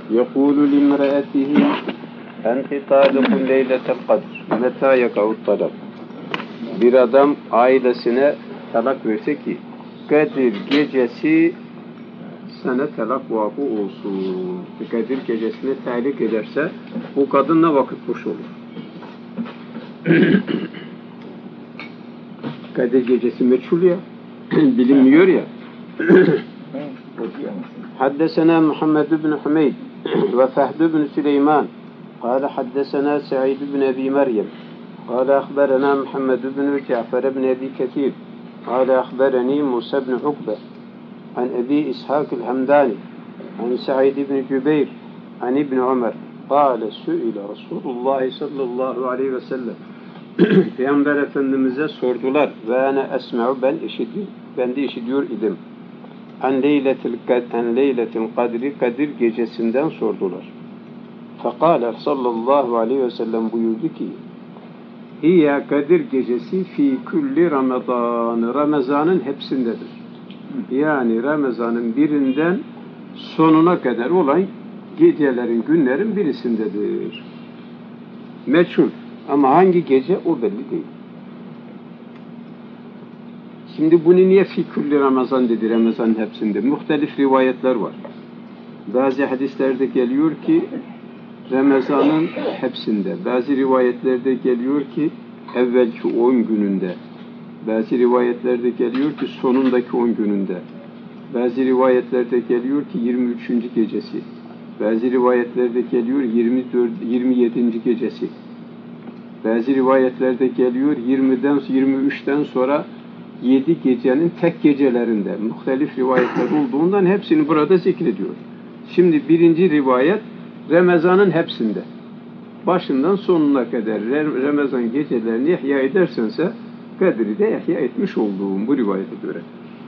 يقول لامرأته أنت طالق ليلة القدر متى يقع الطلاق. Bir adam ailesine talak verse ki Kadir gecesi sana talak vakı olsun. Kadir gecesine talik ederse bu kadınla vakit boş olur. Kadir gecesi meçhul ya, bilinmiyor ya. حدثنا محمد بن حميد وفهد بن سليمان قال حدثنا سعيد بن أبي مريم قال أخبرنا محمد بن جعفر بن أبي كثير قال أخبرني موسى بن عقبة عن أبي إسحاق الحمداني عن سعيد بن جبير عن ابن عمر قال سئل رسول الله صلى الله عليه وسلم Peygamber Efendimiz'e sordular ve ana esma'u ben de işitiyor idim. En leyletil kadri Kadir gecesinden sordular. Fekâle sallallahu aleyhi ve sellem buyurdu ki hiye Kadir gecesi fi kulli Ramazan. Ramazan'ın hepsindedir. Yani Ramazan'ın birinden sonuna kadar olan gecelerin, günlerin birisindedir. Meçhul. Ama hangi gece o belli değil. Şimdi bunu niye fi kulli Ramazan dedi, Ramazan'ın hepsinde? Muhtelif rivayetler var. Bazı hadislerde geliyor ki Ramazan'ın hepsinde. Bazı rivayetlerde geliyor ki evvelki 10 gününde. Bazı rivayetlerde geliyor ki sonundaki 10 gününde. Bazı rivayetlerde geliyor ki 23. gecesi. Bazı rivayetlerde geliyor 27. gecesi. Bazı rivayetlerde geliyor 23'ten sonra 7 gecenin tek gecelerinde muhtelif rivayetler olduğundan hepsini burada zikrediyor. Şimdi birinci rivayet Ramazan'ın hepsinde. Başından sonuna kadar Ramazan gecelerini ihya edersense Kadir'i de ihya etmiş olduğum bu rivayete göre.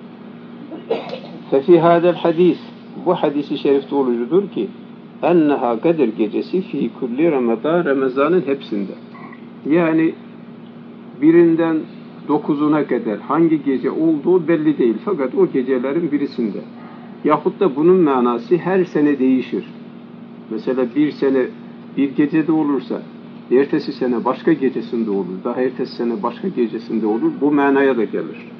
Fefi hadel hadis, bu hadisi şerifte olucudur ki enneha Kadir gecesi fi kulli Ramazan, Ramazan'ın hepsinde. Yani birinden 9'una kadar hangi gece olduğu belli değil. Fakat o gecelerin birisinde. Yahut da bunun manası her sene değişir. Mesela bir sene bir gecede olursa, ertesi sene başka gecesinde olur, daha ertesi sene başka gecesinde olur. Bu manaya da gelir.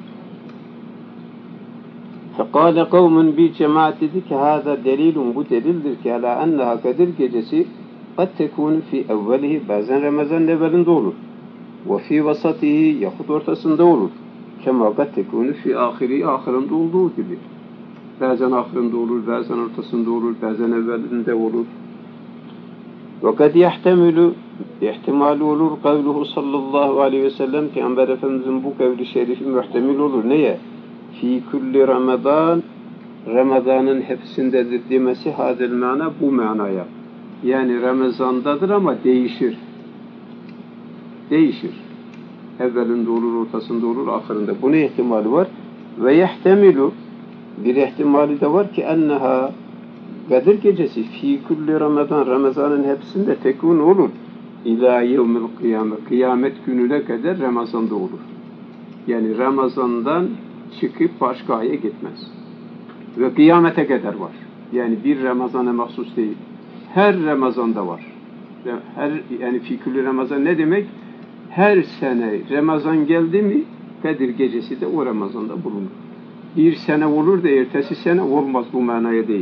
فَقَالَ قَوْمٌ bir cemaat dedi ki هَذَا delilun, bu delildir ki عَلَى أَنَّهَا Kadir gecesi قَدْ تَكُونُ فِي اَوَّلِهِ bazen Ramazan'ın evvelinde olur. وَفِي وَسَطِهِ yahut ortasında olur. كَمَا قَدْ تَكُونُ فِي آخِرِهِ ahirinde olduğu gibi. Bazen ahirinde olur, bazen ortasında olur, bazen evvelinde olur. وَقَدْ يَحْتَمِلُ ihtimali olur kavluhu sallallahu aleyhi ve sellem Peygamber Efendimiz'in bu kavli şerifi muhtemil olur. Neye? Fi kulli Ramazan, Ramazan'ın hepsindedir demesi hadel mana, bu manaya. Yani Ramazan'dadır ama değişir. Değişir. Evvelinde olur, ortasında olur, ahirinde. Bunun ihtimali var. Ve yehtemilu, bir ihtimali de var ki enneha Kadir gecesi fi kulli Ramazan, Ramazan'ın hepsinde tekun olur. İlâ yevmil kıyamet, kıyamet gününe kadar Ramazan'da olur. Yani Ramazan'dan çıkıp başka aya gitmez. Ve kıyamete kadar var. Yani bir Ramazan'a mahsus değil. Her Ramazan'da var. Yani fi kulli Ramazan ne demek? Her sene Ramazan geldi mi Kadir gecesi de o Ramazan'da bulunur. Bir sene olur da ertesi sene olmaz, bu manaya değil.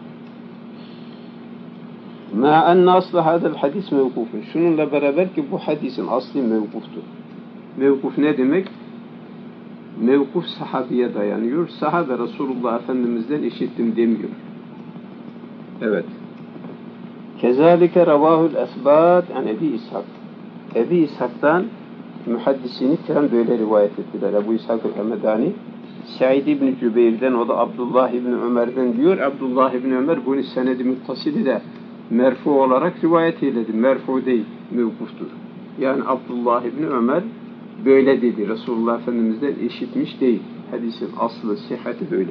Ma enne aslı hadel hadis mevkufun. Şununla beraber ki bu hadisin aslı mevkuftur. Mevkuf ne demek? Mevkuf sahabeye dayanıyor. Sahabe Resulullah Efendimiz'den işittim demiyor. Evet. Kezalike ravahul esbat an Ebi İshak. Ebi İshak'tan muhaddisini kiram böyle rivayet ettiler. Ebu İshak el-Hamedani Said ibn Cübeyr'den, o da Abdullah ibn Ömer'den diyor. Abdullah ibn Ömer bunu senedi muttasili de merfu olarak rivayet eyledi. Merfu değil, mevkuftur. Yani Abdullah ibn Ömer böyle dedi. Resulullah Efendimiz'den işitmiş değil. Hadisin aslı, sihhati böyle.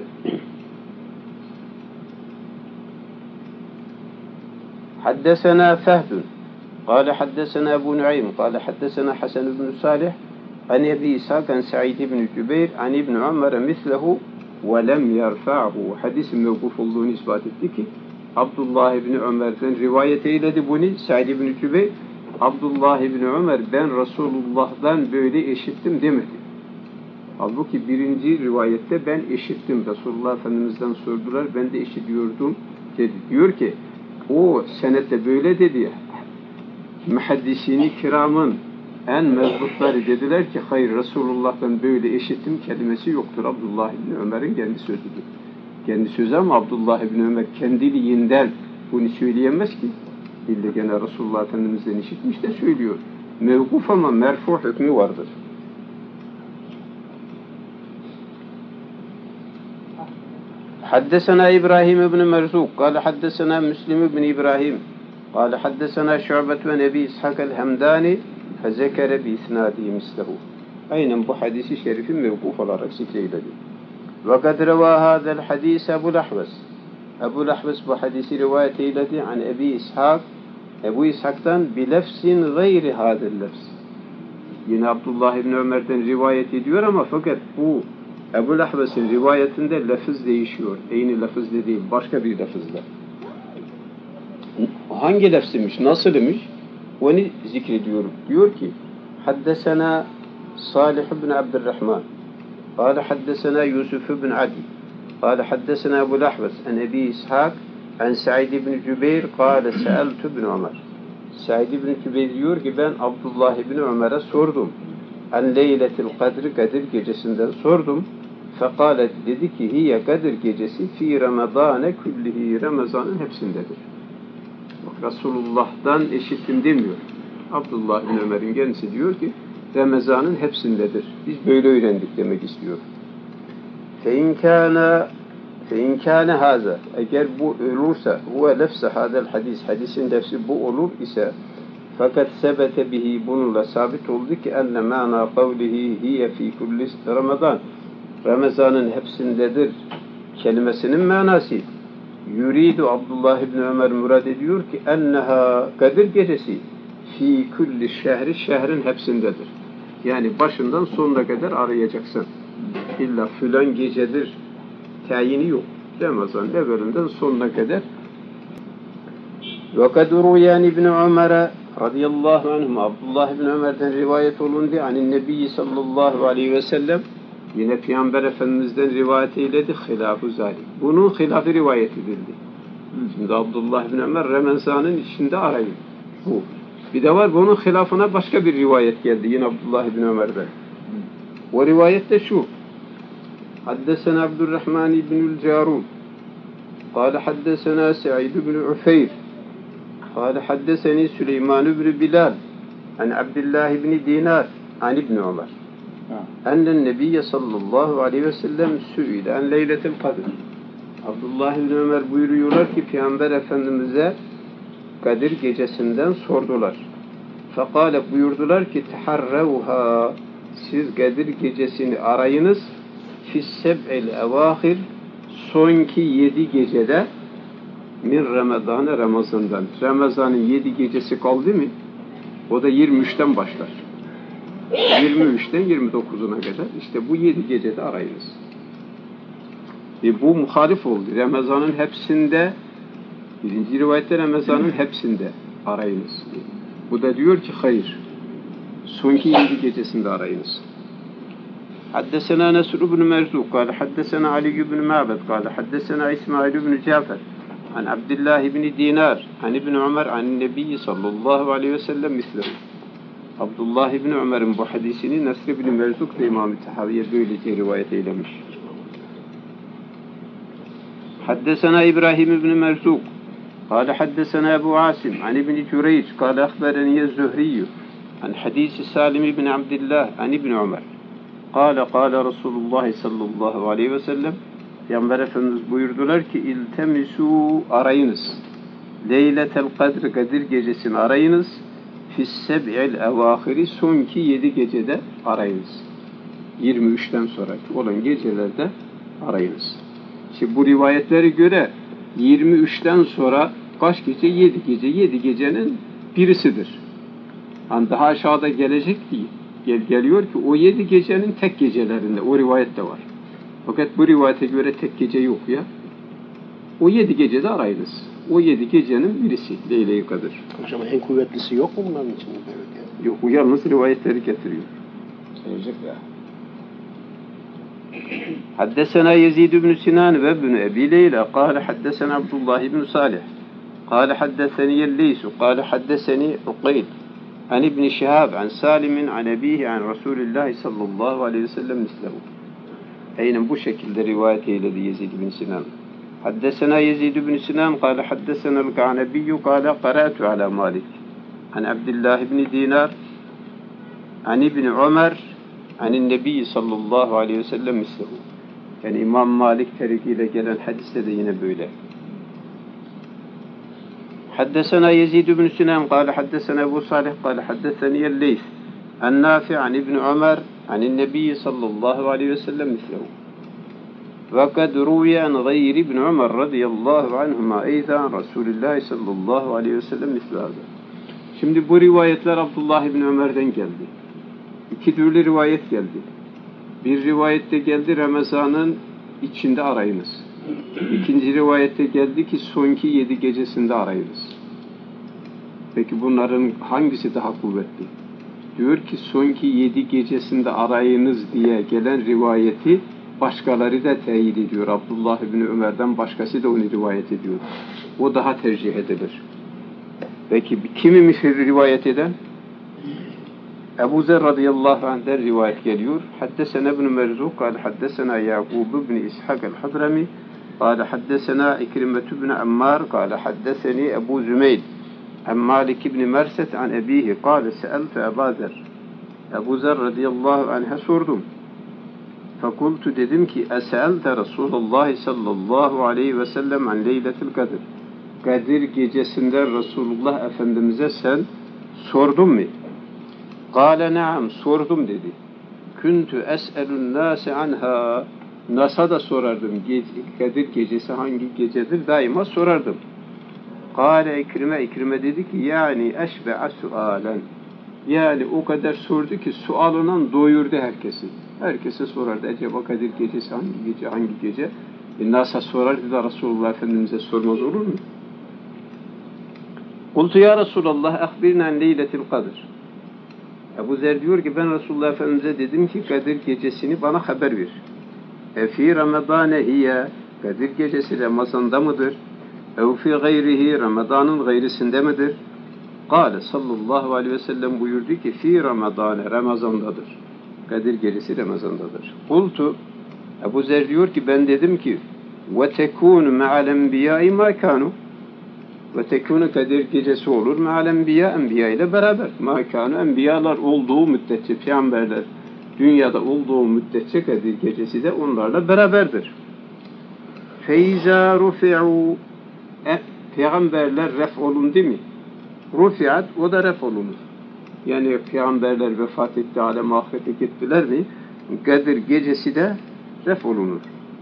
Haddesena Fehdun قال حدثنا أبو نعيم قال حدثنا حسن بن صالح عن أبي إسحاق عن سعيد بن جبير عن ابن عمر مثله ولم يرفعه. Hadisin mevkuf olduğunu ispat etti ki Abdullah İbni Ömer'den rivayet eyledi bunu. Sa'id İbni Cübeyr, Abdullah İbni Ömer ben Resulullah'dan böyle işittim demedi. Halbuki birinci rivayette ben işittim. Resulullah Efendimiz'den sordular. Ben de işitiyordum dedi. Diyor ki o senette böyle dedi ya. Muhaddisini kiramın en mezbutları dediler ki hayır Resulullah'tan böyle işittim kelimesi yoktur. Abdullah İbni Ömer'in kendi sözüdür. Kendi sözü ama Abdullah İbni Ömer kendiliğinden bunu söyleyemez ki. İlle gene Resulullah Efendimiz'den işitmiş de söylüyor. Mevkuf ama merfu hükmü vardır. حدثنا إبراهيم بن مرزوق قال حدثنا مسلم بن إبراهيم قال حدثنا شعبة بن أبي إسحاق الهمداني فذكر بإسناده مثله. Aynen bu hadisi şerifin mevkuf olarak zikreyledi. وقد روى هذا الحديث أبو الأحوص. Ebu Ahvas bu hadisi rivayet eyledi an Ebi İshak. Ebu İshak'tan bilefsin gayri hadel lefs. Yine Abdullah İbni Ömer'den rivayet ediyor ama fakat bu Ebu Ahvas'ın rivayetinde lafız değişiyor. Aynı lafızda değil, başka bir lafızda. Hangi lafzıymış, nasıl imiş? Onu zikrediyor. Diyor ki Haddesena Salih ibn Abdurrahman قال حدثنا يوسف بن عدي قال حدثنا أبو الأحوص عن أبي إسحاق عن سعيد بن جبير قال سألت ابن عمر. Said ibn Cübeyr diyor ki ben Abdullah ibn Ömer'e sordum. An leyletil kadri Kadir gecesinden sordum. Fekale dedi ki hiye Kadir gecesi fi Ramazane küllihi Ramazan'ın hepsindedir. Bak Resulullah'tan işittim demiyor. Abdullah ibn Ömer'in kendisi diyor ki Ramazan'ın hepsindedir. Biz böyle öğrendik demek istiyor. فَاِنْ كَانَ هَذَا eğer bu olursa huve lefse hadel hadis hadisin lefsi bu olur ise fakat sebete bihi bununla sabit oldu ki enne mana kavlihi hiye fi kulli Ramazan Ramazan'ın hepsindedir kelimesinin manası yuridu Abdullah ibn Ömer murad ediyor ki enneha Kadir gecesi fi kulli şehri şehrin hepsindedir. Yani başından sonuna kadar arayacaksın. İlla filan gecedir tayini yok. Ramazan evvelinden sonuna kadar. Ve kad ruyan İbn Ömer radıyallahu anhum Abdullah ibn Ömer'den rivayet olundu. Anin Nebi sallallahu aleyhi ve sellem yine Peygamber Efendimiz'den rivayet eyledi. Hilafı zalim. Bunun hilafı rivayet edildi. Şimdi Abdullah ibn Ömer Ramazan'ın içinde arayın. Bu. Bir de var bunun hilafına başka bir rivayet geldi yine Abdullah ibn Ömer'den. O rivayet de şu. Haddesena Abdurrahman ibnül Carun قال حدثنا سعيد بن عفير قال حدثني سليمان بن بلال عن عبد الله بن دينار عن ابن عمر أن النبي صلى الله عليه وسلم سئل عن ليلة القدر. Abdullah ibn Ömer buyuruyorlar ki Peygamber Efendimiz'e Kadir gecesinden sordular. Fekale buyurdular ki teharrevha siz Kadir gecesini arayınız fisseb'il evâhir sonki 7 gecede min Ramazan'a Ramazan'dan. Ramazan'ın 7 gecesi kaldı mı? O da 23'ten başlar. 23'ten 29'una kadar. İşte bu 7 gecede arayınız. Bu muhalif oldu. Ramazan'ın hepsinde birinci rivayette Ramazan'ın hepsinde arayınız. Bu da diyor ki hayır. Sonki 7 gecesinde arayınız. حدثنا نصر بن مرزوق قال حدثنا علي بن معبد قال حدثنا إسماعيل بن جعفر عن عبد الله بن دينار عن ابن عمر عن النبي صلى الله عليه وسلم مثله. Abdullah ibn Ömer'in bu hadisini Nasr ibn Merzuk da İmam-ı Tahaviye böylece rivayet eylemiş. حدثنا إبراهيم بن مرزوق قال حدثنا أبو عاصم عن ابن جريج قال أخبرني الزهري عن حديث سالم بن عبد الله عن ابن عمر قال رسول الله sallallahu aleyhi ve sellem Peygamber Efendimiz buyurdular ki iltemisu arayınız leyletel kadr Kadir gecesini arayınız fisseb'il evâhiri sonki 7 gecede arayınız 23'ten sonraki olan gecelerde arayınız. Şimdi bu rivayetlere göre 23'ten sonra kaç gece? 7 gece. 7 gecenin birisidir. Yani daha aşağıda gelecek değil. Geliyor ki o 7 gecenin tek gecelerinde o rivayet de var. Fakat bu rivayete göre tek gece yok ya. O 7 gecede arayınız. O 7 gecenin birisi Leyle-i Kadir. Hocam en kuvvetlisi yok mu bunların içinde? Yok, bu yalnız rivayetleri getiriyor. Sayacak ya. حدثنا يزيد بن سنان وابن أبي ليلى قال حدثنا عبد الله بن صالح قال حدثني الليث قال حدثني عقيل عن ابن شهاب عن سالم عن أبيه عن رسول الله صلى الله عليه وسلم مثله. Aynen bu şekilde rivayet eyledi Yezid bin Sinan. حدثنا يزيد بن سنان قال حدثنا الكعنبي قال قرأت على مالك عن عبد الله بن دينار عن ابن عمر عن النبي صلى الله عليه وسلم مثله. Yani İmam Malik terikiyle gelen hadiste de yine böyle. حدثنا يزيد بن سنان قال حدثنا أبو صالح قال حدثني الليث عن نافع عن ابن عمر عن النبي صلى الله عليه وسلم مثله. وقد روي عن غير ابن عمر رضي الله عنهما أيضا عن رسول الله صلى الله عليه وسلم مثل هذا. Şimdi bu rivayetler Abdullah ibn Ömer'den geldi. İki türlü rivayet geldi. Bir rivayette geldi Ramazan'ın içinde arayınız. İkinci rivayette geldi ki sonki 7 gecesinde arayınız. Peki bunların hangisi daha kuvvetli? Diyor ki sonki 7 gecesinde arayınız diye gelen rivayeti başkaları da teyit ediyor. Abdullah ibn Ömer'den başkası da onu rivayet ediyor. O daha tercih edilir. Peki kimmiş rivayet eden? Ebu Zer radıyallahu anh'den rivayet geliyor. Haddesena ibn Merzuk, kâle haddesena Yâkûb ibn İshak el-Hadrami, kâle haddesena İkrimet ibn Ammar, kâle haddeseni Ebu Zümeyd, an Malik ibn Merset, an ebihi, kâle se'eltu Ebu Zer. Ebu Zer radıyallahu anh'a sordum. Fekultu dedim ki, ese'elte Resulullah sallallahu aleyhi ve sellem an leyletil kadir. Kadir gecesinde Resulullah Efendimiz'e sen sordun mu? Kâle naam, sordum dedi. Küntü es'elun nâse anha. Nas'a da sorardım. Kadir gecesi hangi gecedir? Daima sorardım. Kâle İkrime dedi ki yani eşbe'a sualen. Yani o kadar sordu ki sualından doyurdu herkesi. Herkese sorardı. Acaba Kadir gecesi hangi gece? Nas'a sorardı da Resulullah Efendimiz'e sormaz olur mu? Kultu ya Resulallah ahbirna leyletil kadir. Ebu Zer diyor ki ben Resulullah Efendimiz'e dedim ki Kadir gecesini bana haber ver. Efi Ramazane hiye, Kadir gecesi Ramazan'da mıdır? Evfi gayrihi, Ramazan'ın gayrisinde midir? Kâle sallallahu aleyhi ve sellem buyurdu ki fi Ramazane, Ramazan'dadır. Kadir gecesi Ramazan'dadır. Kultu, Ebu Zer diyor ki ben dedim ki ve tekûnü me'al enbiyâi mâ kânû. Ve tekûnü Kadir gecesi olur me'al enbiya, enbiya ile beraber. Mâ kânû, enbiyalar olduğu müddetçe, peygamberler dünyada olduğu müddetçe Kadir gecesi de onlarla beraberdir. Feyzâ rufi'û, peygamberler ref olundu mi? Rufi'at, o da ref olunur. Yani peygamberler vefat etti, alem ahirete gittiler mi? Kadir gecesi de ref olunur.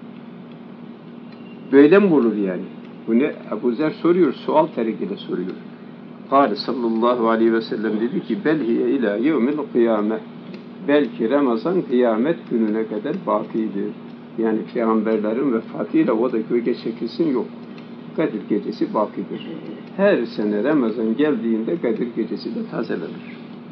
Böyle mi olur yani? Bu ne? Ebu Zer soruyor, sual terikiyle soruyor. Kâle sallallahu aleyhi ve sellem dedi ki belhiye ilâ yevmil kıyâme. Belki Ramazan kıyamet gününe kadar bakidir. Yani peygamberlerin vefatıyla o da göğe çekilsin yok. Kadir gecesi bakidir. Her sene Ramazan geldiğinde Kadir gecesi de tazelenir.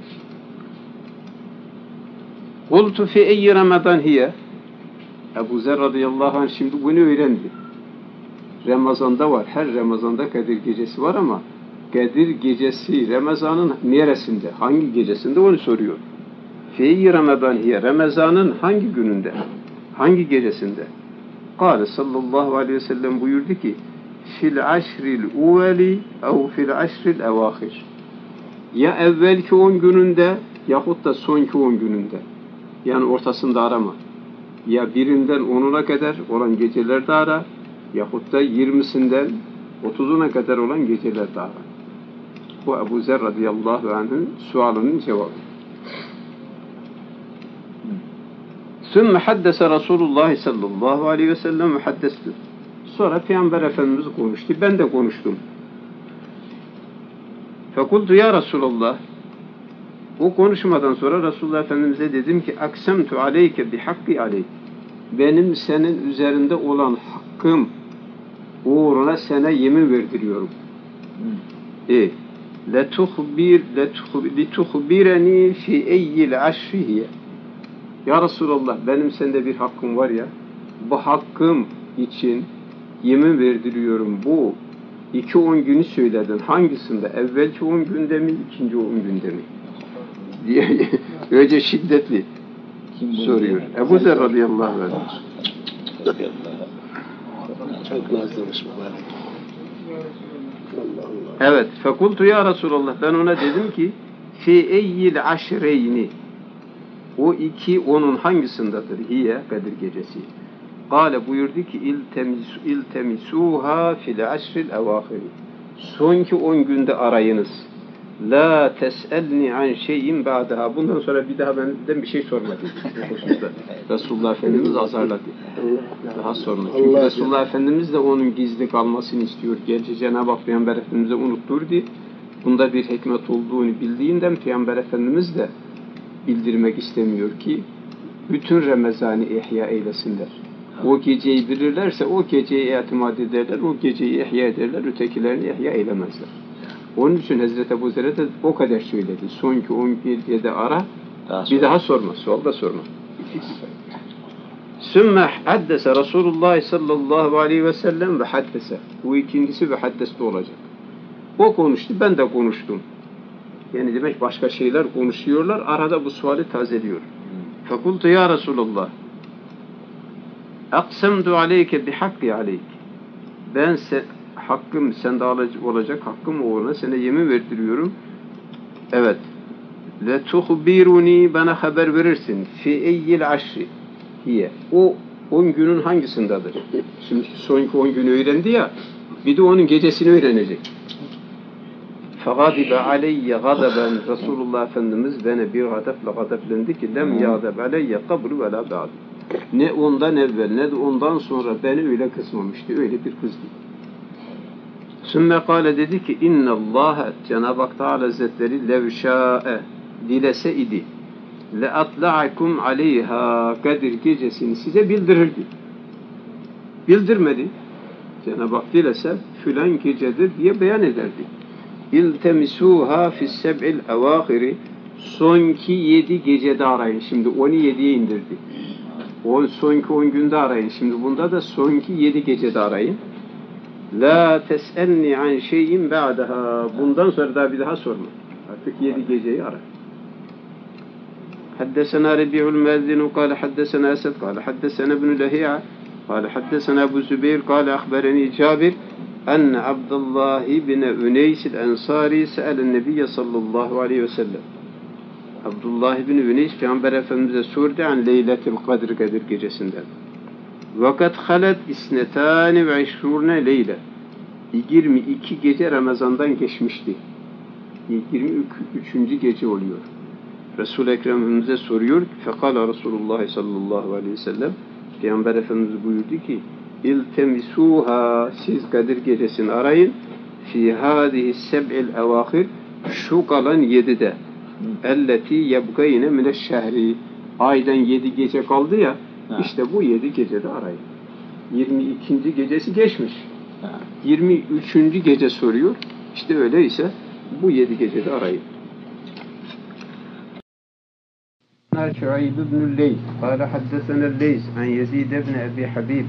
Kultu fi eyyi Ramazan hiye. Ebu Zer radıyallahu anh şimdi bunu öğrendi. Ramazan'da var. Her Ramazan'da Kadir gecesi var ama Kadir gecesi Ramazan'ın neresinde? Hangi gecesinde onu soruyor. Fi Ramazan hiye. Ramazan'ın hangi gününde? Hangi gecesinde? Kâle sallallahu aleyhi ve sellem buyurdu ki fil aşril uvveli ev fil aşril evâhir. Ya evvelki 10 gününde yahut da sonki 10 gününde. Yani ortasında arama. Ya birinden 10'una kadar olan gecelerde ara yahut da 20'sinden 30'una kadar olan gecelerde ara. Bu Ebu Zer radıyallahu anh'ın sualının cevabı. Sümme haddese Resulullah sallallahu aleyhi ve sellem haddesti. Sonra Peygamber Efendimiz konuştu. Ben de konuştum. Fekultu ya Resulallah. O konuşmadan sonra Resulullah Efendimiz'e dedim ki aksemtu aleyke bi hakki aleyk. Benim senin üzerinde olan hakkım uğruna sana yemin verdiriyorum. لِتُخْبِرَنِي فِي اَيِّ الْعَشْرِهِيَ Ya Resulallah, benim sende bir hakkım var ya, bu hakkım için yemin verdiriyorum. Bu 2-10 günü söyledin. Hangisinde? Evvelki 10 günde mi, ikinci 10 günde mi? Diye öyle şiddetli soruyor. Ebu Zer radıyallahu anh. Çok nazlamış mübarek. Allah Allah. Evet. Fekultu ya Resulallah. Ben ona dedim ki fi eyyil aşreyni, o 2-10'un hangisindedir? Hiye, Kadir gecesi. Kale buyurdu ki iltemisuha fil aşril evâhiri. Sonki 10 günde arayınız. La tes'elni an şeyin ba'daha. Bundan sonra bir daha benden bir şey sorma dedi. Bu hususta. Resulullah Efendimiz azarladı. Daha sorma. Çünkü Resulullah Efendimiz de onun gizli kalmasını istiyor. Gerçi Cenab-ı Hak Peygamber Efendimiz'e unutturdu. Bunda bir hikmet olduğunu bildiğinden Peygamber Efendimiz de bildirmek istemiyor ki bütün Ramazan'ı ihya eylesinler. O geceyi bilirlerse o geceyi itimat ederler, o geceyi ihya ederler, ötekilerini ihya eylemezler. Onun için Hazreti Ebu Zer'e de o kadar söyledi. Sonki 10 gecede ara, bir daha sorma, sual da sorma. Sümme haddese Resulullah sallallahu aleyhi ve sellem ve haddese. Bu ikincisi ve haddeste olacak. O konuştu, ben de konuştum. Yani demek başka şeyler konuşuyorlar, arada bu suali tazeliyor. Fekultu ya Resulullah, aksemdu aleyke bihakki aleyk. Ben hakkım sende olacak, hakkım uğruna sana yemin verdiriyorum. Evet. Le tuhbiruni, bana haber verirsin. Fi eyyil aşri hiye. O 10 günün hangisindedir? Şimdi sonki 10 günü öğrendi ya, bir de onun gecesini öğrenecek. فَغَضِبَ عَلَيَّ غَضَبًا Resulullah Efendimiz bana bir gadaple gadaplendi ki lem yâdeb aleyye kabru ve la ba'd. Ne ondan evvel ne de ondan sonra beni öyle kısmamıştı. Öyle bir kızdı. Sümme kâle dedi ki innallâhe, Cenab-ı Hak Teala Hazretleri lev şâe, dilese idi le atla'akum aleyha, Kadir gecesini size bildirirdi. Bildirmedi. Cenab-ı Hak dilese filan gecedir diye beyan ederdi. İltemisuha fis-seb'il evâhiri, sonki 7 gecede arayın. Şimdi 10'u 7'ye indirdi. Sonki 10 günde arayın. Şimdi bunda da sonki 7 gecede arayın. La tes'elni an şeyin ba'daha. Bundan sonra da bir daha sorma. Artık 7 geceyi ara. Haddesena Rabi'ul Muezzinu kâle haddesena Esed kâle haddesena İbn-i Lehi'a kâle haddesena Ebu Zübeyir kâle akhbereni Cabir enne Abdullah ibn Üneys el-Ensari se'elen Nebiyye sallallahu aleyhi ve sellem. Abdullah ibn Üneys Peygamber Efendimiz'e sordu an Leyletil Kadir, Kadir gecesinden. Vakat halet isnetani ve işrurne leyle. 22 gece Ramazan'dan geçmişti. 23. gece oluyor. Resul-i Ekrem Efendimiz'e soruyor. Fekala Resulullah sallallahu aleyhi ve sellem. Peygamber Efendimiz buyurdu ki İltemisuha, siz Kadir gecesini arayın. Fi hadihi seb'il evâhir, şu kalan 7'de. Elleti yebgayne mineşşehri, aydan 7 gece kaldı ya, işte bu 7 gecede arayın. 22. gecesi geçmiş. 23. gece soruyor. İşte öyleyse bu 7 gecede arayın. Şuayb ibn Leys قال حدثنا الليث عن يزيد بن أبي حبيب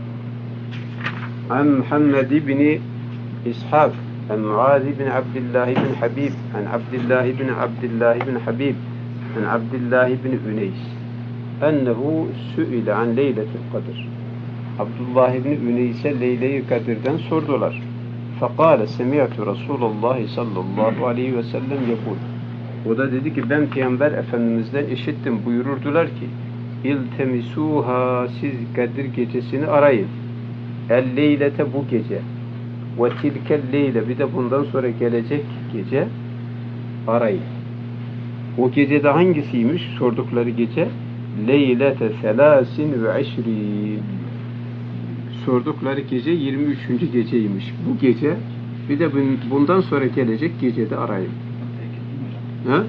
عن محمد بن إسحاق عن معاذ بن عبد الله بن حبيب عن عبد الله بن حبيب عن عبد الله بن أنيس أنه سئل عن ليلة القدر. Abdullah ibn Üneys'e Leyle-i Kadir'den sordular. فقال سمعت رسول الله sallallahu aleyhi ve sellem يقول. O da dedi ki ben Peygamber Efendimiz'den işittim, buyururdular ki İltemisuha, siz Kadir gecesini arayın. El-leylete, bu gece. Ve tilkel leyle, bir de bundan sonra gelecek gece arayın. O gecede hangisiymiş sordukları gece? Leylete selasin ve eşrin. Sordukları gece 23. geceymiş. Bu gece, bir de bundan sonra gelecek gecede arayın. Ha?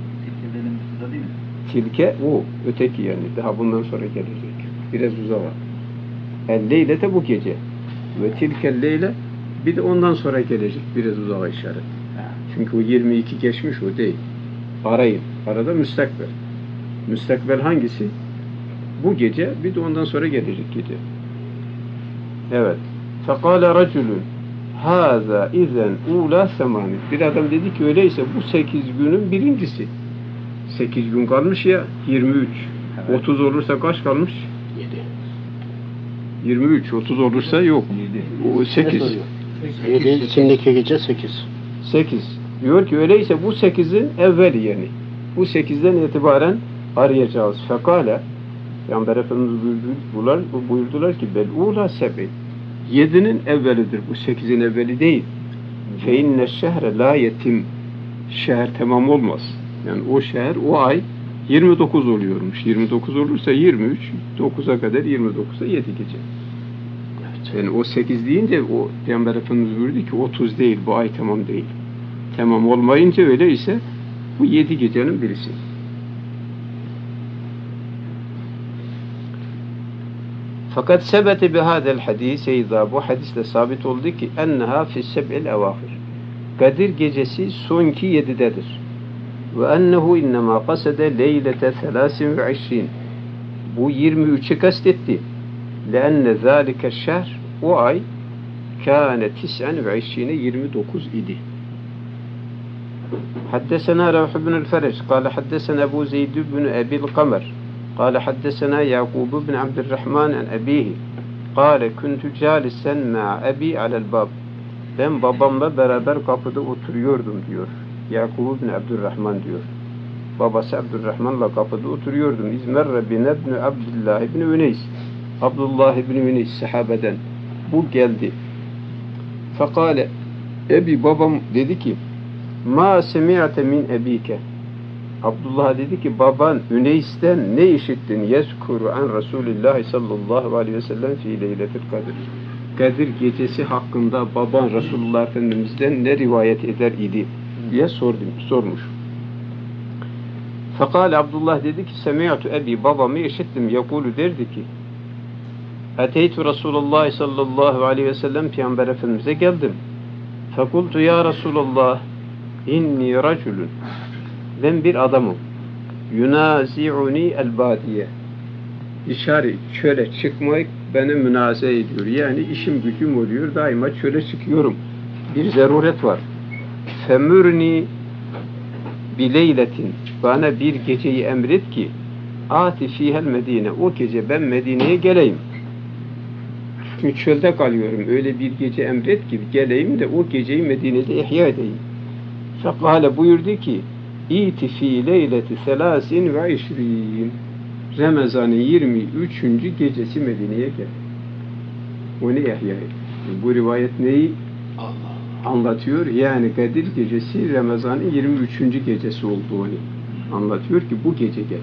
Tilke o, öteki yani. Daha bundan sonra gelecek. Biraz uzağa. El-leylete, bu gece. ve tilkel leyle bir de ondan sonra gelecek biraz uzağa işaret. Çünkü o 22 geçmiş o değil. Arayın. Arada müstakbel. Müstakbel hangisi? Bu gece bir de ondan sonra gelecek gece. Evet. Fekale raculun hâzâ izen ûlâ semâni. Bir adam dedi ki öyleyse bu 8 günün birincisi. 8 gün kalmış ya 23. Evet. 30 olursa kaç kalmış? 7. 23. 30 olursa yok. 7. O 8. 7. içindeki gece 8. 8. Diyor ki öyleyse bu 8'in evveli yani. Bu 8'den itibaren arayacağız. Fekale Peygamber Efendimiz buyurdular ki bel ula sebi. 7'nin evvelidir. Bu 8'in evveli değil. Fe inne şehre la yetim. Şehir tamam olmaz. Yani o şehir, o ay 29 oluyormuş. 29 olursa 23, 9'a kadar 29'a 7 gece. Yani o 8 deyince o Peygamber Efendimiz buyurdu ki 30 değil, bu ay tamam değil. Tamam olmayınca öyleyse bu 7 gecenin birisi. Fakat sebete bihâdel hadis bu hadisle sabit oldu ki enneha fi seb'il evâhir. Kadir gecesi sonki 7'dedir. Ve ennehu innemâ kasede leylete 23. Bu 23'ü kastetti. Leenne zâlike şehr o ay kâne 29 idi. حدثنا روح بن الفرج قال حدثنا أبو زيد بن أبي القمر قال حدثنا يعقوب بن عبد الرحمن عن أبيه قال كنت جالسا مع أبي على الباب. Ben babamla beraber kapıda oturuyordum diyor. Yakub bin Abdurrahman diyor. Babası Abdurrahman'la kapıda oturuyordum. İzmerre bin ibn Abdullah ibn Üneys. Abdullah ibn Üneys sahabeden. Bu geldi. Fekale Ebi babam dedi ki ma semi'te min ebike. Abdullah dedi ki baban Üneys'ten ne işittin? Yezkuru an Resulullah sallallahu aleyhi ve sellem fi leyletil kadir. Kadir gecesi hakkında baban Resulullah Efendimiz'den ne rivayet eder idi diye sormuş. Fekal Abdullah dedi ki semi'tu ebi babamı işittim. Yakulu derdi ki Eteytu Resulullah sallallahu aleyhi ve sellem Peygamber Efendimiz'e geldim. Fekultu ya Resulullah inni raculun. Ben bir adamım. Yunazi'uni el-badiye. Dışarı çöle çıkmak beni münaze ediyor. Yani işim gücüm oluyor. Daima çöle çıkıyorum. Bir zaruret var. Femürni bileyletin. Bana bir geceyi emret ki ati fihel Medine. O gece ben Medine'ye geleyim. Çünkü çölde kalıyorum. Öyle bir gece emret ki geleyim de o geceyi Medine'de ihya edeyim. Fekale buyurdu ki İti fi leyleti 23. Ramazan'ın 23. gecesi Medine'ye gel. Onu ihya et. Bu rivayet neyi anlatıyor? Yani Kadir gecesi Ramazan'ın 23. gecesi olduğunu anlatıyor ki bu gece gel.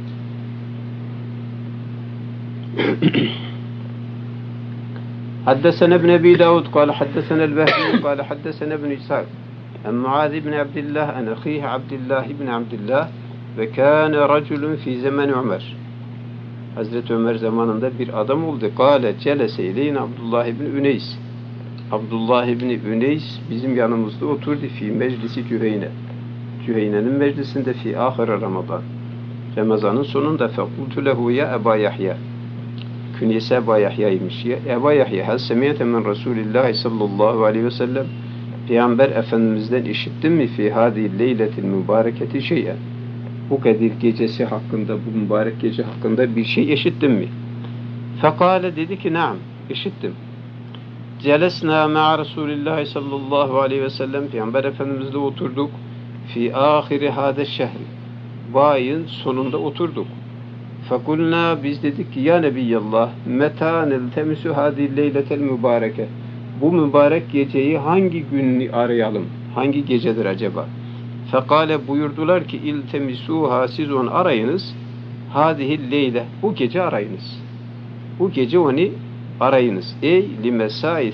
حدثنا ابن أبي داود قال حدثنا البهجي قال حدثنا ابن إسحاق عن معاذ بن عبد الله عن أخيه عبد الله بن عبد الله وكان رجل في زمن عمر. Hazreti Ömer zamanında bir adam oldu. Kâle celese ileyne Abdullah ibn Üneys. Abdullah ibn Üneys bizim yanımızda oturdu fi meclisi Cüheyne. Cüheyne'nin meclisinde fi ahire Ramazan. Ramazan'ın sonunda fekultu lehu ya Eba Yahya. Künyesi Eba Yahya'ymış ya. Eba Yahya hel semiyete min Resulillah sallallahu aleyhi ve sellem. Peygamber Efendimiz'den işittin mi fi hadi leyletil mübareketi şey'en? Bu Kadir gecesi hakkında, bu mübarek gece hakkında bir şey işittin mi? Fekale dedi ki naam, işittim. Celesna ma'a Resulillah sallallahu aleyhi ve sellem Peygamber Efendimiz'le oturduk. Fi ahiri hâde şehri. Bu ayın sonunda oturduk. Fekulna biz dedik ki ya Nebiyallah metâ neltemisu hâdi leyletel mübareke. Bu mübarek geceyi hangi günü arayalım? Hangi gecedir acaba? Fekale buyurdular ki iltemisuha siz onu arayınız. Hadihil leyle bu gece arayınız. Bu gece onu arayınız. Ey limesai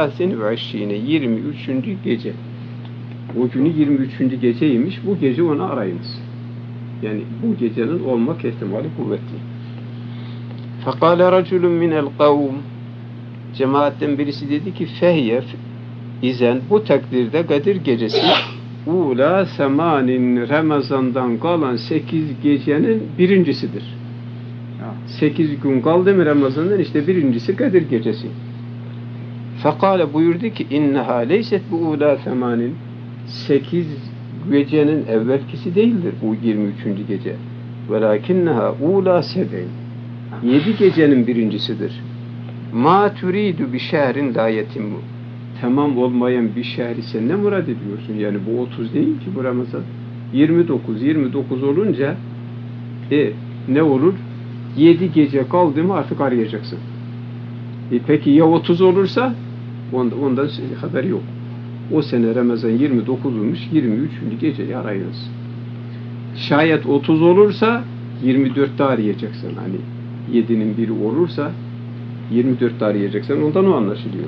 23. gece. O günü 23. geceymiş. Bu gece onu arayınız. Yani bu gecenin olmak ihtimali kuvvetli. Fekale raculun minel kavm. Cemaatten birisi dedi ki fehye izen bu takdirde Kadir gecesi ula semanin Ramazan'dan kalan 8 gecenin birincisidir. 8 gün kaldı mı Ramazan'dan işte birincisi Kadir gecesi. Fekale buyurdu ki inneha leyset bu ula semanin 8 gecenin evvelkisi değildir bu 23. gece. Velakinneha ula seb'in 7 gecenin birincisidir. Ma turidu bi şehrin la yetimmu. Tamam olmayan bir şehri sen ne murad ediyorsun? Yani bu 30 değil ki bu Ramazan. 29 olunca ne olur? 7 gece kaldı mı artık arayacaksın. Peki ya 30 olursa? Ondan haber yok. O sene Ramazan 29'uymuş, 23. geceyi arayınız. Şayet 30 olursa 24'te arayacaksın. Hani 7'nin biri olursa 24'te arayacaksın. Ondan o anlaşılıyor.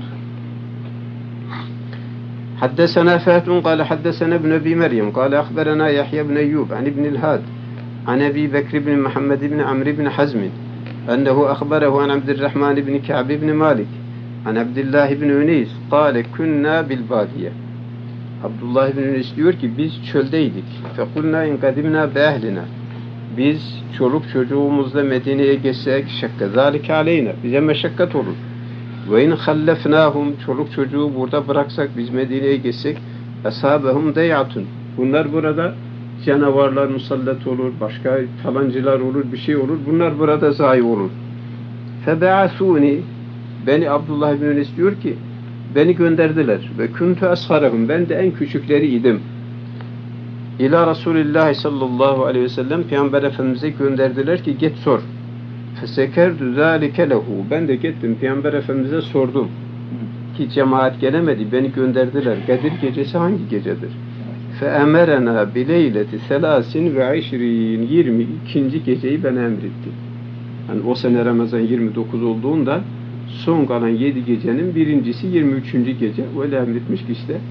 حدثنا فهد قال حدثنا ابن أبي مريم قال أخبرنا يحيى بن أيوب عن ابن الهاد عن أبي بكر بن محمد بن عمرو بن حزم أنه أخبره عن عبد الرحمن بن كعب بن مالك عن عبد الله بن أنيس قال كنا بالبادية. Abdullah ibn Enes diyor ki biz çöldeydik. Fekulna in kadimna behlina. Biz çoluk çocuğumuzla Medine'ye geçsek şekka zalike aleyna. Bize meşakkat olur. Ve in hallefnahum çoluk çocuğu burada bıraksak biz Medine'ye geçsek asabehum deyatun. Bunlar burada canavarlar musallat olur, başka falancılar olur, bir şey olur. Bunlar burada zayi olur. Febe'asuni beni Abdullah ibn Enes diyor ki beni gönderdiler ve kuntu asharahum ben de en küçükleri idim. İla Resulillah sallallahu aleyhi ve sellem Peygamber Efendimiz'e gönderdiler ki git sor. Fesekerdu zâlike lehu ben de gittim Peygamber Efendimiz'e sordum ki cemaat gelemedi beni gönderdiler. Kadir gecesi hangi gecedir? Feemerena bileyleti selasin ve 22. geceyi bana emretti. Yani o sene Ramazan 29 olduğunda son kalan 7 gecenin birincisi 23. gece. Öyle emretmiş ki işte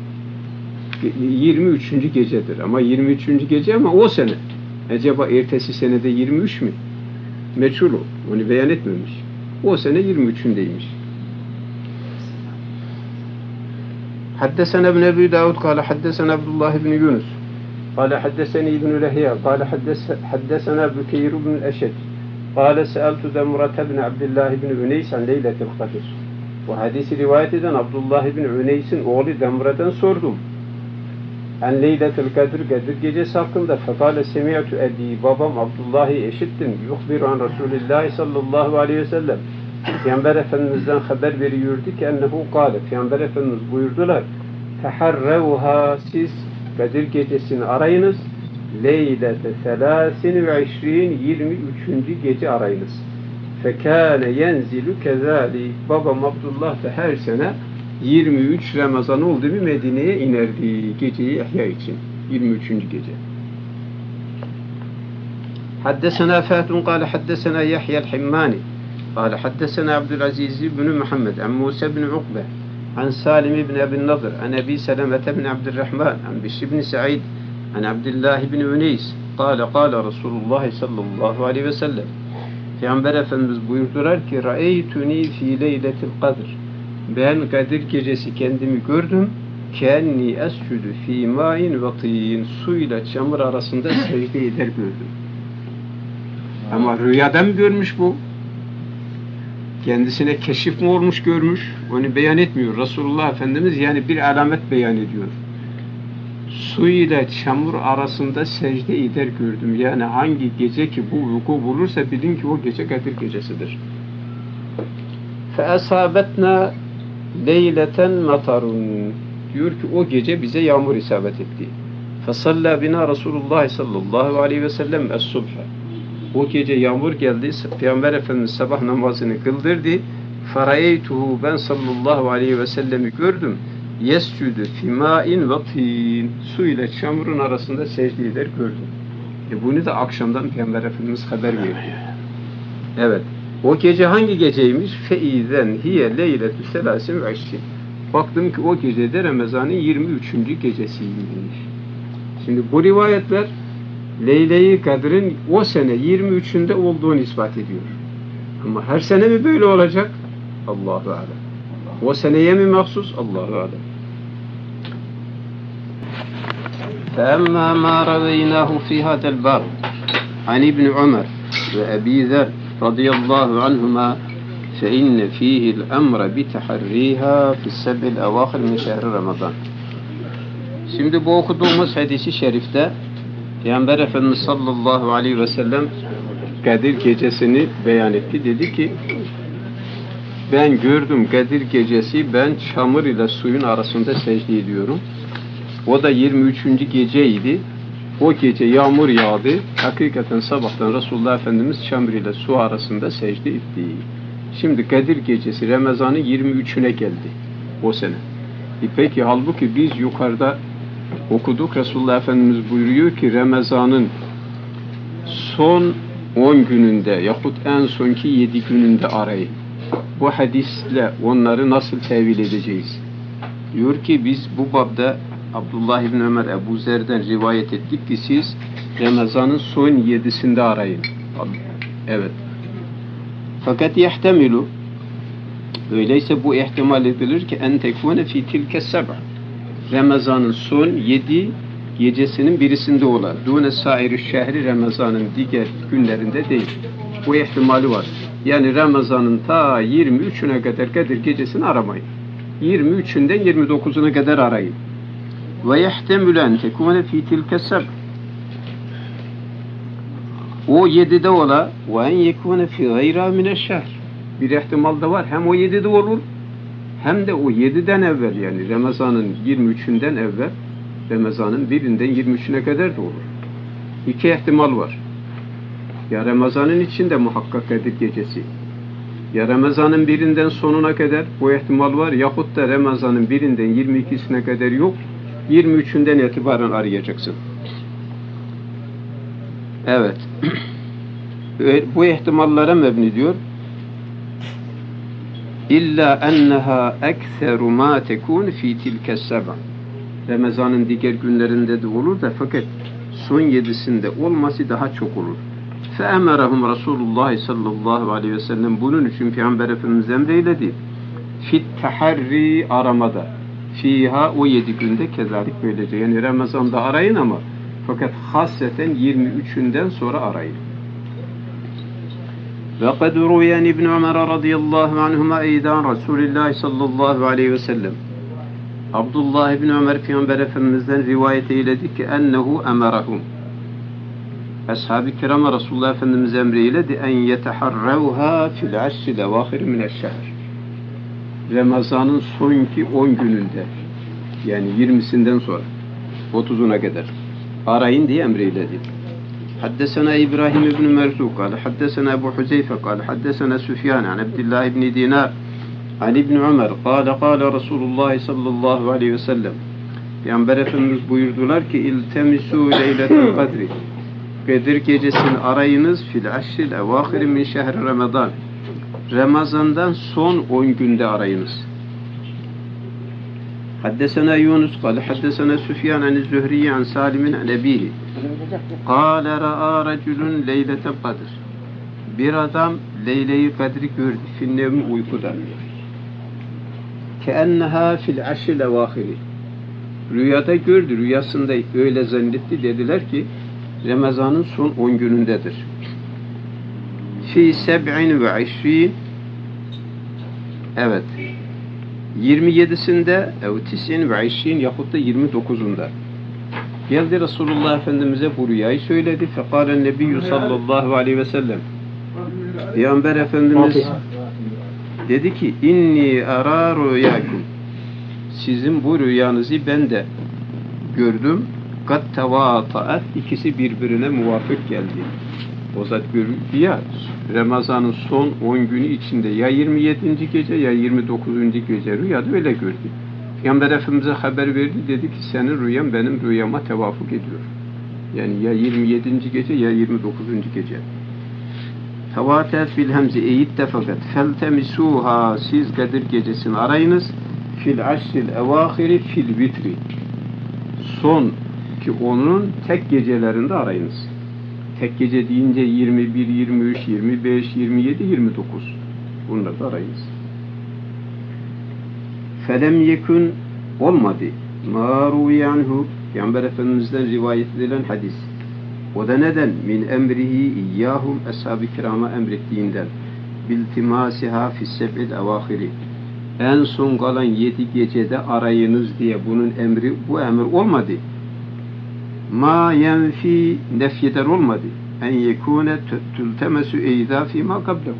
23. gecedir. Ama 23. gece ama o sene. Acaba ertesi senede 23 mü? Meçhul o. Onu beyan etmemiş. O sene 23'ündeymiş. حدثنا ابن أبي داود قال حدثنا عبد الله بن يونس قال حدثني ابن لهيا قال حدثنا بكير بن الأشد قال سألت دمرة بن عبد الله بن عنيس عن ليلة القدر. Bu hadisi rivayet eden Abdullah ibn Üneys'in oğlu Demre'den sordum. En Leyletul Kadir Kadir gecesi hakkında fekale semi'tu ebi babam Abdullah'ı eşittim. Yuhbiru an Resulillah sallallahu aleyhi ve sellem. Peygamber Efendimiz'den haber veriyordu ki ennehu kâle. Peygamber Efendimiz buyurdular. Teharrevha siz Kadir gecesini arayınız. Leylete selâsin ve 23. gece arayınız. Fekâne yenzilü kezâli. Babam Abdullah da her sene 23 Ramazan oldu mu Medine'ye inerdi geceyi ihya için. 23. gece. Haddesena Fâtun kâle haddesena Yahya el-Himmâni قال حدثنا عبد العزيز بن محمد عن موسى بن عقبة عن سالم بن أبي النضر عن أبي سلمة بن عبد الرحمن عن بشر بن سعيد عن عبد الله بن عنيس قال قال رسول الله صلى الله عليه وسلم Peygamber Efendimiz buyurdular ki Ra'eytuni fi leyletil kadr ben Kadir gecesi kendimi gördüm kenni escudu fi ma'in ve tin suyla çamur arasında secde eder gördüm. Ama rüyada mı görmüş bu? Kendisine keşif mi olmuş görmüş? Onu beyan etmiyor. Resulullah Efendimiz yani bir alamet beyan ediyor. Su ile çamur arasında secde eder gördüm. Yani hangi gece ki bu vuku bulursa bilin ki o gece Kadir gecesidir. فَأَصَابَتْنَا لَيْلَةً مَطَرٌ diyor ki o gece bize yağmur isabet etti. فَصَلَّى بِنَا رَسُولُ اللّٰهِ sallallahu aleyhi ve sellem es-subha. O gece yağmur geldi. Peygamber Efendimiz sabah namazını kıldırdı. فَرَيْتُهُ ben sallallahu aleyhi ve sellemi gördüm. يَسْجُدُ فِي مَاءٍ وَطِينٍ su ile çamurun arasında secde eder gördüm. Bunu da akşamdan Peygamber Efendimiz haber veriyor. Evet. O gece hangi geceymiş? فَاِذَنْ هِيَ لَيْلَةُ سَلَاسٍ وَعِشْرٍ baktım ki o gecede Ramazan'ın 23. gecesiymiş. Şimdi bu rivayetler Leyle-i Kadir'in o sene 23'ünde olduğunu ispat ediyor. Ama her sene mi böyle olacak? Allahu alem. O seneye mi mahsus? Allahu alem. فأما ما رويناه في هذا الباب عن ابن عمر وأبي ذر رضي الله عنهما فإن فيه الأمر بتحريها في السبع الأواخر من شهر رمضان. Şimdi bu okuduğumuz hadisi şerifte Peygamber Efendimiz sallallahu aleyhi ve sellem Kadir gecesini beyan etti. Dedi ki ben gördüm Kadir gecesi, ben çamur ile suyun arasında secde ediyorum. O da 23. geceydi. O gece yağmur yağdı. Hakikaten sabahtan Resulullah Efendimiz çamur ile su arasında secde etti. Şimdi Kadir gecesi Ramazan'ın 23'üne geldi o sene. Peki halbuki biz yukarıda okuduk. Resulullah Efendimiz buyuruyor ki Ramazan'ın son 10 gününde yahut en sonki 7 gününde arayın. Bu hadisle onları nasıl tevil edeceğiz? Diyor ki biz bu babda Abdullah İbni Ömer Ebu Zer'den rivayet ettik ki siz Ramazan'ın son 7'sinde arayın. Evet. Fakat yehtemilu, öyleyse bu ihtimal edilir ki en tekune fi tilke seb'a, Ramazan'ın son 7 gecesinin birisinde olan, dune sairi şehri, Ramazan'ın diğer günlerinde değil. Bu ihtimali var. Yani Ramazan'ın ta 23'üne kadar Kadir gecesini aramayın. 23'ünden 29'una kadar arayın. Ve yehtemilu en tekune fi tilke seb'a, o 7'de ola ve en yekune fi gayra mineşşehr. Bir ihtimal da var. Hem o 7'de olur hem de o 7'den evvel, yani Ramazan'ın 23'ünden evvel, Ramazan'ın 1'inden 23'üne kadar da olur. İki ihtimal var. Ya Ramazan'ın içinde muhakkak Kadir gecesi, ya Ramazan'ın 1'inden sonuna kadar bu ihtimal var, yahut da Ramazan'ın 1'inden 22'sine kadar yok, 23'ünden itibaren arayacaksın. Evet. Bu ihtimallere mebni diyor. İlla enneha ekseru ma tekun fi tilke seb'a. Ramazan'ın diğer günlerinde de olur da fakat son 7'sinde olması daha çok olur. Fe emerahum Resulullah sallallahu aleyhi ve sellem, bunun için Peygamber Efendimiz emreyledi. Fit taharri, aramada. Fiha, o 7 günde kezalik böylece. Yani Ramazan'da arayın ama fakat hasreten 23'ünden sonra arayın. Ve kad ruyen İbn Ömer radıyallahu anhuma eydan Resulullah sallallahu aleyhi ve sellem. Abdullah İbn Ömer Peygamber Efendimiz'den rivayet eyledi ki ennehu emerahum. Ashab-ı kirama Resulullah Efendimiz emreyledi en yeteharravha fil aşril evâhir mineşşehr. Ramazan'ın sonki 10 gününde, yani 20'sinden sonra 30'una kadar arayın diye emreyledi. Haddesena İbrahim ibn Merzuk, kâle haddesena Ebu Huzeyfe, kâle haddesena Süfyan, an Abdullah ibn Dinar, an İbn Ömer, kâle Resulullah sallallahu aleyhi ve sellem. Peygamber Efendimiz buyurdular ki iltemisû leyletel kadri. Kadir gecesini arayınız fil aşril evâhir min şehri Ramazan. Ramazan'dan son 10 günde arayınız. Haddesena Yunus, kâle haddesena Süfyan, an Zühriye, an Salim'in, an Ebihi. Kâle ra'a reculun leyletel kadr. Bir adam Leyle-i Kadri gördü, finnevmi uykuda. Keenneha fil aşril evâhiri. Rüyada gördü, rüyasında öyle zannetti, dediler ki Ramazan'ın son 10 günündedir. Fi 27, evet, 27'sinde ev 29 yahut da 29'unda geldi Resulullah Efendimiz'e bu rüyayı söyledi. Fekâlen nebiyyü sallallahu aleyhi ve sellem, Peygamber Efendimiz dedi ki inni arâ rüyâkum, sizin bu rüyanızı ben de gördüm. Kat tevâta'at, ikisi birbirine muvafık geldi. O zat görüldü ya, Ramazan'ın son 10 günü içinde ya 27. gece ya 29. gece rüyada öyle gördü. Peygamber Efendimiz'e haber verdi, dedi ki senin rüyan benim rüyama tevafuk ediyor. Yani ya 27. gece ya 29. gece. Tevatet bil hemzi eyittefakat feltemisuha, siz Kadir gecesini arayınız fil aşril evâhiri fil vitri, son ki onun tek gecelerinde arayınız. Tek gece deyince 21, 23, 25, 27, 29. Bunları da arayınız. Felem yekun olmadı. Ma ruviye anhu Peygamber Efendimiz'den rivayet edilen hadis. O da neden? Min emrihi iyyahum ashab-ı kirama emrettiğinden. Biltimasiha fis-seb'il evâhiri. En son kalan 7 gecede arayınız diye bunun emri, bu emir olmadı. Ma yenfi nefyeder olmadı. En yekune tültemesu eyda fîmâ kablehu.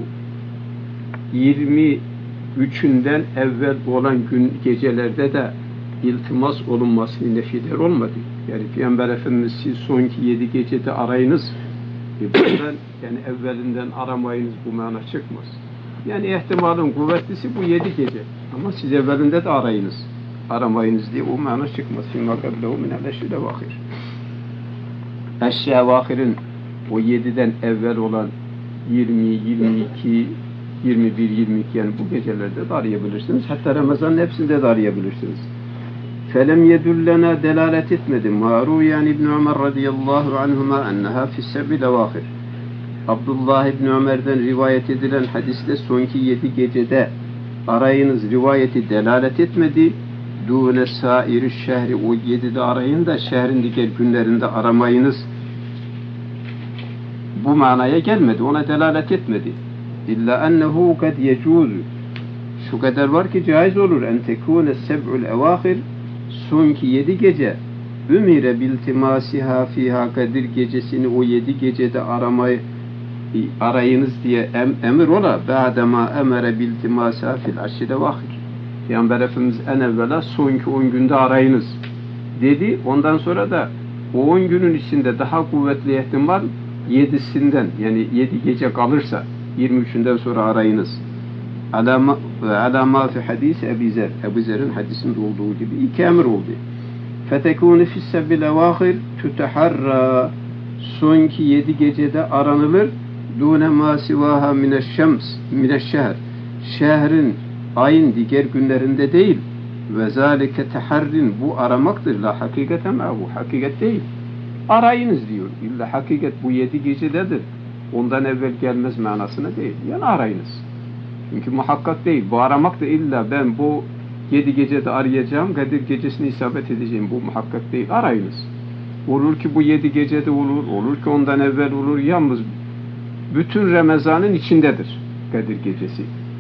23'ünden evvel olan gün gecelerde de iltimas olunmasını nefyeder olmadı. Yani Peygamber Efendimiz siz sonki 7 gecede arayınız. Bundan, yani evvelinden aramayınız bu mana çıkmaz. Yani ihtimalın kuvvetlisi bu 7 gece. Ama siz evvelinde de arayınız. Aramayınız diye o mana çıkmaz. Fîmâ kablehu minel eşhil evâhir. Eşhil evâhirin o 7'den evvel olan 20, 22, 21, 22 yani bu gecelerde de arayabilirsiniz. Hatta Ramazan'ın hepsinde de arayabilirsiniz. Felem yedullena delalet etmedi. Maru yani İbn Ömer radıyallahu anhuma enneha fis-seb'il evâhir. Abdullah İbn Ömer'den rivayet edilen hadiste sonki 7 gecede arayınız rivayeti delalet etmedi. Dûne sâiri şehri o 7'de arayın da şehrin diğer günlerinde aramayınız. Bu manaya gelmedi. Ona delalet etmedi. İlla ennehu kad yecuzu. Şu kadar var ki caiz olur. En tekûne seb'ul evâhir sonki 7 gece ümire biltimasiha fiha Kadir gecesini o 7 gecede arayınız diye emir ola ba'dema emere biltimasiha fil aşril evâhir. Peygamber Efendimiz en evvela sonki 10 günde arayınız dedi. Ondan sonra da o 10 günün içinde daha kuvvetli ihtimal 7'sinden yani 7 gece kalırsa 23'ünden sonra arayınız. Alama fi hadis Ebu Zer. Ebu Zer'in hadisinde olduğu gibi iki emir oldu. Fetekûne fis-seb'il evâhir tüteharrâ sonki 7 gecede aranılır. Dûne mâ sivâhâ mineşşehr. Şehrin ayın diğer günlerinde değil. Ve zâlike teharrin bu aramaktır. La hakikaten bu hakikat değil. Arayınız diyor. İlla hakikat bu 7 gecededir. Ondan evvel gelmez manasına değil. Yani arayınız. Çünkü muhakkak değil. Bu aramak da illa ben bu 7 gecede arayacağım, Kadir gecesini isabet edeceğim. Bu muhakkak değil. Arayınız. Olur ki bu 7 gecede olur, olur ki ondan evvel olur. Yalnız bütün Ramazan'ın içindedir Kadir gecesi.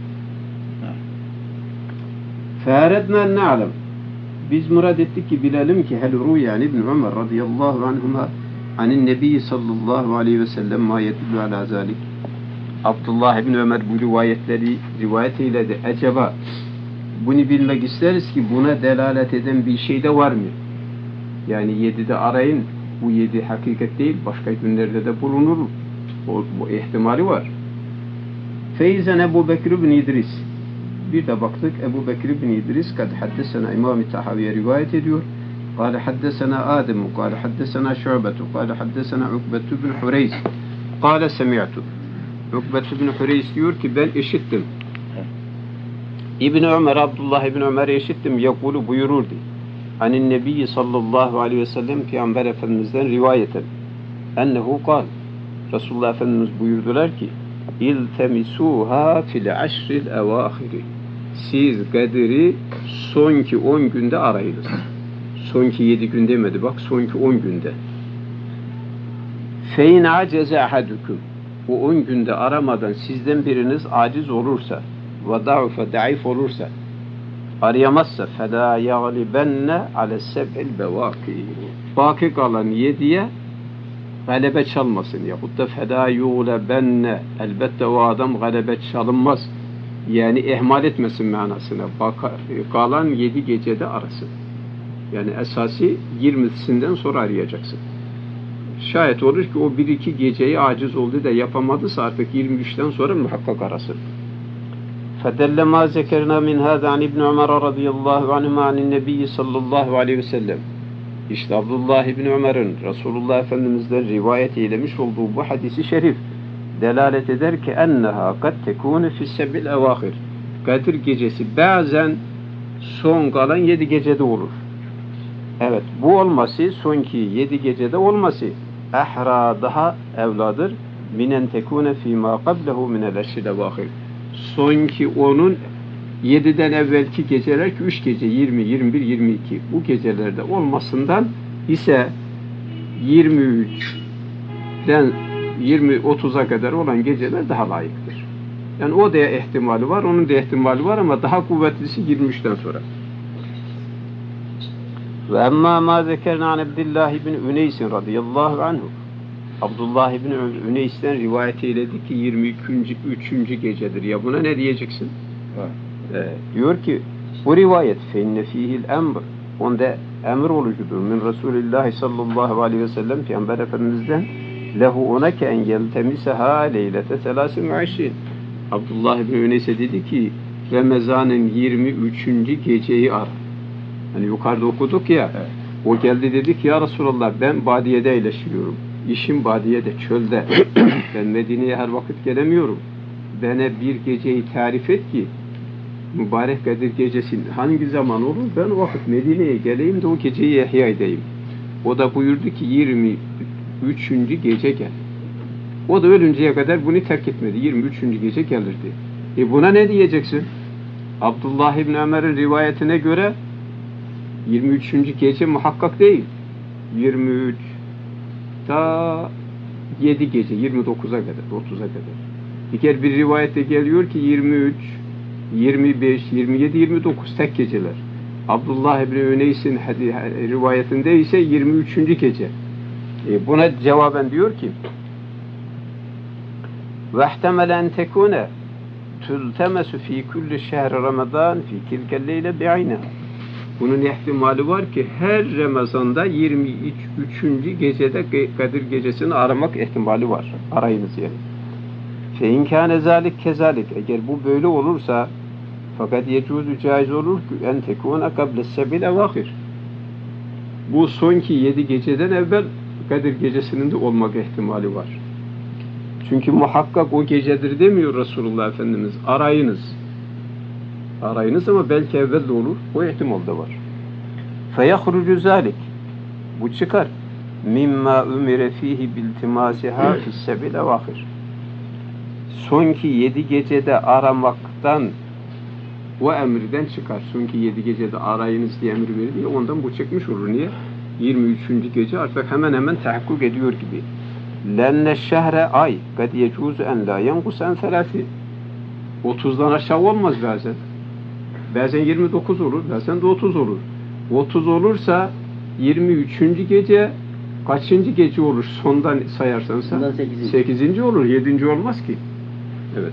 Feredna na'lem. Biz murad ettik ki bilelim ki hel ruyan İbn Ömer radıyallahu anhuma anin nebi sallallahu aleyhi ve sellem ma yedullu ala zalik. Abdullah İbn Ömer bu rivayetleri rivayet eyledi. Acaba bunu bilmek isteriz ki buna delalet eden bir şey de var mı? Yani 7'de arayın. Bu 7 hakikat değil. Başka günlerde de bulunur. Bu ihtimali var. Feyzen Ebu Bekir ibn İdris. Bir de baktık Ebu Bekir ibn İdris kad haddesena İmam-ı Tahaviye rivayet ediyor. قال حدثنا آدم قال حدثنا شعبة قال حدثنا عقبة بن حريث قال سمعت Ukbet ibn Hureyz diyor ki ben işittim. İbn Ömer, Abdullah İbn Ömer'e işittim. Yakulu buyururdu. Anin Nebi sallallahu aleyhi ve sellem Peygamber Efendimiz'den rivayeten. Ennehu kal. Resulullah Efendimiz buyurdular ki İltemisuha fil aşril evâhiri. Siz Kadir'i sonki 10 günde arayınız. Sonki 7 gün demedi bak sonki 10 günde. Fein aceze ahadukum. O 10 günde aramadan sizden biriniz aciz olursa ve daif olursa arayamazsa فَلَا يَغْلِبَنَّ عَلَى السَّبْعِ الْبَوَاقِي Baki kalan 7'ye galebe çalmasın yahut da فَلَا يُغْلَبَنَّ elbette o adam galebe çalınmaz yani ihmal etmesin manasına kalan 7 gecede arasın yani esası 20'sinden sonra arayacaksın. Şayet olur ki o 1-2 geceyi aciz oldu da yapamadıysa artık 23'ten sonra muhakkak arasın. فَدَلَّ مَا ذَكَرْنَا مِنْ هَذَا عَنْ İbn Ömer radıyallahu anhuma anin nebi sallallahu aleyhi ve sellem. İşte Abdullah İbn Ömer'in Resulullah Efendimiz'den rivayet eylemiş olduğu bu hadisi şerif delalet eder ki enneha kad tekûne fis-seb'il evâhir. Kadir gecesi bazen son kalan 7 gecede olur. Evet, bu olması sonki 7 gecede olması ehra daha evladır minen tekune fîmâ qablehu minel eşhil evâhir. Sonki onun 7'den evvelki geceler ki 3 gece 20, 21, 22 bu gecelerde olmasından ise 23'den 20-30'a kadar olan geceler daha layıktır. Yani o da ihtimali var, onun da ihtimali var ama daha kuvvetlisi 23'ten sonra. Ve emmâ mâ zekerna an Abdullah ibn Üneys radıyallahu anhu. Abdullah ibn Üneys'ten rivayet eyledi ki 23. gecedir. Ya buna ne diyeceksin? Diyor ki bu rivayet fe inne fihil emr. Onda emir olucudur. Min Resulillah sallallahu aleyhi ve sellem Peygamber Efendimiz'den lehu ona ki en yeltemiseha leylete 23. Abdullah ibn Üneys'e dedi ki Ramazan'ın 23. geceyi ara. Hani yukarıda okuduk ya. Evet. O geldi dedi ki ya Resulallah ben badiyede eğleşiyorum. İşim badiyede, çölde. Ben Medine'ye her vakit gelemiyorum. Bana bir geceyi tarif et ki mübarek Kadir gecesi hangi zaman olur? Ben o vakit Medine'ye geleyim de o geceyi ihya edeyim. O da buyurdu ki 23. gece gel. O da ölünceye kadar bunu terk etmedi. 23. gece gelirdi. Buna ne diyeceksin? Abdullah İbni Ömer'in rivayetine göre 23. gece muhakkak değil. 23 ta 7 gece, 29'a kadar, 30'a kadar. Diğer bir rivayette geliyor ki 23, 25, 27, 29 tek geceler. Abdullah İbni Üneys'in rivayetinde ise 23. gece. Buna cevaben diyor ki وَاحْتَمَلَ أَنْ تَكُونَ تُلْتَمَسُ ف۪ي كُلِّ شَهْرِ رَمَضَانِ ف۪ي تِلْكَ اللَّيْلَ بِعَيْنَهَا. Bunun ihtimali var ki her Ramazan'da 23. gecede Kadir gecesini aramak ihtimali var. Arayınız yani. فَاِنْ كَانَ ذَٰلِكْ كَذَٰلِكْ. Eğer bu böyle olursa fakat yecuzu caiz olur ki en tekûne kable sebil evâhir. Bu sonki 7 geceden evvel Kadir gecesinin de olmak ihtimali var. Çünkü muhakkak o gecedir demiyor Resulullah Efendimiz. Arayınız. Arayınız ama belki evvel de olur. O ihtimal da var. فَيَخْرُجُ ذَٰلِكْ. Bu çıkar. مِمَّا اُمِرَ ف۪يهِ بِالْتِمَاسِهَا فِي السَّبِلَ وَاخِرِ. Sonki 7 gecede aramaktan o emirden çıkar. Sonki 7 gecede arayınız diye emir veriliyor. Ondan bu çıkmış olur. Niye? 23. gece artık hemen hemen tahakkuk ediyor gibi. لَنَّ الشَّهْرَ ay قَدْ يَجُوزُ اَنْ لَا يَنْقُسَ اَنْ ثَلَاثِ. 30'dan aşağı olmaz bazen. Bazen 29 olur, bazen de 30 olur. 30 olursa 23. gece kaçıncı gece olur? Sondan sayarsan 8. olur, 7. olmaz ki. Evet.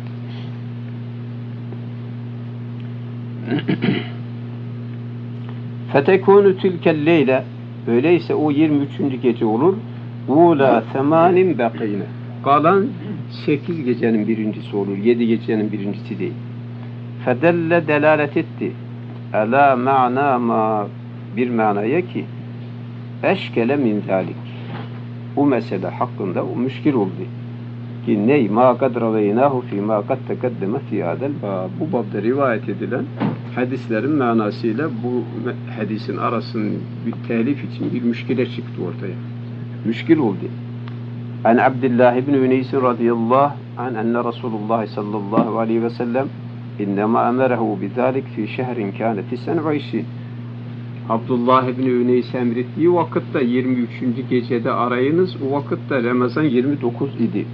فَتَكُونُ تِلْكَ اللَّيْلَ. Öyleyse o 23. gece olur. Ula themanin baqine. Kalan 8 gecenin birincisi olur. 7 gecenin birincisi değil. Fedelle delalet etti. Ala ma'na ma bir manaya ki eşkele min zalik. Bu mesele hakkında o müşkil oldu. Ki ney ma kad raveynahu fi ma kad tekaddeme fi hadel bab. Bu babda rivayet edilen hadislerin manasıyla bu hadisin arasının bir telif için bir müşkile çıktı ortaya. Müşkil oldu. An Abdullah ibn Üneys radıyallahu an enne Resulullah sallallahu aleyhi ve sellem innema emerehu bizalik fi şehrin kâne 29. Abdullah ibn Üneys emrettiği vakitte 23. gecede arayınız. O vakitte Ramazan 29 idi.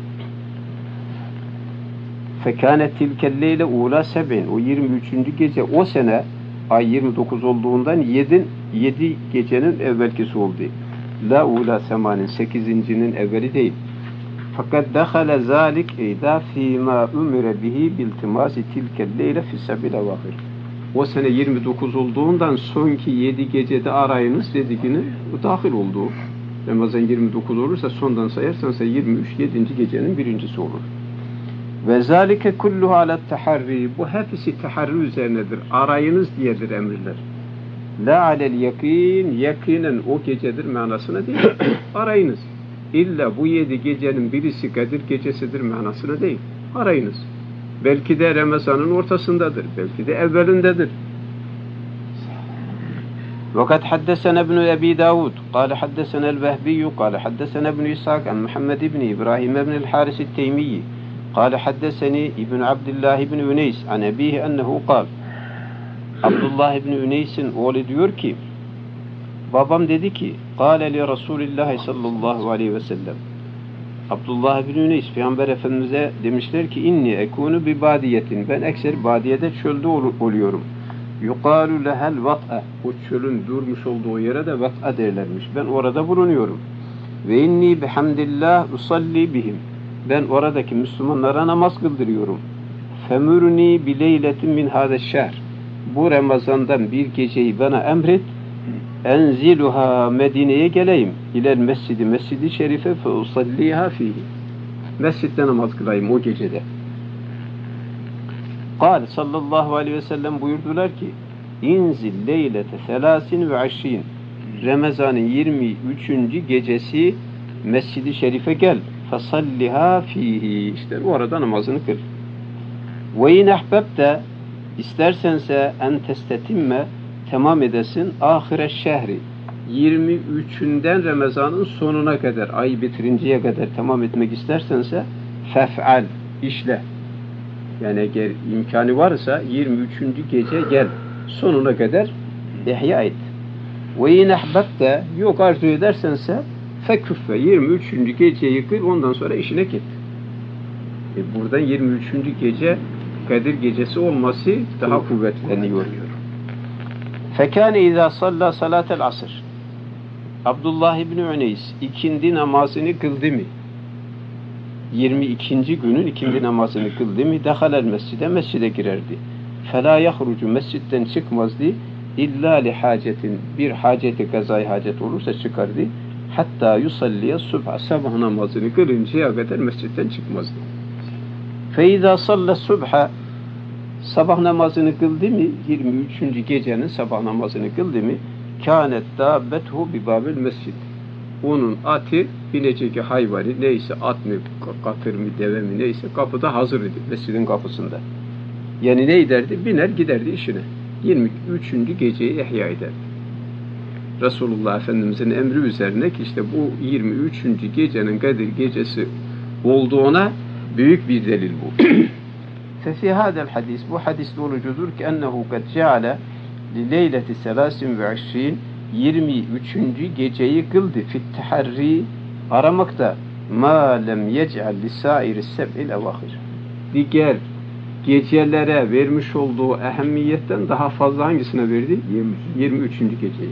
Fekâne tilkel leyle ula seb'in. O 23. gece o sene ay 29 olduğundan 7 gecenin evvelkisi oldu. La ula semanin 8'incinin evveli değil. Fakat dehale zalik eyda fîmâ umire bihi biltimâsi tilkel leyle fissebil evâhir. O sene 29 olduğundan sonki 7 gecede arayınız dediğini dahil oldu. Ramazan 29 olursa sondan sayarsansa 23 7. gecenin birincisi olur. Ve zalike kulluhu ala taharri. Bu hepsi taharri üzerinedir. Arayınız diyedir emirler. La alel yakin. Yakinen o gecedir manasına değil. Arayınız. İlla bu 7 gecenin birisi Kadir gecesidir manasına değil. Arayınız. Belki de Ramazan'ın ortasındadır. Belki de evvelindedir. وقد حدثنا ابن أبي داود قال حدثنا الوهبي قال حدثنا ابن إسحاق عن محمد بن إبراهيم بن الحارث التيمي قال حدثني ابن عبد الله بن أنيس عن أبيه أنه قال Abdullah İbni Üneys'in oğlu diyor ki, babam dedi ki, قَالَ لِرَسُولِ اللّٰهِ sallallahu aleyhi ve sellem. Abdullah İbni Üneys, Peygamber Efendimiz'e demişler ki, inni ekunu bi badiyetin. Ben ekser badiyede, çölde oluyorum. Yuqalu lehel vat'a. O çölün durmuş olduğu yere de vat'a derlermiş. Ben orada bulunuyorum. Ve inni bihamdillah usalli bihim. Ben oradaki Müslümanlara namaz kıldırıyorum. Femurni bi leyletin min hâze şehr. Bu Ramazan'dan bir geceyi bana emret. Enziluha, Medine'ye geleyim. İlel mescidi, mescidi şerife fe usalliha fihi. Mescitte namaz kılayım o gecede. Kâle sallallahu aleyhi ve sellem buyurdular ki, İnzil leylete 23. Ramazan'ın 23. gecesi Mescid-i Şerif'e gel. Fasalliha fihi. İşte orada namazını kıl. Ve in ahbebte, istersense en testetimme, tamam edesin ahire şehri. 23'ünden Ramazan'ın sonuna kadar, ay bitirinceye kadar tamam etmek istersense fef'al, işle. Yani eğer imkanı varsa 23. gece gel. Sonuna kadar ihya et. Ve in ahbebte, yok arzu edersense feküffe, 23. geceyi kıl, ondan sonra işine git. Buradan 23. gece Kadir gecesi olması daha kuvvetleniyor. Fekâne izâ sallâ salâtel asr. Abdullah İbni Üneys ikindi namazını kıldı mı? 22. günün ikindi namazını kıldı mı? Dehalel mescide, mescide girerdi. Felâ yahrucu, mescitten çıkmazdı. İllâ li hacetin, bir haceti, gazayı hacet olursa çıkardı. Hatta yusalliye subha, sabah namazını kılıncaya kadar mescitten çıkmazdı. Feyza salla subha, sabah namazını kıldı mı? 23. gecenin sabah namazını kıldı mı? Kânet dâbethu bi bâbil mescid. Onun atı, bineceki hayvanı, neyse at mı, katır mı, deve mi, neyse kapıda hazır idi, mescidin kapısında. Yani ne ederdi? Biner giderdi işine. 23. geceyi ihya ederdi. Resulullah Efendimiz'in emri üzerine ki işte bu 23. gecenin Kadir gecesi olduğuna büyük bir delil bu. Fefi hadel hadis, bu hadiste olucudur ki ennehu kad ceale li leyleti 23. geceyi kıldı fit teharri, aramakta ma lem yec'al li sairi seb'il evahir. Diğer gecelere vermiş olduğu ehemmiyetten daha fazla hangisine verdi? 23. geceyi.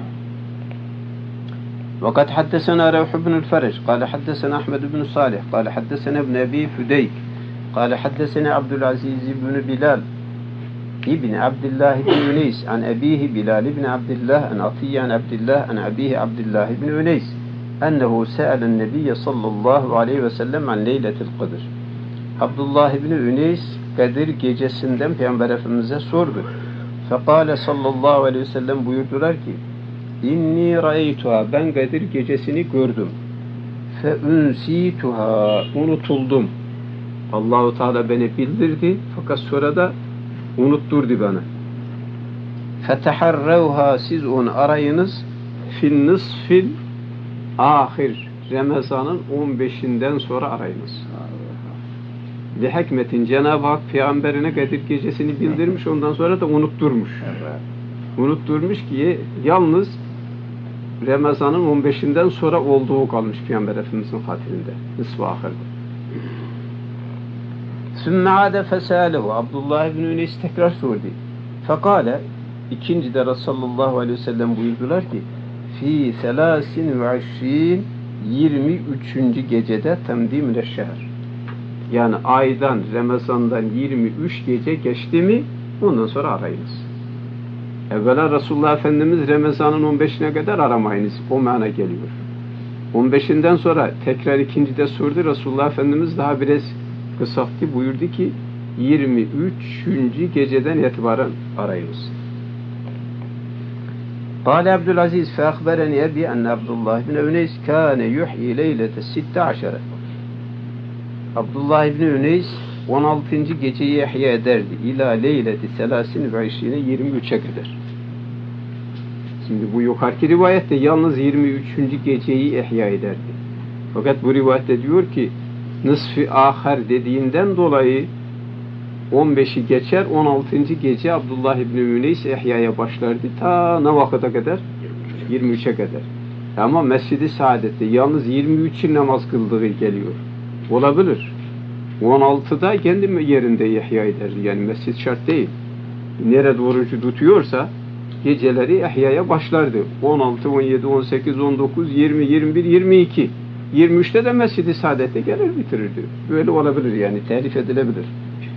وقد حدثنا روح بن الفرج قال حدثنا أحمد بن صالح قال حدثنا ابن أبي فديك قال حدثنا عبد العزيز بن بلال ابن عبد الله بن أنيس عن أبيه بلال بن عبد الله عن عطية عن عبد الله عن أبيه عبد الله بن أنيس أنه سأل النبي صلى الله عليه وسلم عن ليلة القدر. Abdullah ibn Üneys Kadir gecesinden Peygamber Efendimiz'e sordu. Fekale sallallahu aleyhi ve sellem buyurdular ki, İnni ra'eytuha, ben Kadir gecesini gördüm. Fe unsituha, unutuldum. Allahu Teala beni bildirdi fakat sonra da unutturdu bana. Feteharrevha, siz onu arayınız. Fil nisfil ahir, Ramazan'ın 15'inden sonra arayınız. Lihekmetin, Cenab-ı Hak peygamberine Kadir gecesini bildirmiş, ondan sonra da unutturmuş. Unutturmuş ki yalnız Ramazan'ın 15'inden sonra olduğu kalmış Peygamber Efendimiz'in hatirinde. Nisf-i ahirde. Sümme ade fesâlehu, Abdullah ibn Üneys tekrar sordu. Fekale, ikinci de Resulullah aleyhi ve sellem buyurdular ki, fi 23. gecede temdîm-i şehr. Yani aydan, Ramazan'dan 23 gece geçti mi, ondan sonra arayınız. Evvela Resulullah Efendimiz Ramazan'ın 15'ine kadar aramayınız. O mana geliyor. 15'inden sonra tekrar ikincide sordu. Resulullah Efendimiz daha biraz kısalttı. Buyurdu ki 23. geceden itibaren arayınız. قال Abdülaziz فأخبرني أبي أن عبد الله بن أنيس كان يحيي ليلة 16. Abdullah İbni Üneys 16. geceyi ihya ederdi. İlâ leyleti 23'e kadar. Şimdi bu yukarıki rivayette yalnız 23. geceyi ihya ederdi. Fakat bu rivayette diyor ki nısf-ı ahir dediğinden dolayı 15'i geçer, 16. gece Abdullah İbni Üneys ihyaya başlardı. Ta ne vakıta kadar? 23'e kadar. Ama Mescid-i Saadet'te yalnız 23 yıl namaz kıldığı geliyor. Olabilir. 16'da kendi yerinde ihya ederdi. Yani mescid şart değil. Nerede orucu tutuyorsa geceleri ihyaya başlardı. 16, 17, 18, 19, 20, 21, 22. 23'te de Mescid-i Saadet'te gelir bitirirdi. Böyle olabilir yani. Telif edilebilir.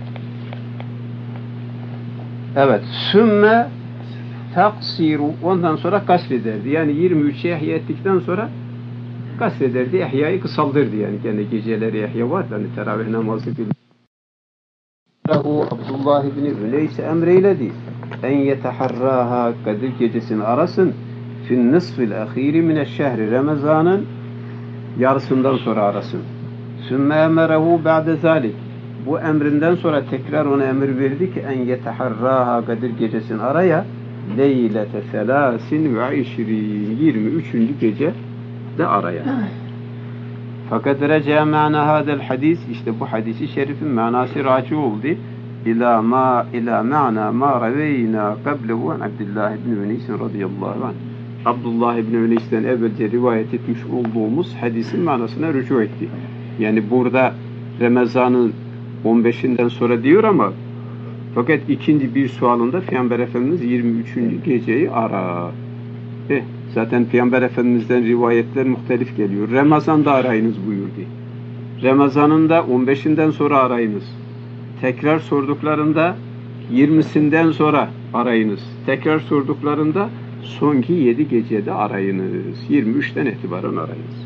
Evet. Sümme taksiru. Ondan sonra kasrederdi. Yani 23'e ihya ettikten sonra kasrederdi. İhyayı kısaldırdı yani. Kendi geceleri ihya var. Yani teravih namazı gibi. Abdullah ibn Üneys emreyledi. En yeteharraha Kadir gecesini arasın. Fin nisfil ahiri mineşşehri Ramazan'ın yarısından sonra arasın. Sümme emerehu ba'de zalik. Bu emrinden sonra tekrar ona emir verdi ki en yeteharraha Kadir gecesini araya leylete selasin ve 23. gece de araya. Fakat reca ma'na hadel hadis, işte bu hadisi şerifin manası raci oldu. İlâ ma'na ma reveyna qablehu an Abdullah ibn Üneys radıyallahu anh. Abdullah ibn Üneys'ten evvelce rivayet etmiş olduğumuz hadisin manasına rücu etti. Yani burada Ramazan'ın 15'inden sonra diyor ama fakat ikinci bir sualında Peygamber Efendimiz 23. geceyi ara. Zaten Peygamber Efendimiz'den rivayetler muhtelif geliyor. Ramazan'da arayınız buyurdu. Ramazan'ın da 15'inden sonra arayınız. Tekrar sorduklarında 20'sinden sonra arayınız. Tekrar sorduklarında sonki 7 gecede arayınız. 23'ten itibaren arayınız.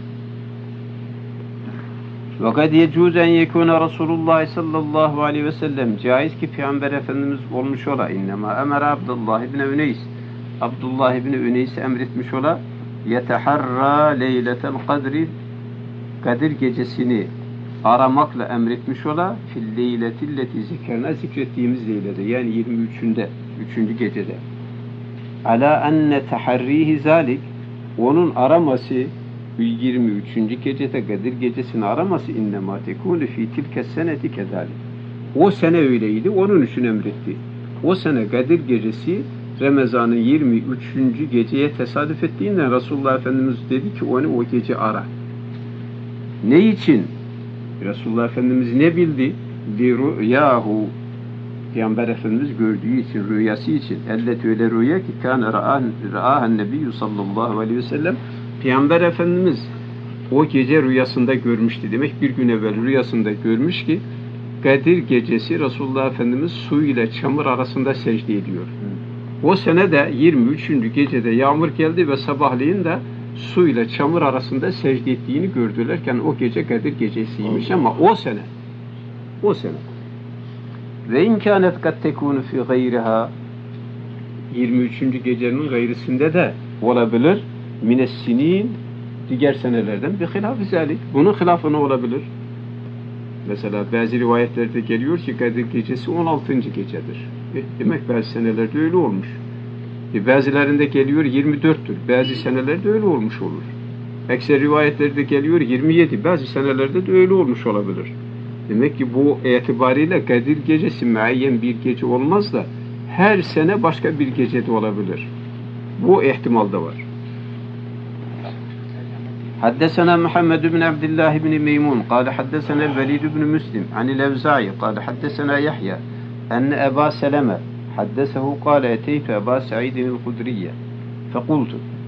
وَقَدْ يَجُوزَ اَنْ يَكُونَ رَسُولُ اللّٰهِ sallallahu aleyhi ve sellem caiz ki Peygamber Efendimiz olmuş ola اِنَّمَا اَمَرَ Abdullah ibn Üneys Abdullah ibn Üneys'i emretmiş ola yeteharra leyletel kadri Kadir gecesini aramakla emretmiş ola fil leyletilleti zikrena zikrettiğimiz leylede yani 23'ünde 3. gecede ala enne teharrihi zalik onun araması 23. gecede Kadir gecesini araması innema tekûnü fî tilke seneti kezalik. O sene öyleydi, onun için emretti. O sene Kadir gecesi Ramazan'ın 23. geceye tesadüf ettiğinden Resulullah Efendimiz dedi ki onu o gece ara. Ne için? Resulullah Efendimiz ne bildi? Yahu Peygamber Efendimiz gördüğü için, rüyası için. Ellet öyle rüya ki kâne ra'ahen nebiyyü sallallahu aleyhi ve sellem Peygamber Efendimiz o gece rüyasında görmüştü. Demek bir gün evvel rüyasında görmüş ki Kadir gecesi Resulullah Efendimiz su ile çamur arasında secde ediyor. O sene de 23. gecede yağmur geldi ve sabahleyin de su ile çamur arasında secde ettiğini gördülerken o gece Kadir gecesiymiş ama o sene ve imkanet kad tekunu fi gayriha 23. gecenin gayrisinde de olabilir minessinin diğer senelerden bir hilaf-ı zalik. Bunun hilafına olabilir. Mesela bazı rivayetlerde geliyor ki Kadir gecesi 16. gecedir. Demek bazı senelerde öyle olmuş. Bazılarında geliyor 24'tür. Bazı senelerde öyle olmuş olur. Ekser rivayetlerde geliyor 27. Bazı senelerde de öyle olmuş olabilir. Demek ki bu itibariyle Kadir gecesi muayyen bir gece olmaz da her sene başka bir gecede olabilir. Bu ihtimal da var. حدثنا محمد بن عبد الله بن ميمون قال حدثنا الوليد بن مسلم عن الأوزاعي قال حدثنا يحيى أن أبا سلمة حدثه قال أتيت أبا سعيد الخدري فقلت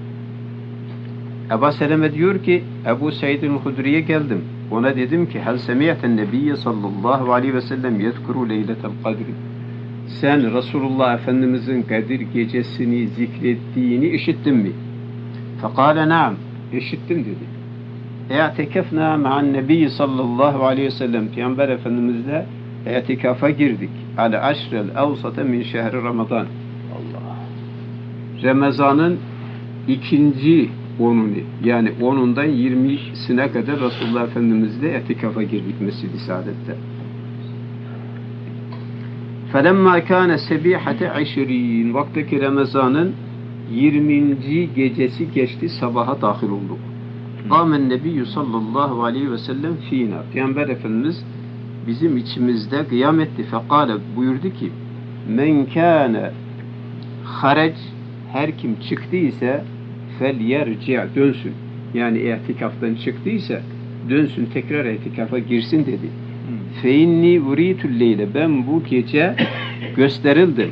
Ebu Seleme diyor ki Ebu Said'in Hudri'ye geldim. Ona dedim ki hel semi'ten nebiyye sallallahu aleyhi ve sellem yezkuru leyletel kadri. Sen Resulullah Efendimizin Kadir gecesini zikrettiğini işittin mi? Fekale naam. İşittim dedi. İ'tikafna ma'an nebiyyi sallallahu aleyhi ve sellem. Peygamber Efendimizle i'tikafa girdik. Ala aşrel evsate min şehri Ramazan. Allah. Ramazan'ın ikinci 10'unu yani 10'undan 20'sine kadar Resulullah Efendimizle i'tikafa girdik Mescid-i Saadet'te. فَلَمَّا كَانَ سَبِيحَةَ 20 vaktaki Ramazan'ın 20. gecesi geçti, sabaha dahil olduk. قَامَ النَّبِيُّ sallallahu aleyhi ve sellem fînâ. Peygamber Efendimiz bizim içimizde kıyam etti. Fekale buyurdu ki men kâne harac her kim çıktıysa fel yerci' dönsün. Yani itikaftan çıktıysa dönsün tekrar itikafa girsin dedi. Fe inni uritul leyle ben bu gece gösterildim.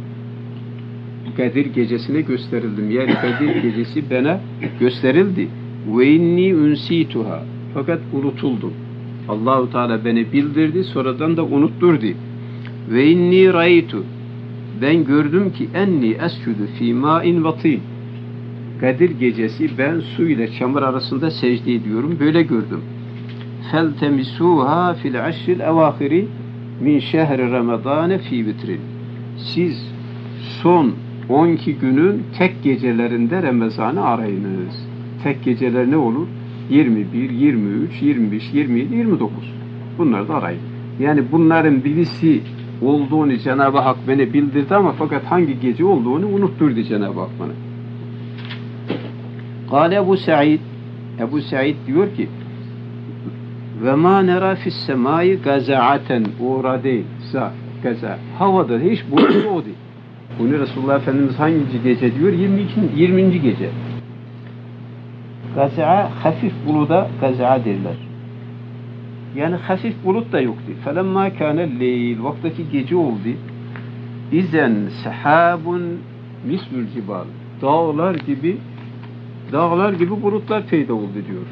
Kadir gecesine gösterildim. Yani Kadir gecesi bana gösterildi. Ve inni unsituha. Fakat unutuldum. Allahu Teala beni bildirdi, sonradan da unutturdu. Ve inni raytu. Ben gördüm ki enni escudu fi ma'in vatin. Kadir gecesi ben su ile çamur arasında secde ediyorum. Böyle gördüm. Feltemisuha fil ashril evahiri min şehri Ramazan fi vitrin. Siz son 12 günün tek gecelerinde Ramazan'ı arayınız. Tek geceler ne olur? 21, 23, 25, 27, 29. Bunları da arayın. Yani bunların birisi olduğunu Cenab-ı Hak bana bildirdi ama fakat hangi gece olduğunu unutturdu Cenab-ı Hak bana. Kâle Ebu Sa'id. Ebu Sa'id diyor ki ve mâ nerâ fissemâi gaza'aten uğra değil. Gaza. Havada hiç bulut o değil. Bunu Resulullah Efendimiz hangi gece diyor? 20. gece. Gaza'a hafif buluda gaza'a derler. Yani hafif bulut da yoktu. Felemma kâne leyl. Vaktaki gece oldu. İzen sehabun mislül cibal. Dağlar gibi bulutlar peyda oldu diyor.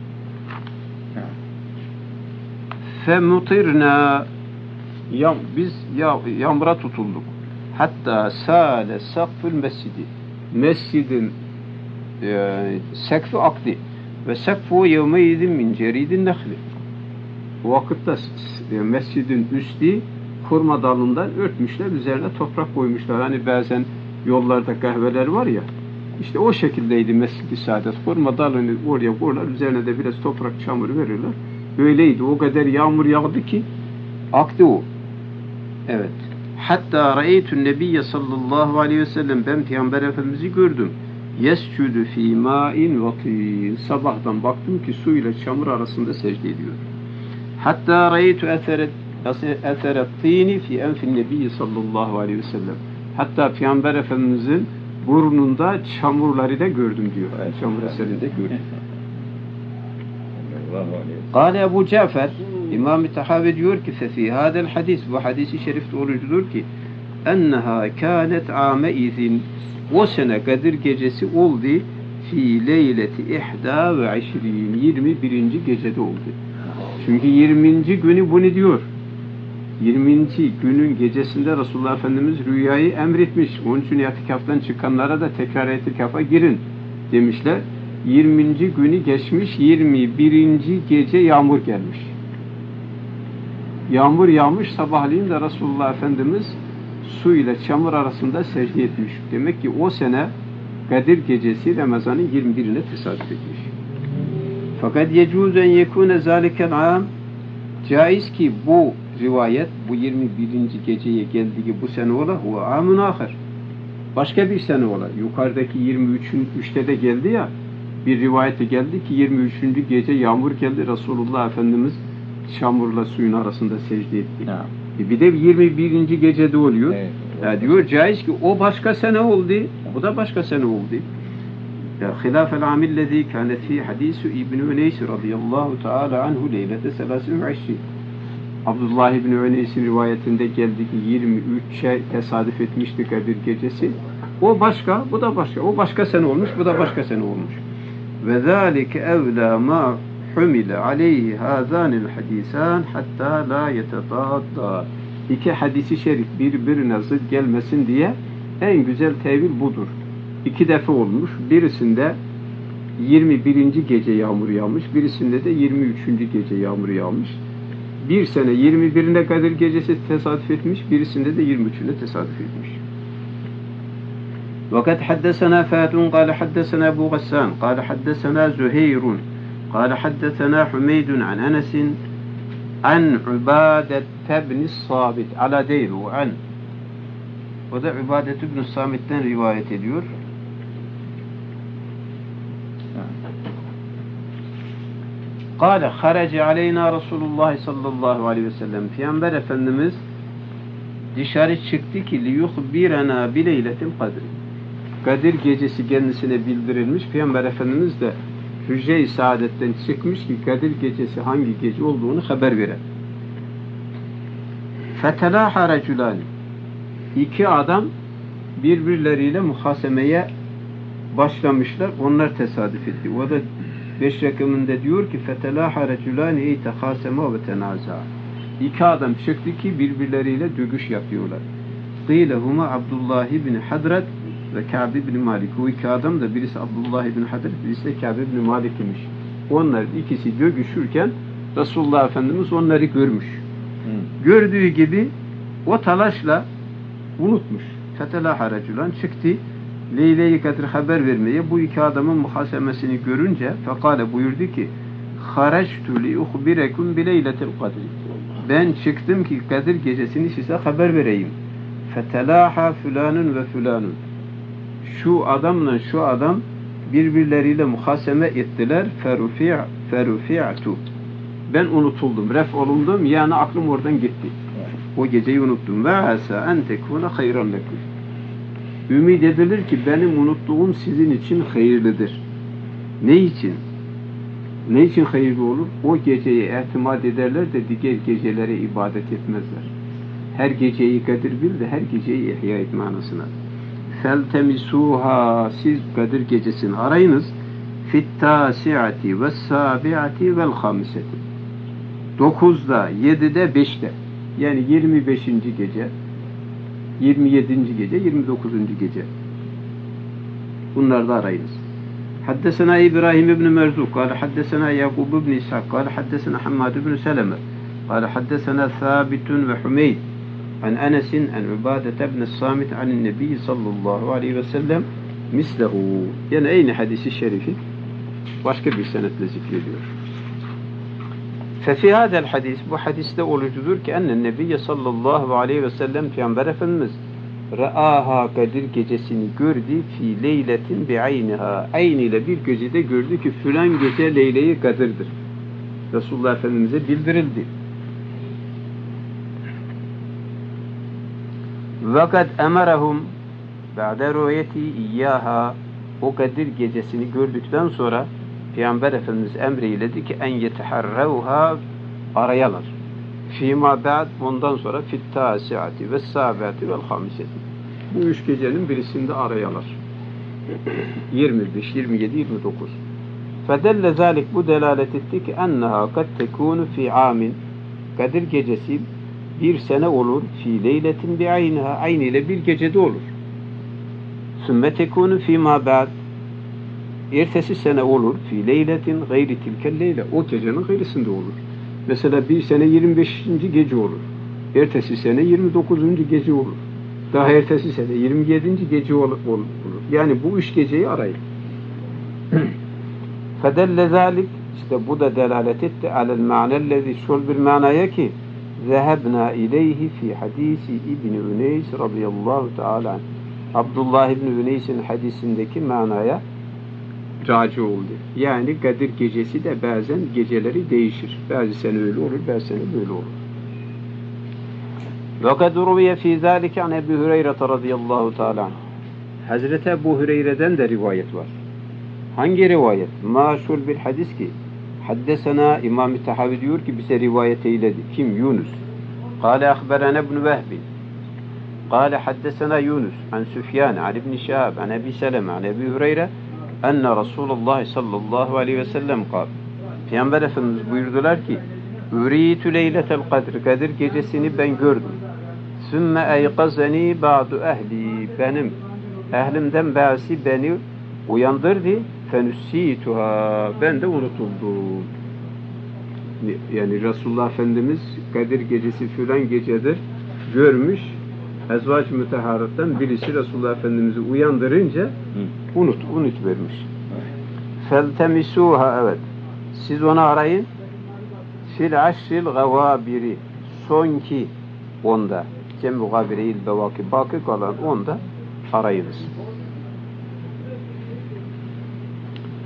Femutirna biz yağmura tutulduk. Hatta sâle sakfül mescidi. Mescidin sekfi aktı. Ve sekfu yevmeydin min ceridin nehli. O vakitte mescidin üstü kurma dalından örtmüşler, üzerine toprak koymuşlar. Hani bazen yollarda kahveler var ya, işte o şekildeydi Mescid-i Saadet. Kurma dalını oraya koyarlar, üzerine de biraz toprak, çamur verirler. Öyleydi. O kadar yağmur yağdı ki aktı o. Evet. Hatta ra'eytun nebiyye sallallahu aleyhi ve sellem ben Peygamber Efendimiz'i gördüm. Yescudu fî mâin vatin. Sabahtan baktım ki su ile çamur arasında secde ediyor. Hatta ra'eytu eseret tîni fî enfin nebiyye sallallahu aleyhi ve sellem. Hatta Peygamber Efendimiz'in burnunda çamurları da gördüm diyor. Çamur eserini de gördüm. Kâle Ebu Cafer İmam-ı Tahavi diyor ki fefî hâdel hadis bu hadisi şerifte olucudur ki enneha kânet âme izin o sene Kadir gecesi oldu fi leyleti ihda ve işrin 21. gecede oldu. Çünkü 20. günü bunu diyor. 20. günün gecesinde Resulullah Efendimiz rüyayı emretmiş. Onun için itikaftan çıkanlara da tekrar itikafa girin demişler. 20. günü geçmiş, 21. gece yağmur gelmiş. Yağmur yağmış, sabahleyin de Resulullah Efendimiz su ile çamur arasında secde etmiş. Demek ki o sene Kadir gecesi Ramazan'ın 21'ine tesadüf etmiş. Fakat yecuzen yekune zalikel am caiz ki bu rivayet bu 21. geceye geldiği bu sene ola huve amun ahir. Başka bir sene ola. Yukarıdaki 23'te de geldi ya bir rivayette geldi ki 23. gece yağmur geldi. Resulullah Efendimiz çamurla suyun arasında secde etti. Bir de 21. gecede oluyor. Evet, evet. Diyor caiz ki o başka sene oldu. Bu da başka sene oldu. Hilafel amillezî kânet fî hadîsü İbn-i Üneys radıyallahu teâlâ anhu leylete 23. Abdullah İbn-i Üneys'in rivayetinde geldi ki 23'e tesadüf etmişti Kadir gecesi. O başka, bu da başka. O başka sene olmuş, bu da başka sene olmuş. Ve zâlike evlâ mâ humile aleyhi hâzânil hadîsân hattâ lâ yetetâddâ. İki hadisi şerif birbirine zıt gelmesin diye en güzel tevil budur. 2 defa olmuş. Birisinde 21. gece yağmur yağmış. Birisinde de 23. gece yağmur yağmış. Bir sene 21'ine Kadir gecesi tesadüf etmiş. Birisinde de 23'üne tesadüf etmiş. وقد حدثنا فات قال حدثنا أبو غسان قال حدثنا زهير قال حدثنا حميد عن أنس عن عبادة بن الصامت على değil o an. O da Übadet ibn Samit'ten rivayet ediyor. Kâle harece aleyna Resulullah sallallahu aleyhi ve sellem. Peygamber Efendimiz dışarı çıktı ki liyuhbirena bileyletil kadri. Kadir gecesi kendisine bildirilmiş. Peygamber Efendimiz de Hücre-i Saadet'ten çıkmış ki Kadir gecesi hangi gece olduğunu haber verir. Fetelaha reculani. İki adam birbirleriyle muhasemeye başlamışlar. Onlar tesadüf etti. O da 5 rakamında diyor ki fetelaha reculani ey tehasema ve tenaza. İki adam çıktı ki birbirleriyle dövüş yapıyorlar. Kıylehuma Abdullah ibn Hadrat ve Ka'b ibn Malik. O iki adam da birisi Abdullah ibn Hadrat, birisi de Ka'b ibn Malik imiş. Onlar ikisi dövüşürken Resulullah Efendimiz onları görmüş. Gördüğü gibi o talaşla unutmuş. Fetelaha reculan çıktı. Leyle-i Kadir haber vermeye bu iki adamın muhasemesini görünce fekale buyurdu ki haraçtu li uhbirekum bileyletil kadri. Ben çıktım ki Kadir gecesini size haber vereyim. Fetelaha fülanun ve fülanun. Şu adamla şu adam birbirleriyle muhaseme ettiler. Ferufi'tu. Ben unutuldum, ref olundum, yani aklım oradan gitti. O geceyi unuttum. Ve asa en tekune hayran lekum. Ümid edilir ki benim unuttuğum sizin için hayırlıdır. Ne için? Ne için hayırlı olur? O geceyi itimat ederler de diğer gecelere ibadet etmezler. Her geceyi Kadir bil de her geceyi ihya et manasına. Feltemisuha, siz Kadir gecesini arayınız. Fittasi'ati ve sabi'ati vel hamiseti. 9'da, 7'de, 5'te. Yani 25. gece, 27. gece, 29. gece. Bunları da arayınız. Haddesena İbrahim ibn Merzuk, kâle haddesena Yakub ibn İshak, kâle haddesena Hammad ibn Seleme, kâle haddesena Thabitun ve Hümeyd, an Enes'in, an Ubadete ibn Samit, an Nebi sallallahu aleyhi ve sellem, mislehu. Yani aynı hadisi şerifi başka bir senetle zikrediyor. Fefi hadel hadis, bu hadiste olucudur ki enne Nebiye sallallahu aleyhi ve sellem Peygamber Efendimiz Ra'aha Kadir gecesini gördü fi leyletin bi'ayniha. Ayniyle bir gecede gördü ki filan gece Leyle-i Kadir'dir. Resulullah Efendimiz'e bildirildi. Ve kad emerahum ba'de ru'yeti iyyaha. O Kadir gecesini gördükten sonra Peygamber Efendimiz emreyledi ki en yeteharravha, arayalar. Fîmâ ba'd, ondan sonra fittâsi'ati ve sâbi'ati vel hamiseti. Bu 3 gecenin birisinde arayalar. 25, 27, 29. Fedelle zâlik, bu delalet etti ki enneha kad tekûnu fî âmin. Kadir gecesi bir sene olur. Fî leyletin bi'ayniha, ayniyle bir gecede olur. Sümme tekûnu fîmâ ba'd. Ertesi sene olur. Fî leyletin gayri tilkel leyle. O gecenin gayrısında olur. Mesela bir sene 25. gece olur. Ertesi sene 29. gece olur. Daha ertesi sene 27. gece olur. Yani bu 3 geceyi arayın. Fedelle zâlik, işte bu da delalet etti alel ma'nellezi, şol bir manaya ki zehebna ileyhi fi hadisi İbn-i Üneys radıyallahu teala anh. Abdullah İbn-i Üneys'in hadisindeki manaya raci oldu. Yani Kadir gecesi de bazen geceleri değişir. Bazı sene öyle olur, bazı sene böyle olur. وَقَدْ رُوِيَ ف۪ي ذَٰلِكَ عَنْ اَبِي هُرَيْرَةَ رَضِيَ اللّٰهُ تَعَالَى. Hazreti Ebu Hüreyre'den de rivayet var. Hangi rivayet? Maşhur bir hadis ki haddesena, İmam-ı Tahavi diyor ki bize rivayet eyledi. Kim? Yunus. Kâle ahberene ibn Vehbi. Kâle haddesena Yunus an Süfyan, an İbn Şihab, an Ebi Seleme, an Ebi Hüreyre enne Resulullah sallallahu aleyhi ve sellem kâl. Peygamber Efendimiz buyurdular ki Ürîtü leyletel kadr. Kadir gecesini ben gördüm. Sümme eykazeni ba'du ehli. Benim ehlimden bazısı beni uyandırdı. Fenüssîtuha. Ben de unutuldum. Yani Resulullah Efendimiz Kadir gecesi filan gecedir görmüş. Ezvac-ı müteharattan birisi Resulullah Efendimiz'i uyandırınca unut vermiş. Feltemisuha, evet. Siz onu arayın. Fil aşril gavabiri, sonki onda, cem-i gabireyil bevaki, baki kalan onda arayınız.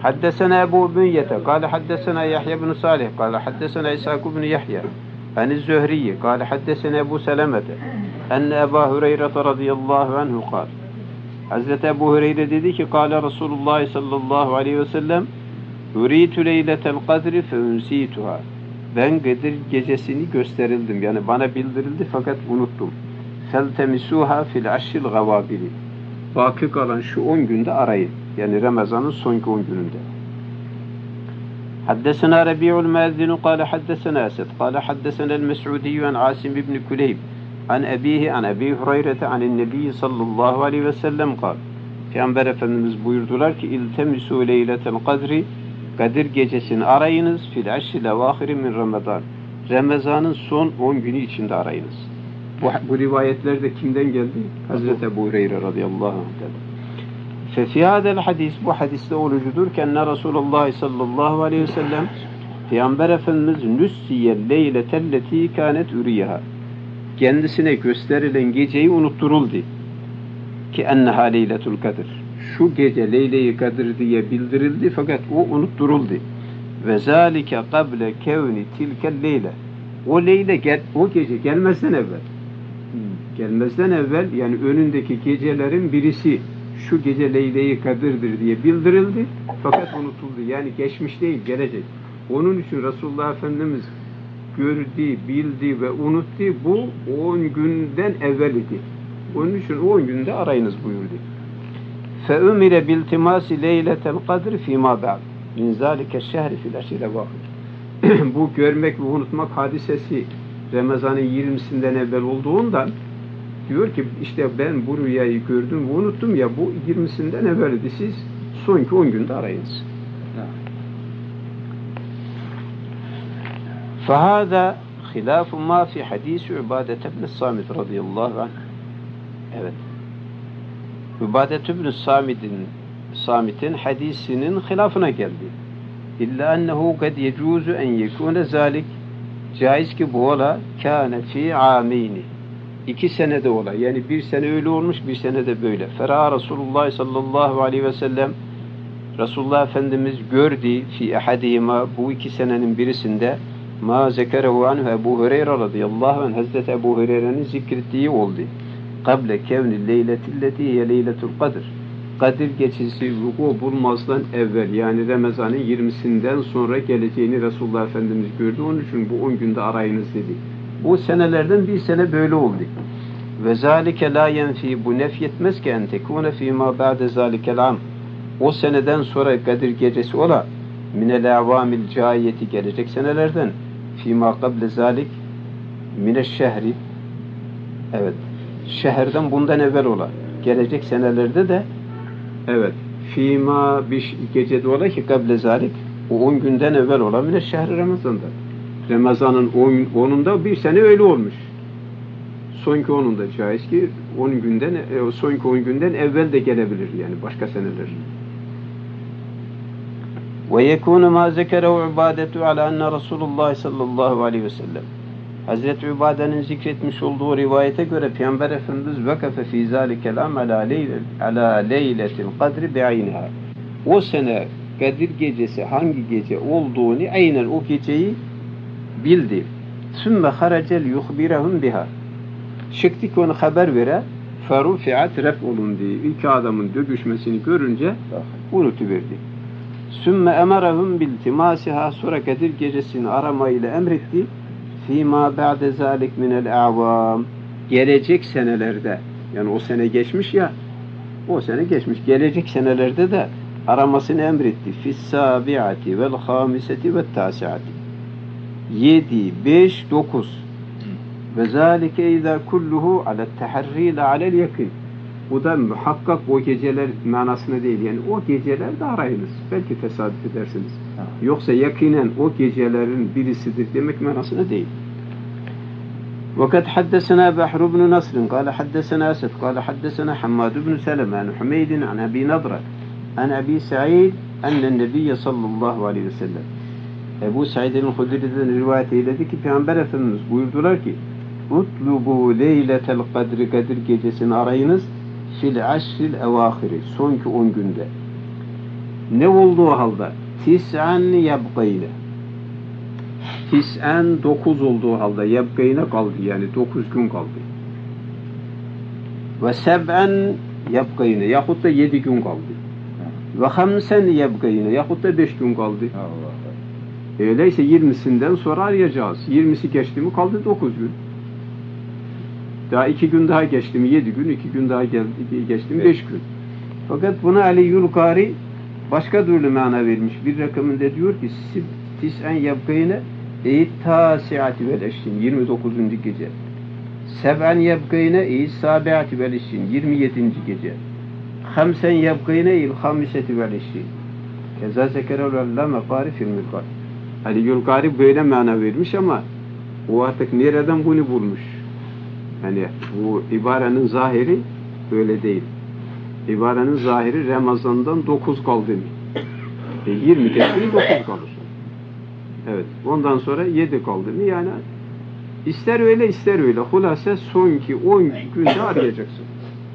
حدثنا أبو بنية قال حدثنا يحيى بن صالح قال حدثنا إسحاق بن يحيى عن الزهري قال حدثنا أبو سلمة أن أبا هريرة رضي الله عنه قال Hazreti Ebu Hureyre dedi ki Kâle Resulullah sallallahu aleyhi ve sellem Ürîtü leyletel kadri fe ünsîtuhâ. Ben Kadir gecesini gösterildim. Yani bana bildirildi fakat unuttum. Feltemisûhâ fil aşril gavâbili. Baki kalan şu 10 günde arayın. Yani Ramazan'ın sonki 10 gününde. Haddesena Rabi'ul Muezzinu kâle haddesena Esed kâle haddesena el-Mes'udiyyü an Asim ibn Kuleyb an ebihi an Ebi Hureyre'te anin Nebi sallallahu aleyhi ve sellem kâle. Peygamber Efendimiz buyurdular ki İltemisû leyletel kadri Kadir gecesini arayınız fil aşril evâhiri min Ramazan. Ramazan'ın son 10 günü içinde arayınız. Bu rivayetler de kimden geldi? Hazreti Ebu Hureyre radıyallahu anh'den. Fefi hadel hadis, bu hadiste olucudur ki enne Resulullah sallallahu aleyhi ve sellem Peygamber Efendimiz nüssiye leyletelleti kânet üriyaha. Kendisine gösterilen geceyi unutturuldu. Ki enneha leyletul kadir. Şu gece Leyle-i Kadir diye bildirildi fakat o unutturuldu. Ve zâlike kable kevni tilkel leyle. O gece gelmezden evvel. Gelmezden evvel yani önündeki gecelerin birisi şu gece Leyle-i Kadir'dir diye bildirildi fakat unutuldu. Yani geçmiş değil, gelecek. Onun için Resulullah Efendimiz gördü, bildi ve unuttu. Bu 10 günden evvel idi. Onun için 10 günde arayınız buyurdu. فَاُمِرَ بِالْتِمَاسِ لَيْلَةَ الْقَدْرِ فِي مَا بَعْدِ مِنْ ذَٰلِكَ الشَّهْرِ فِي الْاَشْرِ الْاَوَاخِرِ. Bu görmek ve unutmak hadisesi Ramazan'ın 20'sinden evvel olduğundan diyor ki işte ben bu rüyayı gördüm ve unuttum ya bu 20'sinden evveldi. Siz sonki 10 günde arayınız. فَهَذَا خِلَافُ مَا فِي حَد۪يسِ عُبَادَةَ بْنِ الصَّامِتِ رَضِيَ اللّٰهُ عَنْهُ. Evet. Übadet ibn Samit'in hadisinin hilafına geldi. İlla ennehu kad yecuzu en yekune zalik. Caiz ki bu ola kâne fî âmeyni. 2 senede ola. Yani bir sene öyle olmuş, bir sene de böyle. Fera Resulullah sallallahu aleyhi ve sellem Resulullah Efendimiz gördü fi ahadihima bu 2 senenin birisinde ma zekerehu anhu Ebu Hureyre radıyallahu anh Hazreti Ebu Hureyre'nin zikrettiği oldu. Kable kevni leyletilleti hiye leyletul kadir. Kadir gecesi vuku bulmazdan evvel yani Ramazan'ın 20'sinden sonra geleceğini Resulullah Efendimiz gördü. Onun için bu 10 günde arayınız dedi. Bu senelerden bir sene böyle oldu. Ve zalike la yenfi bu nefyetmez ki en tekune fîmâ ba'de zâlikel am. O seneden sonra Kadir gecesi ola minel avamil cahiyeti gelecek senelerden fîmâ kable zâlik mineşşehri. Evet. Şehirden bundan evvel ola. Gelecek senelerde de evet. Fîmâ bir gecede ola ki kable zâlik o 10 günden evvel ola mineşşehri Ramazan'da. Ramazan'ın 10'unda bir sene öyle olmuş. Sonki 10'unda caiz ki 10 günden sonki 10 günden evvel de gelebilir yani başka seneler. Ve yekûnu mâ zekerehu ibadetu ala enne Resulullah sallallahu aleyhi ve sellem. Hazreti Übade'nin zikretmiş olduğu rivayete göre Peygamber Efendimiz vekafe fî zâlikel am alâ leyletil kadri bi'ayniha. O sene Kadir gecesi hangi gece olduğunu aynen o geceyi bildi. Sümme haracel yuhbirahum biha. Çıktı ki onu haber vere ferufiat ref olundu. İki adamın dövüşmesini görünce unutuverdi. Sümme emarahum biltimasiha sonra Kadir gecesini aramayla emretti. Fîmâ ba'de zâlik minel a'vâm. Gelecek senelerde yani o sene geçmiş ya o sene geçmiş. Gelecek senelerde de aramasını emretti. Fis-sâbi'ati vel-hâmiseti ve't-tâsi'ati. 7, 5, 9 ve zâlike izâ kulluhu alel-teharrî la alel-yakîn. Bu da muhakkak o geceler manasına değil. Yani o gecelerde arayınız. Belki tesadüf edersiniz. Yoksa yakinen o gecelerin birisidir demek manasına değil. وقد حدثنا بحر بن نصر قال حدثنا أسد قال حدثنا حماد بن سلمة عن حميد عن أبي نضرة عن أبي سعيد أن النبي صلى الله عليه وسلم Ebu Said'in Hudri'den rivayet eyledi ki Peygamber Efendimiz buyurdular ki Utlubu leyletel kadri Kadir gecesini arayınız fil aşril evâhiri sonki 10 günde Ne olduğu halde? Tis'an yabgayne. Tis'an 9 olduğu halde yabgayne kaldı, yani 9 gün kaldı. Ve seb'an yabgayne, yahut da 7 gün kaldı. Ve hamsen yabgayne, yahut da 5 gün kaldı. Öyleyse 20'sinden sonra arayacağız. 20'si geçti mi kaldı 9 gün. Daha 2 gün daha geçti mi 7 gün, 2 gün daha geçti mi 5 gün. Fakat buna Ali Yulkari başka türlü mana vermiş. Bir rakamında diyor ki tis'en yabgayne tasi'ati vel eşrin, 29. gece. Seb'en yabgayne sabi'ati vel eşrin, 27. gece. Hamsen yabgayne hamiseti vel eşrin. Keza zekerel allame qari fil mikar. Ali Yulkari böyle mana vermiş ama o artık nereden bunu bulmuş? Yani bu ibarenin zahiri böyle değil. İbarenin zahiri Ramazan'dan 9 kaldı mı? 20 geçti 9 kalır. Evet. Ondan sonra 7 kaldı mı? Yani ister öyle ister öyle. Hulasa sonki 10 günde arayacaksın.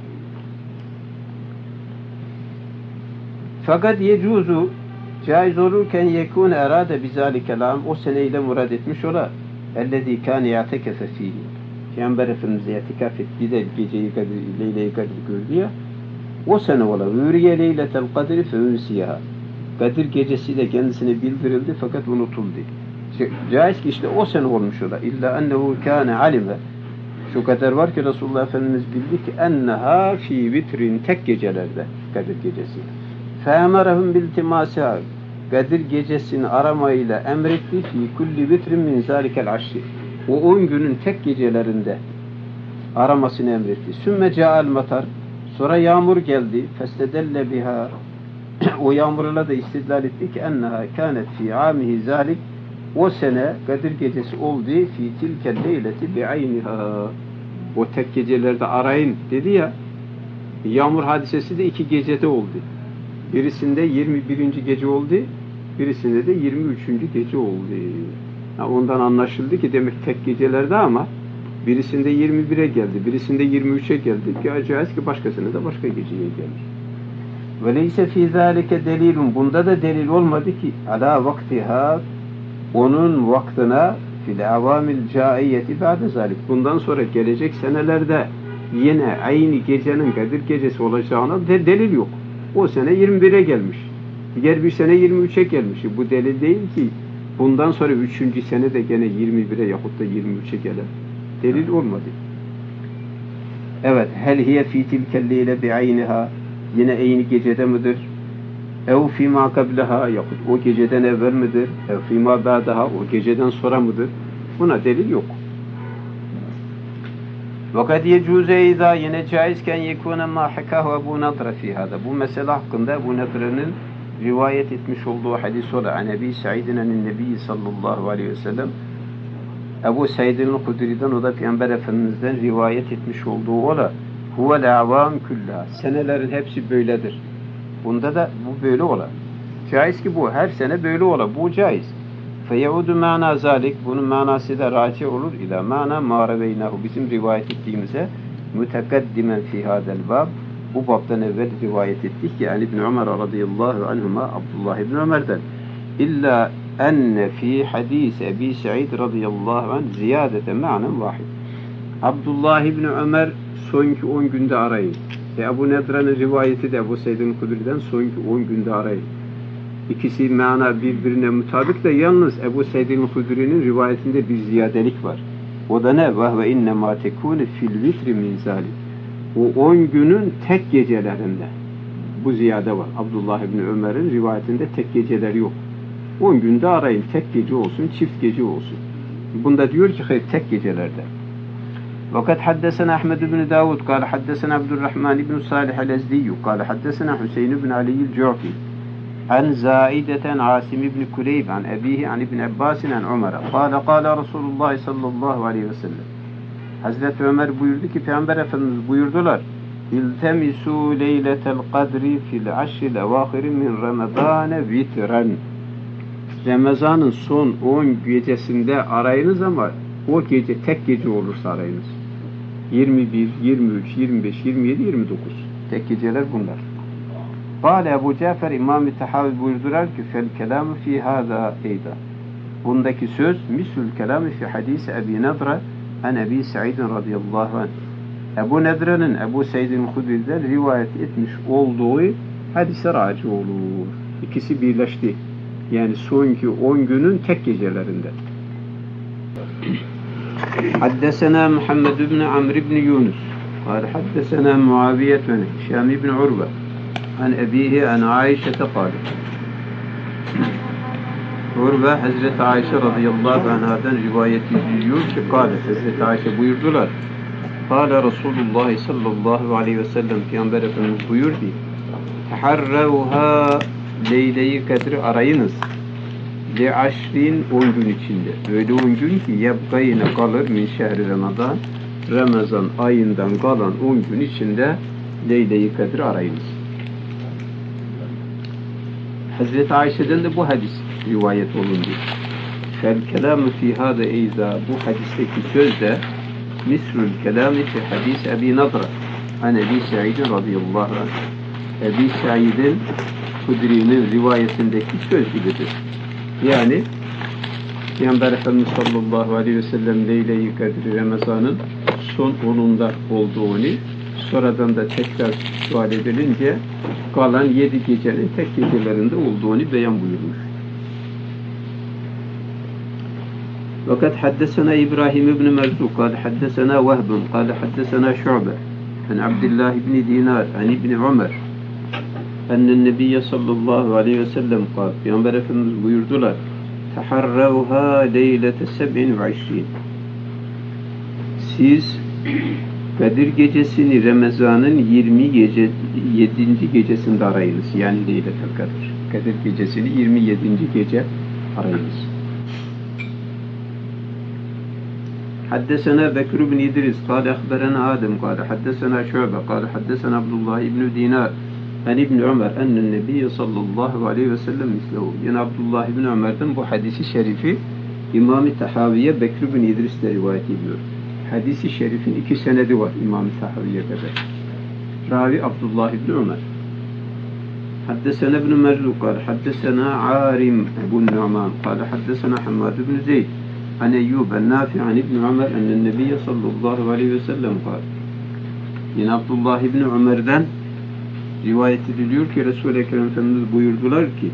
Fakat yecuzu caiz olurken yekûne erâde bizâlike l'âm, o seneyle murad etmiş ola ellezî kâne ya'tekefe fîhî. Peygamber Efendimiz'e itikaf ettiği de geceyi Kadir, Leyle-i Kadir gördü ya, o sene ola. Vürriye leyletel kadri fe ünsiyaha. Kadir gecesi de kendisine bildirildi fakat unutuldu. Caiz ki işte o sene olmuş ola. İlla ennehu kâne alime. Şu kadar var ki Resulullah Efendimiz bildi ki enneha fî vitrin, tek gecelerde Kadir gecesi. Fe'emerahum biltimâsihâ. Kadir gecesini aramayla emretti fî kulli vitrin min zâlikel aşri. O 10 günün tek gecelerinde aramasını emretti. Sümme câ'al matar. Sonra yağmur geldi. Festedelle biha. O yağmurla da istidlal etti ki enneha kânet fî âmihi zâlik. O sene Kadir gecesi oldu fî tilkel leyleti bi'ayniha. O tek gecelerde arayın dedi ya. Yağmur hadisesi de 2 gecede oldu. Birisinde 21. gece oldu. Birisinde de 23. gece oldu. Ondan anlaşıldı ki demek tek gecelerde ama birisinde 21'e geldi, birisinde 23'e geldi. Caiz ki başkasına da başka geceye gelir. Ve leyse fî zâlike delilun. Bunda da delil olmadı ki alâ vaktiha, onun vaktine fil avamil câiyeti ba'de zâlik. Bundan sonra gelecek senelerde yine aynı gecenin Kadir gecesi olacağına delil yok. O sene 21'e gelmiş. Diğer bir sene 23'e gelmiş. Bu delil değil ki bundan sonra 3. sene de gene 21'e yahut da 23'e gelir. Delil olmadı. Evet. Hel hiye fî tilkelleyle bi'ayniha, yine aynı gecede midir? Ev fîmâ kableha, yahut o geceden evvel midir? Ev fîmâ ba'daha, o geceden sonra mıdır? Buna delil yok. Vakat yecûze izâ, yine caizken yekûne mâ hekâhu Ebu Nadra fî hâda. Bu mesele hakkında Ebu Nadra'nın rivayet etmiş olduğu hadis ola. An Ebi Sa'idin anin Nebi sallallahu aleyhi ve sellem. Ebu Sa'idin Hudri'den, o da Peygamber Efendimiz'den rivayet etmiş olduğu ola. Huvel avam küllaha. Senelerin hepsi böyledir. Bunda da bu böyle ola. Caiz ki bu her sene böyle ola. Bu caiz. Feyeudu mana zalik. Bunun manası da raci olur ila mana mâreveynahu. Bizim rivayet ettiğimize mütekaddimen fi hadel bab. Bu babdan evvel rivayet ettik ki yani İbn Ömer radıyallahu anhuma, Abdullah İbn Ömer'den. İlla enne fi hadis Ebi Sa'id radıyallahu anh ziyadete ma'nen vahid. Abdullah İbn Ömer sonki 10 günde arayın. Ebu Nadra'nın rivayeti de Ebu Seyyid'in Kudri'den sonki 10 günde arayın. İkisi mana birbirine mutabık da yalnız Ebu Seyyid'in Kudri'nin rivayetinde bir ziyadelik var. O da ne? Ve inne ma tekune fil vitri min zalik. O 10 günün tek gecelerinde bu ziyade var. Abdullah İbni Ömer'in rivayetinde tek geceleri yok. 10 günde arayın. Tek gece olsun, çift gece olsun. Bunda diyor ki hayır, tek gecelerde. Vakat haddesena Ahmed ibn Davud kâle haddesena Abdurrahman ibn Salih el-Ezdiyyü kâle haddesena Hüseyin ibn Ali'l Cu'fi an Zaideten Asim ibn Kuleyb an ebihi an ibn Abbasin an Umar'a kâle Resulullah sallallahu aleyhi ve sellem. Hazreti Ömer buyurdu ki Peygamber Efendimiz buyurdular. İltemisu leyletel kadri fil aşril evâhiri min Ramazâne vitren. Ramazan'ın son 10 gecesinde arayınız ama o gece tek gece olursa arayınız. 21, 23, 25, 27, 29. Tek geceler bunlar. Kâle Ebu Cafer İmam-ı Tahavi buyurdular ki fel kelamı fi hâzâ eyda. Bundaki söz mislül kelamı fi hadisi Ebi Nedre an Ebi Sa'idin radıyallahu anh. Ebu Nedre'nin Ebu Said'in Hudri'den rivayet etmiş olduğu hadise raci olur. İkisi birleşti. Yani sonki 10 günün tek gecelerinde. Haddesena Muhammed ibn Amr ibn Yunus. قال حدثنا معاوية بن هشام بن عروة عن أبيه عن عائشة قالت Urve Hazreti Ayşe radıyallahu anhadan rivayet ediliyor ki Hazreti Ayşe buyurdular. Kâle Resulullah sallallahu aleyhi ve sellem Peygamber Efendimiz buyurdu. Teharrevha Leyle-i Kadri arayınız. Li aşrin 10 gün içinde. Öyle 10 gün ki yebgayine kalır min şehri Ramazan. Ramazan ayından kalan 10 gün içinde Leyle-i Kadri arayınız. Hazreti Ayşe'den de bu hadis rivayet olundu. Fel kelamı fi hâda eyza, bu hadisteki söz de misrül kelamı fi hadis Ebi Nadra an Ebi Sa'idin radıyallahu anh. Ebi Sa'idin Hudri'nin rivayetindeki söz gibidir. Yani Peygamber Efendimiz sallallahu aleyhi ve sellem Leyle-i Kadri Ramazan'ın son 10'unda olduğunu, sonradan da tekrar sual edilince kalan 7 gecenin tek gecelerinde olduğunu beyan buyurmuş. Fakat haddesena İbrahim ibn Merzuk, قال حدثنا وهب قال حدثنا شعبة عن عبد الله بن دينار عن ابن عمر أن النبي صلى الله عليه وسلم قال Peygamber Efendimiz buyurdular teharravha leylete 27 siz Kadir gecesini Ramazan'ın 27. gecesinde arayınız. Yani Leyletel Kadir. Kadir gecesini 27. gece arayınız. Haddesena Bekir ibn İdris قال أخبرنا آدم قال حدثنا شعبة قال حدثنا عبد الله بن دينار عن ابن عمر أن النبي صلى الله عليه وسلم مثله. Yani Abdullah ibn Ömer'den bu hadisi şerifi İmam-ı Tahaviye Bekir ibn İdris de rivayet ediyor. Hadis-i şerifin 2 senedi var İmam-ı Tahaviye kadar. Ravi Abdullah ibn Ömer. Haddesena ibn Merzuk قال حدثنا عارم أبو النعمان قال حدثنا حماد بن زيد عن أيوب النافع عن ابن عمر أن النبي صلى الله عليه وسلم قال. Yine Abdullah ibn Ömer'den rivayet ediliyor ki Resul-i Ekrem Efendimiz buyurdular ki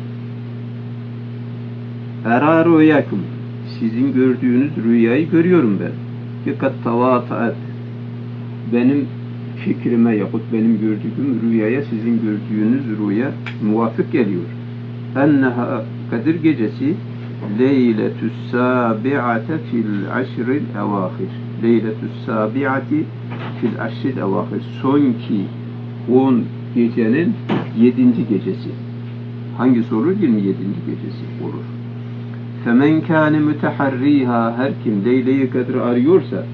Era rüyakum, sizin gördüğünüz rüyayı görüyorum ben. Fakat tavataat, benim fikrime yahut benim gördüğüm rüyaya sizin gördüğünüz rüya muvafık geliyor. Enneha Kadir gecesi Leyletü's Sabi'ate fil aşril evâhir. Leyletü's Sabi'ati fil aşril evâhir. Sonki 10 gecenin 7. gecesi. Hangisi olur? 27. gecesi olur. فَمَنْ كَانَ مُتَحَرِّيهَا her kim Leyle-i Kadr'ı arıyorsa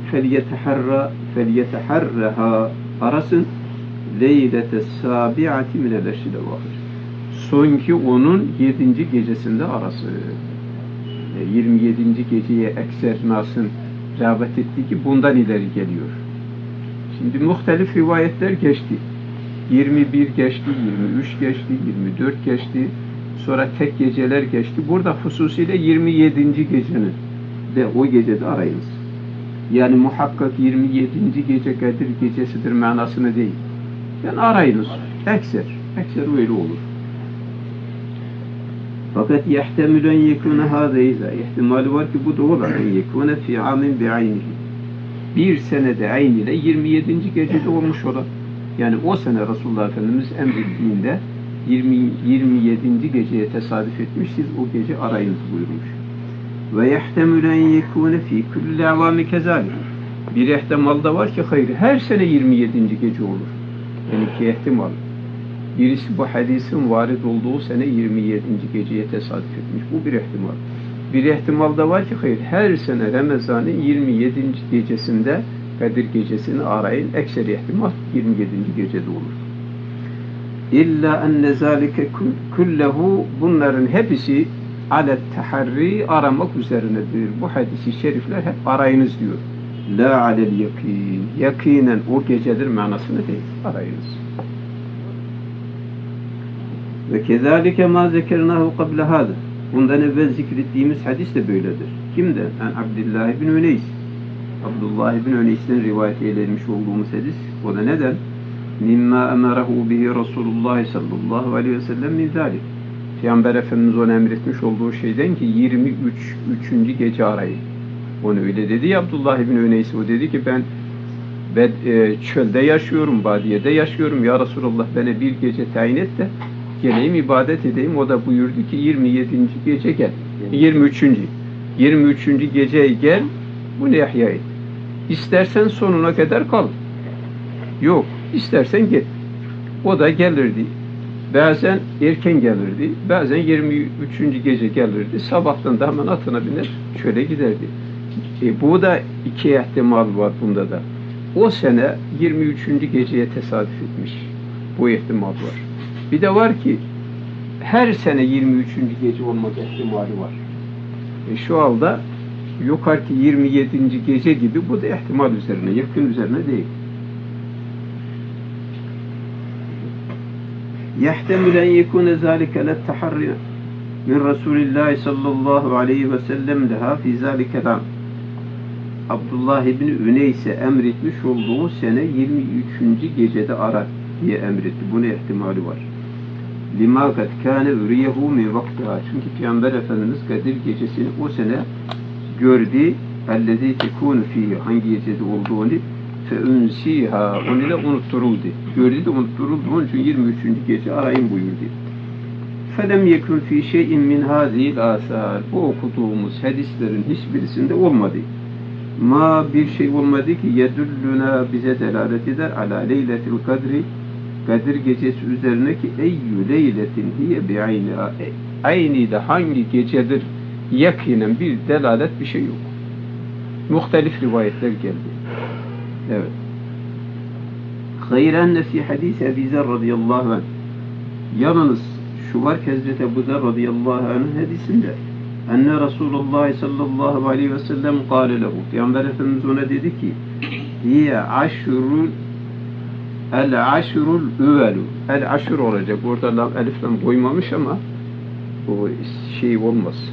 فَلْيَتَحَرَّهَا arasın Leylete Sabi'ati minel-eşril evâhir. Sonki onun 7. gecesinde arası. 27. geceye ekser nasın rağbet ettiği ki bundan ileri geliyor. Şimdi muhtelif rivayetler geçti. 21 geçti, 23 geçti, 24 geçti. Sonra tek geceler geçti. Burada hususiyle 27. gecenin de o gecede arayınız. Yani muhakkak 27. gece Kadir gecesidir manasını değil. Yani arayınız. Ekser öyle olur. Fakat yehtemülen yekûne hâzeyza. İhtimali var ki bu da olur. Yekûne fî âmin bi'aynihi. Bir senede ayn ile 27. gecede olmuş olan. Yani o sene Resulullah Efendimiz emrettiğinde 27. geceye tesadüf etmiş, siz o gece arayınız buyurmuş. Ve yehtemülen yekûne fî kulli avâmi kezâlik. Bir ihtimal da var ki hayır, her sene 27. gece olur. Yani 2 ihtimal. Birisi bu hadisin varid olduğu sene 27. geceye tesadüf etmiş. Bu bir ihtimal. Bir ihtimal da var ki hayır, her sene Ramazan'ın 27. gecesinde Kadir gecesini arayın. Ekseri ihtimal 27. gecede olur. İlla enne zâlike kullehu, bunların hepsi alet taharri, aramak üzerinedir. Bu hadisi şerifler hep arayınız diyor. La alel yakin, yakinen o gecedir manasını değil. Arayınız. Ve kezalike ma zekernahu qabla hada. Bundan evvel zikrettiğimiz hadis de böyledir. Kimden? Abdullah ibn Üneys. Abdullah ibn Üneys'ten rivayet edilmiş olduğumuz hadis. O da neden? Mimma emarahu bihi Resulullah sallallahu aleyhi ve sellem min zalik. Peygamber Efendimiz ona emretmiş olduğu şeyden ki 23. gece arayın. Onu öyle dedi ya Abdullah ibn Üneys. O dedi ki ben çölde yaşıyorum, badiyede yaşıyorum. Ya Resulullah bana bir gece tayin et de geleyim ibadet edeyim. O da buyurdu ki 27. gece gel. 23. geceye gel. Bunu ihya et. İstersen sonuna kadar kal. Yok. İstersen git. O da gelirdi. Bazen erken gelirdi. Bazen 23. gece gelirdi. Sabahtan da hemen atına biner çöle giderdi. Bu da iki ihtimal var bunda da. O sene 23. geceye tesadüf etmiş. Bu ihtimal var. Bir de var ki her sene 23. gece olmak ihtimali var. Şu anda yukarıki 27. gece gibi bu da ihtimal üzerine, yakın üzerine değil. يحتمل أن يكون ذلك للتحري من رسول الله صلى الله عليه وسلم لها في ذلك العام. Abdullah ibn Üneys'e emretmiş olduğu sene 23. gecede ara diye emretti. Buna ihtimali var. لِمَا قَدْ كَانَ اُرِيَهُ مِنْ وَقْتِهَا. Çünkü Peygamber Efendimiz Kadir gecesini o sene gördü. اَلَّذ۪ي تَكُونُ ف۪يهِ. Hangi gecede olduğunu فَاُنْسِيهَا. Onu da unutturuldu. Gördü de unutturuldu. Onun için 23. gece arayın buyurdu. فَلَمْ يَكُنْ ف۪ي شَيْءٍ مِنْ هَذِهِ الْآثَارِ. Bu okuduğumuz hadislerin hiçbirisinde olmadı. Ma bir şey olmadı ki yedüllüna bize delalet eder ala leyletil kadri Kadir gecesi üzerine ki eyyü leyletin hiye bi'ayniha ayni de hangi gecedir yakinen bir delalet bir şey yok. Muhtelif rivayetler geldi. Evet. Gayrenne fi hadis Ebi Zer radıyallahu anh. Yalnız şu var ki Hazreti Ebu Zer radıyallahu anh'ın hadisinde enne Resulullah sallallahu aleyhi ve sellem kâle lehu. Peygamber Efendimiz ona dedi ki hiye el-aşrul üvelu. El-aşr olacak. Orada elifle koymamış ama o şey olmaz.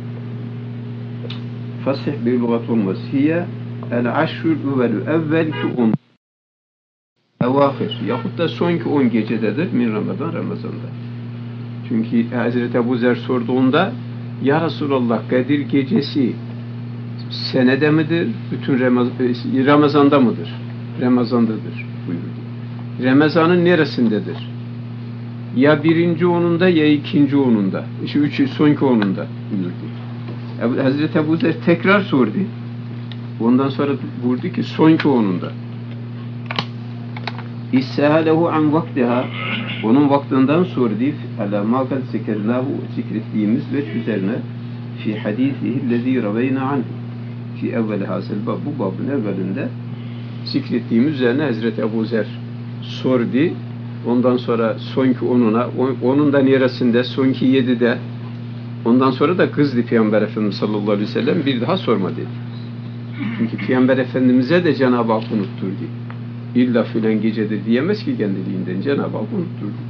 Fasih bir lügat olmaz. Hiye el-aşrul üvelu. Evvelki 10. Evâhir. Yahut da sonki 10 gecededir. Min Ramazan'da. Çünkü Hazreti Ebu Zer sorduğunda ya Resulallah Kadir gecesi senede midir? Bütün Ramazan'da mıdır? Ramazan'dadır buyurdu. Ramazan'ın neresindedir? Ya birinci onunda ya ikinci onunda. Sonki onunda buyurdu. Hazreti Ebu Zer tekrar sordu. Ondan sonra buyurdu ki sonki onunda. İssehalehu an vaktiha. Onun vaktinden sordu. Ala ma kad zekernahu zikrettiğimiz ve üzerine fi hadisihi lezî raveyna anhu. Fi evvel hasel bab. Bu babın evvelinde zikrettiğimiz üzerine Hazreti Ebu Zer sordu. Ondan sonra sonki onun da neresinde, sonki 7'de. Ondan sonra da kızdı Peygamber Efendimiz sallallahu aleyhi ve sellem bir daha sorma dedi. Çünkü Peygamber Efendimiz'e de Cenab-ı Hak unutturdu. İlla filan gecedir diyemez ki kendiliğinden. Cenab-ı Hak unutturdu.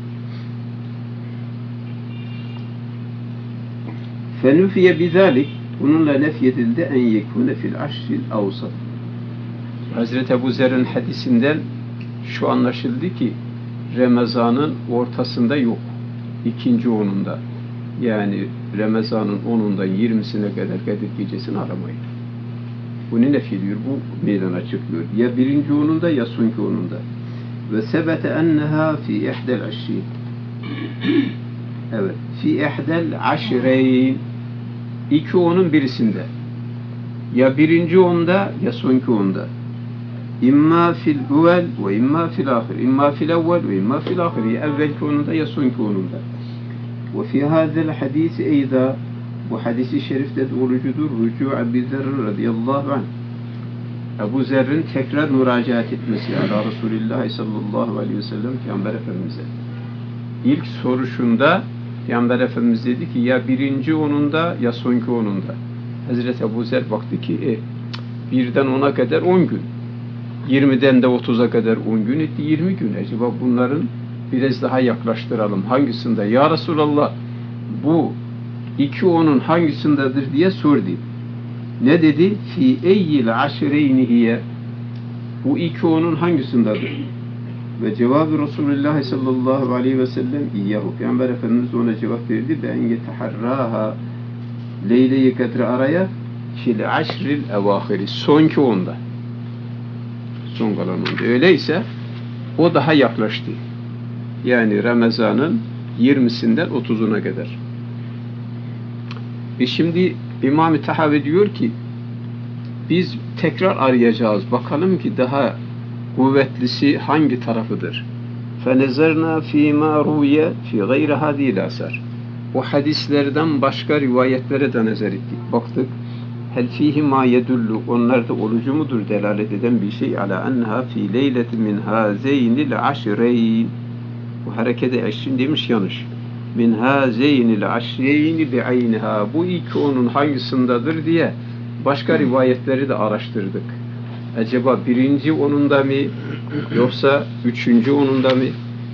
فَنُفِيَ بِذَٰلِكِ Bununla nefyedildi en yekûne fil aşril avsat. Hazreti Ebu Zer'in hadisinden şu anlaşıldı ki Ramazan'ın ortasında yok. İkinci onunda. Yani Ramazan'ın 10'undan 20'sine kadar Kadir gecesini aramayın. Bunu nefyediyor. Bu meydana çıkıyor. Ya birinci onunda ya sonki onunda. Ve sebete enneha fi ihdel aşrin. Evet. Fi ihdel aşreyn. İki onun birisinde. Ya birinci onda ya sonki onda. İmma fil evvel ve imma fil ahir. İmma fil evvel ve imma fil ahir. Ya evvelki onunda ya sonki onunda. Ve fi hadel hadisi eyda bu hadisi şerifte doğrucudur. Rücu' Ebu Zer radıyallahu anh. Ebu Zer'in tekrar müracaat etmesi ala Resulullah sallallahu aleyhi ve sellem Peygamber Efendimiz'e. İlk soruşunda Peygamber Efendimiz dedi ki ya birinci onunda ya sonki onunda. Hazreti Ebu Zer baktı ki birden 10'a kadar 10 gün. 20'den de 30'a kadar 10 gün etti 20 gün. Acaba bunların biraz daha yaklaştıralım. Hangisinde? Ya Resulallah, bu iki onun hangisindedir diye sordu. Ne dedi? Fi eyyil aşireynihiye. Bu iki onun hangisindedir? Ve cevabı Resulullah sallallahu aleyhi ve sellem iyyahu. Peygamber Efendimiz ona cevap verdi. Ben yeteharraha Leyle-i Kadri araya fil aşril evahiri. Sonki onda. Son kalan onda. Öyleyse o daha yaklaştı. Yani Ramazan'ın 20'sinden 30'una kadar. Şimdi İmam-ı Tahavi diyor ki biz tekrar arayacağız. Bakalım ki daha kuvvetlisi hangi tarafıdır? فَنَزَرْنَا ف۪ي مَا رُوْيَ ف۪ي غَيْرَ هَذ۪ي الْاَسَرِ O hadislerden başka rivayetlere de nazar ettik. Baktık. هَلْ ف۪يهِ مَا يَدُلُّ Onlar da olucu mudur? Delalet eden bir şey. عَلَى أَنَّهَا ف۪ي لَيْلَةٍ مِنْ هَذَيْنِ الْعَشْرَيْنِ Bu harekete eşin demiş yanlış. مِنْ هَذَيْنِ الْعَشْرَيْنِ بِعَيْنِهَا Bu iki onun hangisindedir diye başka rivayetleri de araştırdık. Acaba birinci onunda mı yoksa üçüncü onunda mı?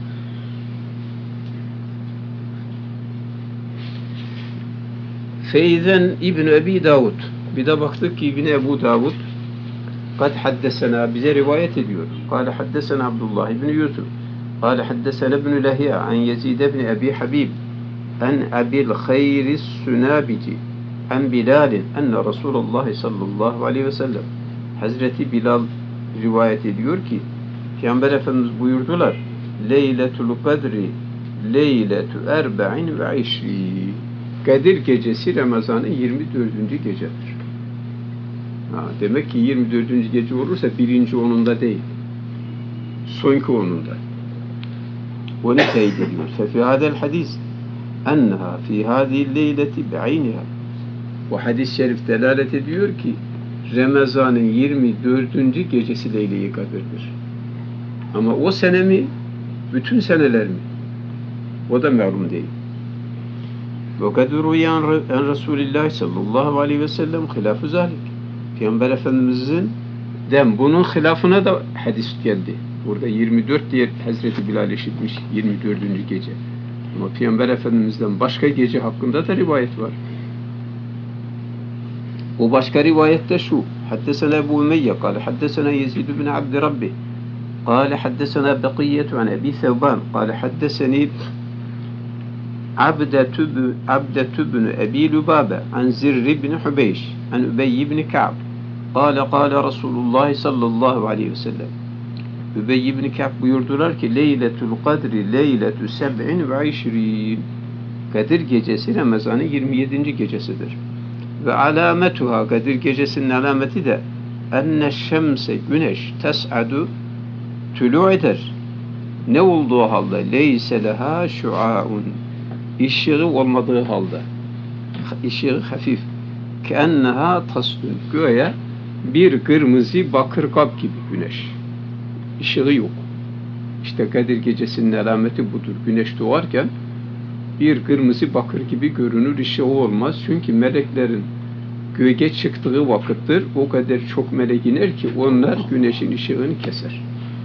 Feyzen İbn Ebi Davud. Bir de baktık ki İbn Ebu Davud kad haddesena bize rivayet ediyor. Kale haddesena Abdullah İbn Yusuf. Kale haddesena İbn Lahiya an Yezid İbn Ebi Habib an Abil Hayris Sünabici an Bilal'in enne Resulullah sallallahu aleyhi ve sellem Hazreti Bilal rivayet ediyor ki Peygamber Efendimiz buyurdular Leyletul Kadri Leyletu Erba'in ve İşri Kadir gecesi Ramazan'ın 24. gecedir. Demek ki 24. gece olursa birinci onunda değil. Sonki onunda. Onu teyit ediyor. Fefi hadel hadis enneha fi hadihi leyleti bi'ayniha Bu hadis-i şerif delalet ediyor ki Ramazan'ın 24. gecesi Leyle-i Kadir'dir. Ama o sene mi? Bütün seneler mi? O da malum değil. وَقَدْ رُوِيَ عَنْ رَسُولِ اللّٰهِ sallallahu aleyhi ve sellem hilâf-ı zâlik. Peygamber Efendimiz'in bunun hilafına da hadis geldi. Burada 24 diye Hazreti Bilal işitmiş 24. gece. Ama Peygamber Efendimiz'den başka gece hakkında da rivayet var. O başka rivayette şu. Haddesena Ebu Umeyye kâle haddesena Yezid bin Abdi Rabbi kâle haddesena Bekiyyetu an Ebi Thevban kâle haddeseni Abdetu bin Ebi Lübabe an Zirri bin Hubeyş an Übeyy bin Ka'b kâle kâle Resulullah sallallahu aleyhi ve sellem Übeyy bin Ka'b buyurdular ki Leyletul Kadri Leyletu seb'in ve işrin Kadir gecesi Ramazan'ın 27. gecesidir. Ve alametuha Kadir gecesinin alameti de enne şemse güneş tes'adu tülû eder. Ne olduğu halde leyse leha şua'un ışığı olmadığı halde ışığı hafif keenneha tasdun göğe bir kırmızı bakır kap gibi güneş. Işığı yok. İşte Kadir gecesinin alameti budur. Güneş doğarken bir kırmızı bakır gibi görünür, ışığı olmaz. Çünkü meleklerin göğe çıktığı vakittir. O kadar çok melek iner ki onlar güneşin ışığını keser.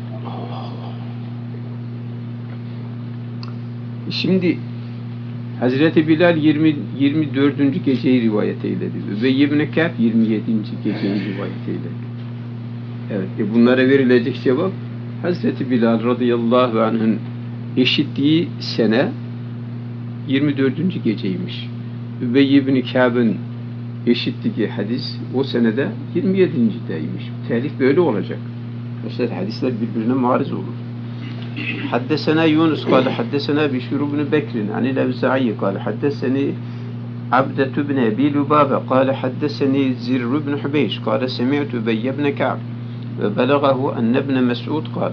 Şimdi Hazreti Bilal 24. geceyi rivayet eyledi. Übeyy ibn Ka'b 27. geceyi rivayet eyledi. Evet, bunlara verilecek cevap Hazreti Bilal radıyallahu anh'ın eşitliği sene 24. geceymiş. Übeyy ibn Ka'b'ın eşitliği hadis o senede 27.deymiş. Telif böyle olacak. Mesela hadisler birbirine mariz olur. حدثنا يونس قال حدثنا بشير بن بكر عن الأوزاعي قال حدثني عبدة بن أبي لبابة قال حدثني زر بن حبيش قال سمعت أبي بن كعب وبلغه أن ابن مسعود قال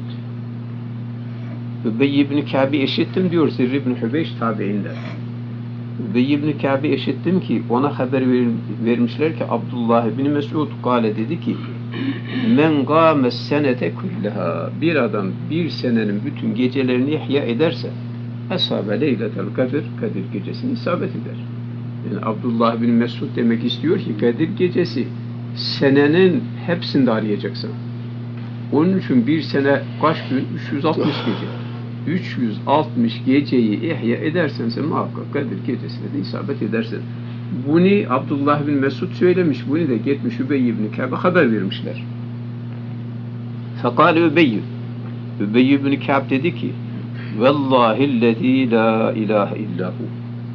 Übeyy ibn Ka'b'i eşittim diyor Zirr ibn Hubeyş tabi'inden. Übeyy ibn Ka'b'i eşittim ki ona haber vermişler ki Abdullah ibn Mes'ud kâle dedi ki men gâmes senete kullaha bir adam bir senenin bütün gecelerini ihya ederse ashâbe leyletel kadir Kadir gecesini isabet eder. Yani Abdullah ibn Mes'ud demek istiyor ki Kadir gecesi senenin hepsinde arayacaksın. Onun için bir sene kaç gün? 360 gece. 360 geceyi ihya edersense muhakkak Kadir gecesine de isabet edersin. Bunu Abdullah bin Mesud söylemiş. Bunu da gitmiş Übey ibn Ka'b'a haber vermişler. Fekale Übey ibn Ka'b dedi ki Vallahillezî la ilahe illahu.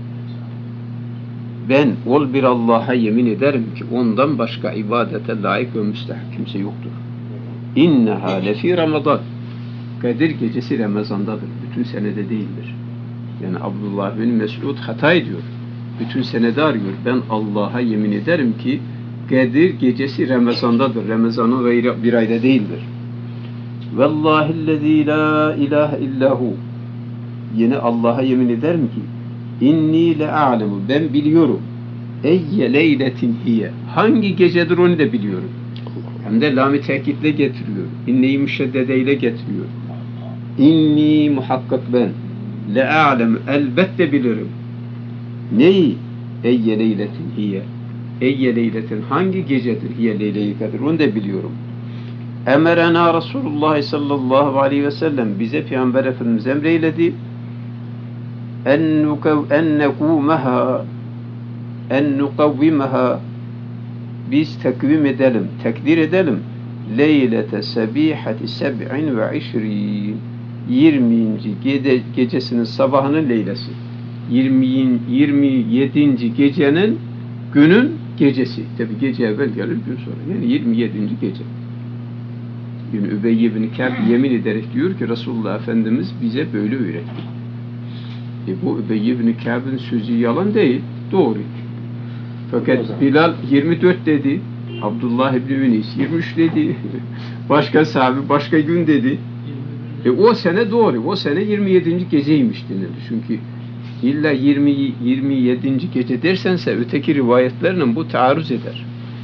Ben ol bir Allah'a yemin ederim ki ondan başka ibadete layık ve müstahak kimse yoktur. İnneha lefî Ramazan. Kadir gecesi Ramazan'dadır. Bütün senede değildir. Yani Abdullah bin Mesud hata ediyor. Bütün senede arıyor. Ben Allah'a yemin ederim ki Kadir gecesi Ramazan'dadır. Ramazan'ın bir ayda değildir. Vallahillezî la ilahe illahu. Yine Allah'a yemin ederim ki inni le'alemu. Ben biliyorum. Eyye leyletin hiye. Hangi gecedir onu da biliyorum. Hem de lam-ı tekitle getiriyor. İnneyi müşeddedeyle getiriyor. İnni muhakkak ben le'alemu. Elbette bilirim. Neyi? Eyye leyletin hiye. Eyye leyletin hangi gecedir? Hiye leyle-i kadir. Onu da biliyorum. Emerena Resulullah sallallahu aleyhi ve sellem bize Peygamber Efendimiz emreyledi en nukavvimaha biz takvim edelim, tekdir edelim leylete sebihati 27 gecesinin sabahının leylesi 27. gecenin günün gecesi. Tabi gece evvel gelir gün sonra. Yani 27. gece. Yani Übey ibn Ka'b yemin ederek diyor ki Resulullah Efendimiz bize böyle öğretti. Bu Übey ibn Ka'b'ın sözü yalan değil, doğru. Fakat Bilal 24 dedi, Abdullah ibn Üneys 23 dedi, başka sahabe başka gün dedi. O sene doğru, o sene 27. geceymiş denildi. Çünkü illa 27. gece dersense öteki rivayetlerle bu taarruz eder.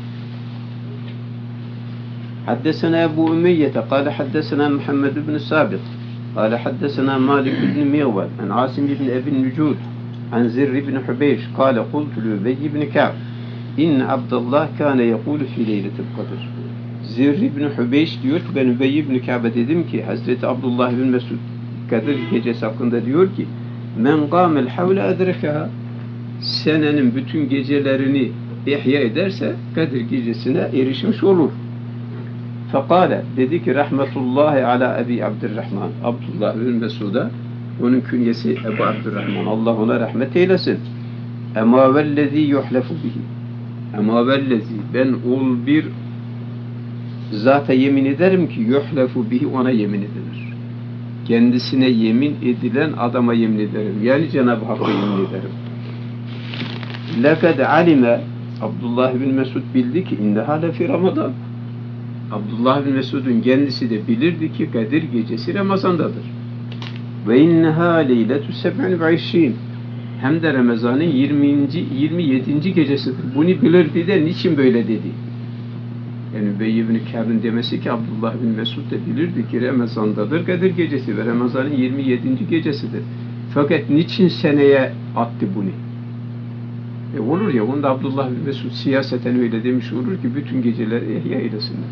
حدثنا أبو أمية قال حدثنا محمد بن السابق قال حدثنا مالك بن ميوال عن عاصم بن أبي النجود عن زر بن حبيش قال قلت لأبي بن كعب إن عبد الله كان يقول في ليلة القدر. Zir ibn Hubeyş diyor ki ben Übey ibn Ka'b'e dedim ki Hazreti Abdullah bin Mesud Kadir gecesi hakkında diyor ki men qâmel havle edrekaha senenin bütün gecelerini ihya ederse Kadir gecesine erişmiş olur. Fekale dedi ki rahmetullahi ala Ebi Abdurrahman Abdullah bin Mesud'a onun künyesi Ebu Abdurrahman Allah ona rahmet eylesin. Ema vellezî yuhlefu bihi Ema vellezî ben ol bir zata yemin ederim ki yuhlefu bihi ona yemin edilir. Kendisine yemin edilen adama yemin ederim. Yani Cenab-ı Hakk'a yemin ederim. Lekad alime Abdullah bin Mesud bildi ki inneha lefi Ramazan. Abdullah bin Mesud'un kendisi de bilirdi ki Kadir gecesi Ramazan'dadır. Ve inneha leyletü 27 hem de Ramazan'ın 27. gecesidir. Bunu bilirdi de niçin böyle dedi? Yani Übey ibn Ka'b'ın demesi ki Abdullah bin Mesud da bilirdi ki Ramazan'dadır Kadir gecesi ve Ramazan'ın 27. gecesidir. Fakat niçin seneye attı bunu? Olur ya, onda Abdullah bin Mesud siyaseten öyle demiş olur ki bütün geceler ihya eylesinler.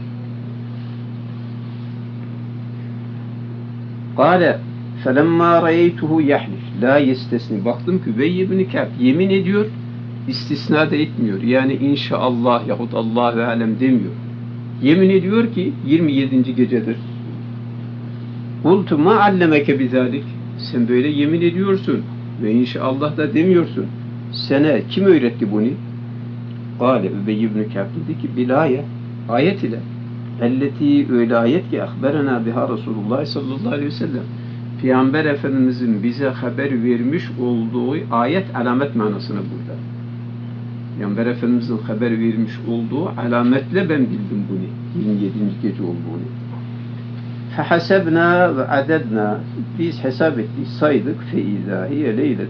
Kâle فَلَمَّا رَيَيْتُهُ يَحْلِفْ لَا يَسْتَسْنِ Baktım ki Übey ibn Ka'b yemin ediyor, istisna da etmiyor. Yani inşallah yahut Allah ve alem demiyor. Yemin ediyor ki 27. gecedir. قُلْتُ مَا عَلَّمَكَ بِذَٰلِكِ Sen böyle yemin ediyorsun ve inşallah da demiyorsun. Sana kim öğretti bunu? Kâle Übey ibn Ka'b dedi ki bilâye ayet ile elleti öyle ayet ki ahberena biha Resulullah sallallahu aleyhi ve sellem Peygamber Efendimizin bize haber vermiş olduğu ayet alamet manasını burada. Peygamber Efendimizin haber vermiş olduğu alametle ben bildim bunu. 27. gece olduğunu. فَحَسَبْنَا وَعَدَدْنَا Biz hesap ettik, saydık. فَاِذَا هِيَ لَيْلَةُ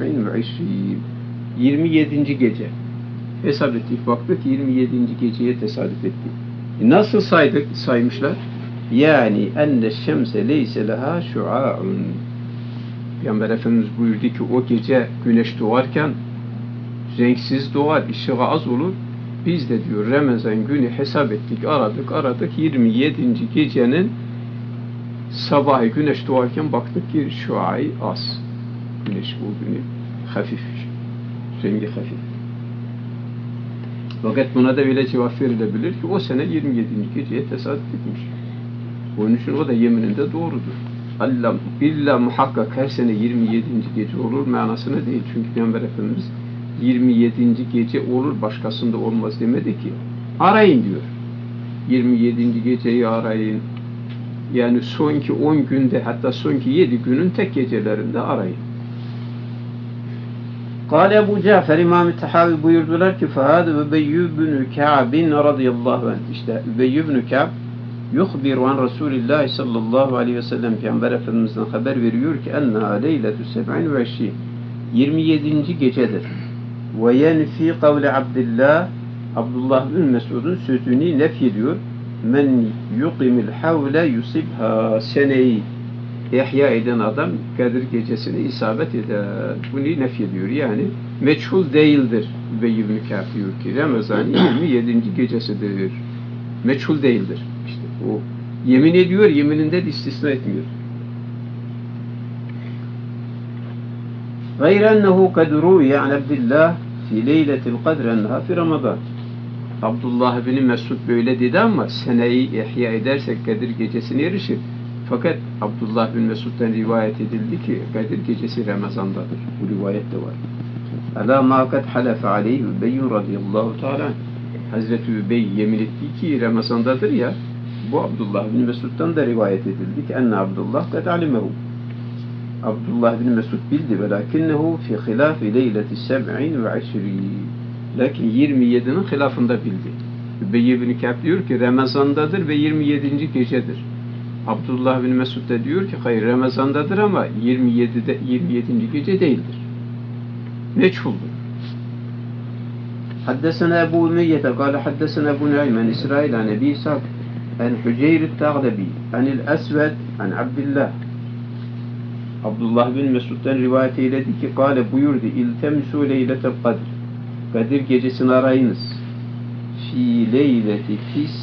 27. gece. Hesap ettik, baktık 27. geceye tesadüf ettik. Nasıl saymışlar? Yani enne şemse leyse leha şua'un. Peygamber Efendimiz buyurdu ki o gece güneş doğarken renksiz doğar, ışığı az olur. Biz de diyor Ramazan günü hesap ettik, aradık. 27. gecenin Sabahı güneş doğarken baktık ki şu ay az. Güneş o günü hafif. Rengi hafif. Fakat buna da öyle cevap verilebilir ki o sene 27. geceye tesadüf etmiş. Onun için o da yemininde doğrudur. Allah illa muhakkak her sene 27. gece olur manasına değil. Çünkü Peygamber Efendimiz 27. gece olur başkasında olmaz demedi ki. Arayın diyor. 27. geceyi arayın. Yani sonki 10 günde hatta sonki 7 günün tek gecelerinde arayın. Kâle Ebu Cafer İmam-ı Tahavi buyurdular ki فَهَذَا Übeyy ibn Ka'b radıyallahu anh. İşte Übeyy ibn Ka'b yuhbiru an Resulillah sallallahu aleyhi ve sellem Peygamber Efendimiz'den haber veriyor ki enneha leyletü 27. gecedir. Ve yenfi kavle Abdullah Abdullah bin Mesud'un sözünü nefyediyor. Men yuqimil havle yusibha seneyi ihya eden adam Kadir gecesini isabet eder. Bunu nefyediyor. Yani meçhul değildir. Übeyy ibn Ka'b diyor ki Ramazan 27. gecesidir. Meçhul değildir. İşte o yemin ediyor, yemininde de istisna etmiyor. غير أنه قد روي عن عبد الله في ليلة القدر أنها في رمضان. Abdullah bin Mesud böyle dedi ama seneyi ihya edersek Kadir gecesine erişir. Fakat Abdullah bin Mesud'dan rivayet edildi ki Kadir gecesi Ramazan'dadır. Bu rivayet de var. Ala ma kad halafe aleyhi Übeyy radıyallahu teala. Hazreti Übey yemin etti ki Ramazan'dadır ya. Bu Abdullah bin Mesud'dan da rivayet edildi ki enne Abdullah kad alimehu. Abdullah bin Mesud bildi velakinnehu fi hilafi leyleti 27. Lakin 27'nin hilafında bildi. Übeyy bin Ka'b diyor ki Ramazan'dadır ve 27. gecedir. Abdullah bin Mesud da diyor ki hayır Ramazan'dadır ama 27. gece değildir. Meçhuldur. Haddesena Ebu Ümeyyete kâle haddesena Ebu Nu'aym an İsrail an Ebi İshak an Hüceyr-i Tağlebi anil Esved an Abdillah. Abdullah bin Mesud'dan rivayet eyledi ki kâle buyurdu iltemisu leyletel kadr. Kadir gecesini arayınız. Fi leyleti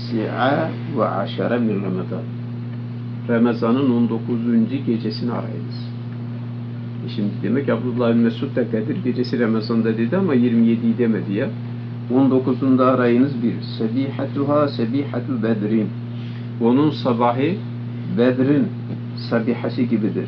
19 min Ramazan. Ramazan'ın 19. gecesini arayınız. Şimdi demek Abdullah bin Mesud da Kadir gecesi Ramazan'da dedi ama 27'yi demedi ya. 19'unda arayınız bir. Sebihatuha sebihatu bedrin. Onun sabahı Bedrin sabihası gibidir.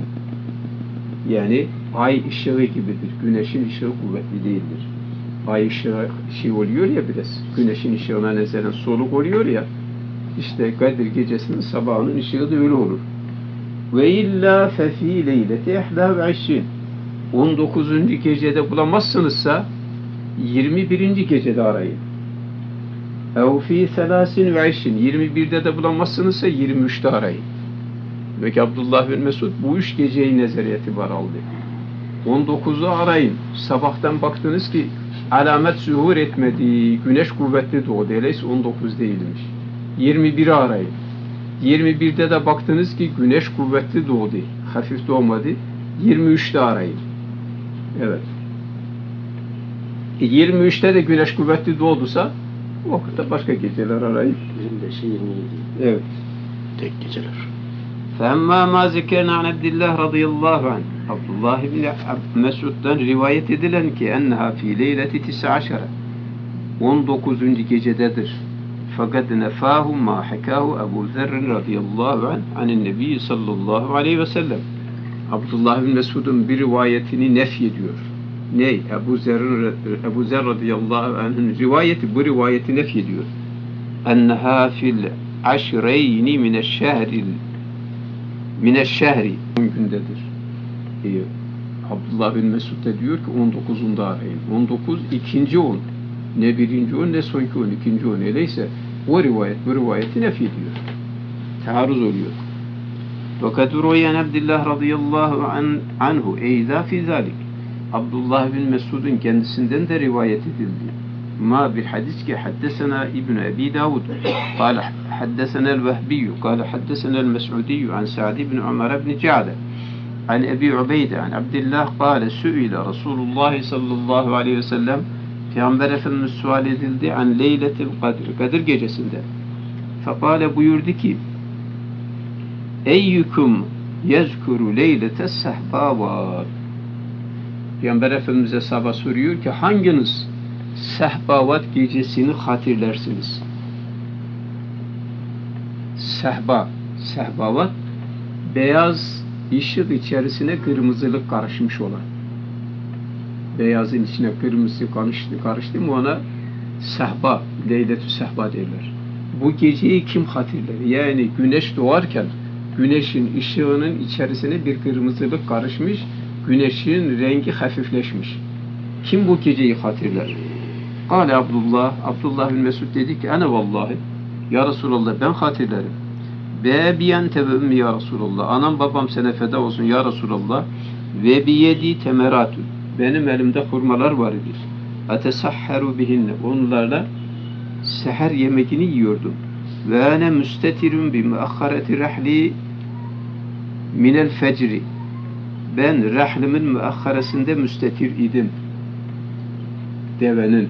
Yani ay ışığı gibidir. Güneşin ışığı kuvvetli değildir. Ay ışığı şey oluyor ya biraz. Güneşin ışığına nazaran soluk oluyor ya. İşte Kadir gecesinin sabahının ışığı da öyle olur. Ve illa fefi leyleti 21. 19. gecede bulamazsınızsa 21. gecede arayın. Ev fi 23. 21'de de bulamazsınızsa 23'te arayın. Belki Abdullah bin Mesud bu 3 geceyi nezariyeti var aldı. 19'u arayın. Sabahtan baktınız ki alamet zuhur etmedi. Güneş kuvvetli doğdu. Öyleyse 19 değilmiş. 21'i arayın. 21'de de baktınız ki güneş kuvvetli doğdu. Hafif doğmadı. 23'te arayın. Evet. 23'te de güneş kuvvetli doğduysa o vakitte başka geceler arayın. 25'i 27. Evet. Tek geceler. فَاَمَّا مَا ذِكَرْنَا عَنْ عَبْدِ اللّٰهِ رَضِيَ اللّٰهُ عَنْهُ Abdullah bin Mesud'dan rivayet edilen ki enneha fi leyleti 19. gecededir. Fakat nefahu ma hakahu Ebu Zer radıyallahu anh anin nebi sallallahu aleyhi ve sellem. Abdullah bin Mesud'un bir rivayetini nefyediyor. Ne? Ebu Zer radıyallahu anh'ın rivayeti bu rivayeti nefyediyor. Enneha fil aşreyni mineşşehri 10 gündedir. Abdullah bin Mesud da diyor ki 19'unda arayın. 19 ikinci 10. Ne birinci 10 ne sonki 10. ikinci 10. Öyleyse o rivayet bu rivayeti nefyediyor. Taarruz oluyor. Fakat ruyen Abdullah radıyallahu anhu eyza fi zalik. Abdullah bin Mesud'un kendisinden de rivayet edildi. Ma bir hadis ki haddesena İbn Ebi Davud قال حدثنا الوهبي قال حدثنا المسعودي عن سعد بن عمر بن جعد عن أبي عبيدة عن عبد الله قال سئل رسول الله صلى الله عليه وسلم Peygamber Efendimiz sual edildi an leyletil kadr Kadir gecesinde. Fekale buyurdu ki Eyyukum yezkuru leylete sehbavat. Peygamber Efendimiz'e sabah soruyor ki hanginiz sehbavat gecesini hatırlarsınız? Sehbavat beyaz ışık içerisine kırmızılık karışmış olan. Beyazın içine kırmızı karıştı mı ona sehba, leyletü sehba derler. Bu geceyi kim hatırlar? Yani güneş doğarken güneşin ışığının içerisine bir kırmızılık karışmış, güneşin rengi hafifleşmiş. Kim bu geceyi hatırlar? Kâle Abdullah bin Mesud dedi ki, ene vallahi, ya Resulallah ben hatırlarım. Ve biyen tebemmü ya Resulallah, anam babam sana feda olsun ya Resulallah, ve biyedi temeratun, benim elimde hurmalar var idi. Atesahharu bihinne, onlarla seher yemekini yiyordum. Ve ene müstetirun bi muakhareti rahli minel fecri, ben rahlimin müakharesinde müstetir idim. Devenin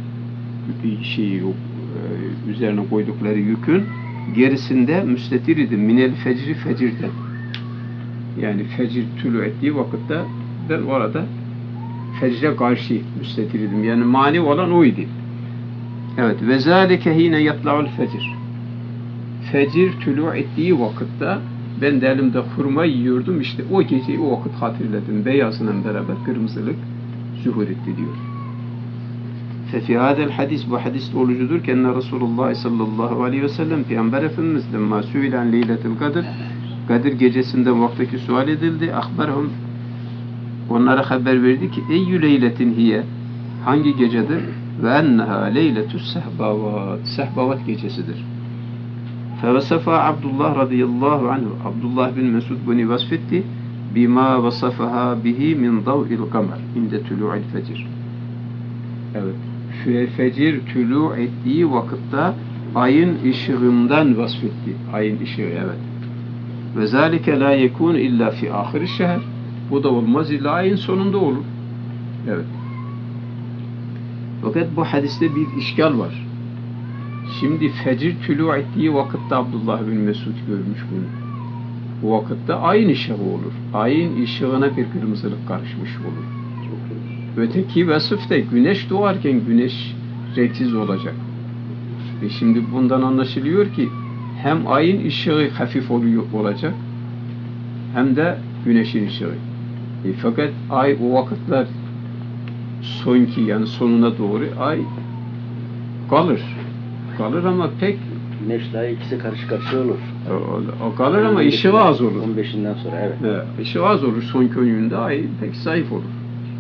üzerine koydukları yükün gerisinde müstetir idim. Minel fecri, fecirden. Yani fecir tülü ettiği vakitte ben orada fecre karşı müstetir idim. Yani mani olan o idi. Evet. Ve zâlike hîne yatla'ul fecir. Fecir tülü ettiği vakitte ben de elimde hurma yiyordum. İşte o geceyi o vakit hatırladım. Beyazla beraber kırmızılık zuhur etti diyor. Fefi hadel hadis, bu hadis olucudur ki enne Resulullah sallallahu aleyhi ve sellem Peygamber Efendimiz lemma suilen leyletil kadir, Kadir gecesinden vaktaki sual edildi. Akberhum, onlara haber verdi ki eyyü leyletin hiye, hangi gecedir? Ve enneha leyletü's sehbavat, sehbavat gecesidir. Fevesefa Abdullah radıyallahu anhu, Abdullah bin Mesud bunu vasfetti. Bima vasafaha bihi min dav'il kamer inde tulu'il fecir. Evet. Fecir tülû ettiği vakitte ayın ışığından vasfetti. Ayın ışığı, evet. Ve zâlike lâ yekûn illâ fi âhir-i şehr. Bu da olmaz illa ayın sonunda olur. Evet. Fakat bu hadiste bir işgal var. Şimdi fecir tülû ettiği vakitte Abdullah bin Mesud görmüş bunu. Bu vakitte ayın ışığı olur. Ayın ışığına bir kırmızılık karışmış olur. Öteki vasıf da güneş doğarken güneş renksiz olacak. Ve şimdi bundan anlaşılıyor ki hem ayın ışığı hafif olacak hem de güneşin ışığı. Fakat ay o vakitler sonki yani sonuna doğru ay kalır. Kalır ama pek güneşle ay ikisi karşı karşıya olur. O kalır ama ışığı az olur. 15'inden sonra evet. Işığı az olur son köyünde ay pek zayıf olur.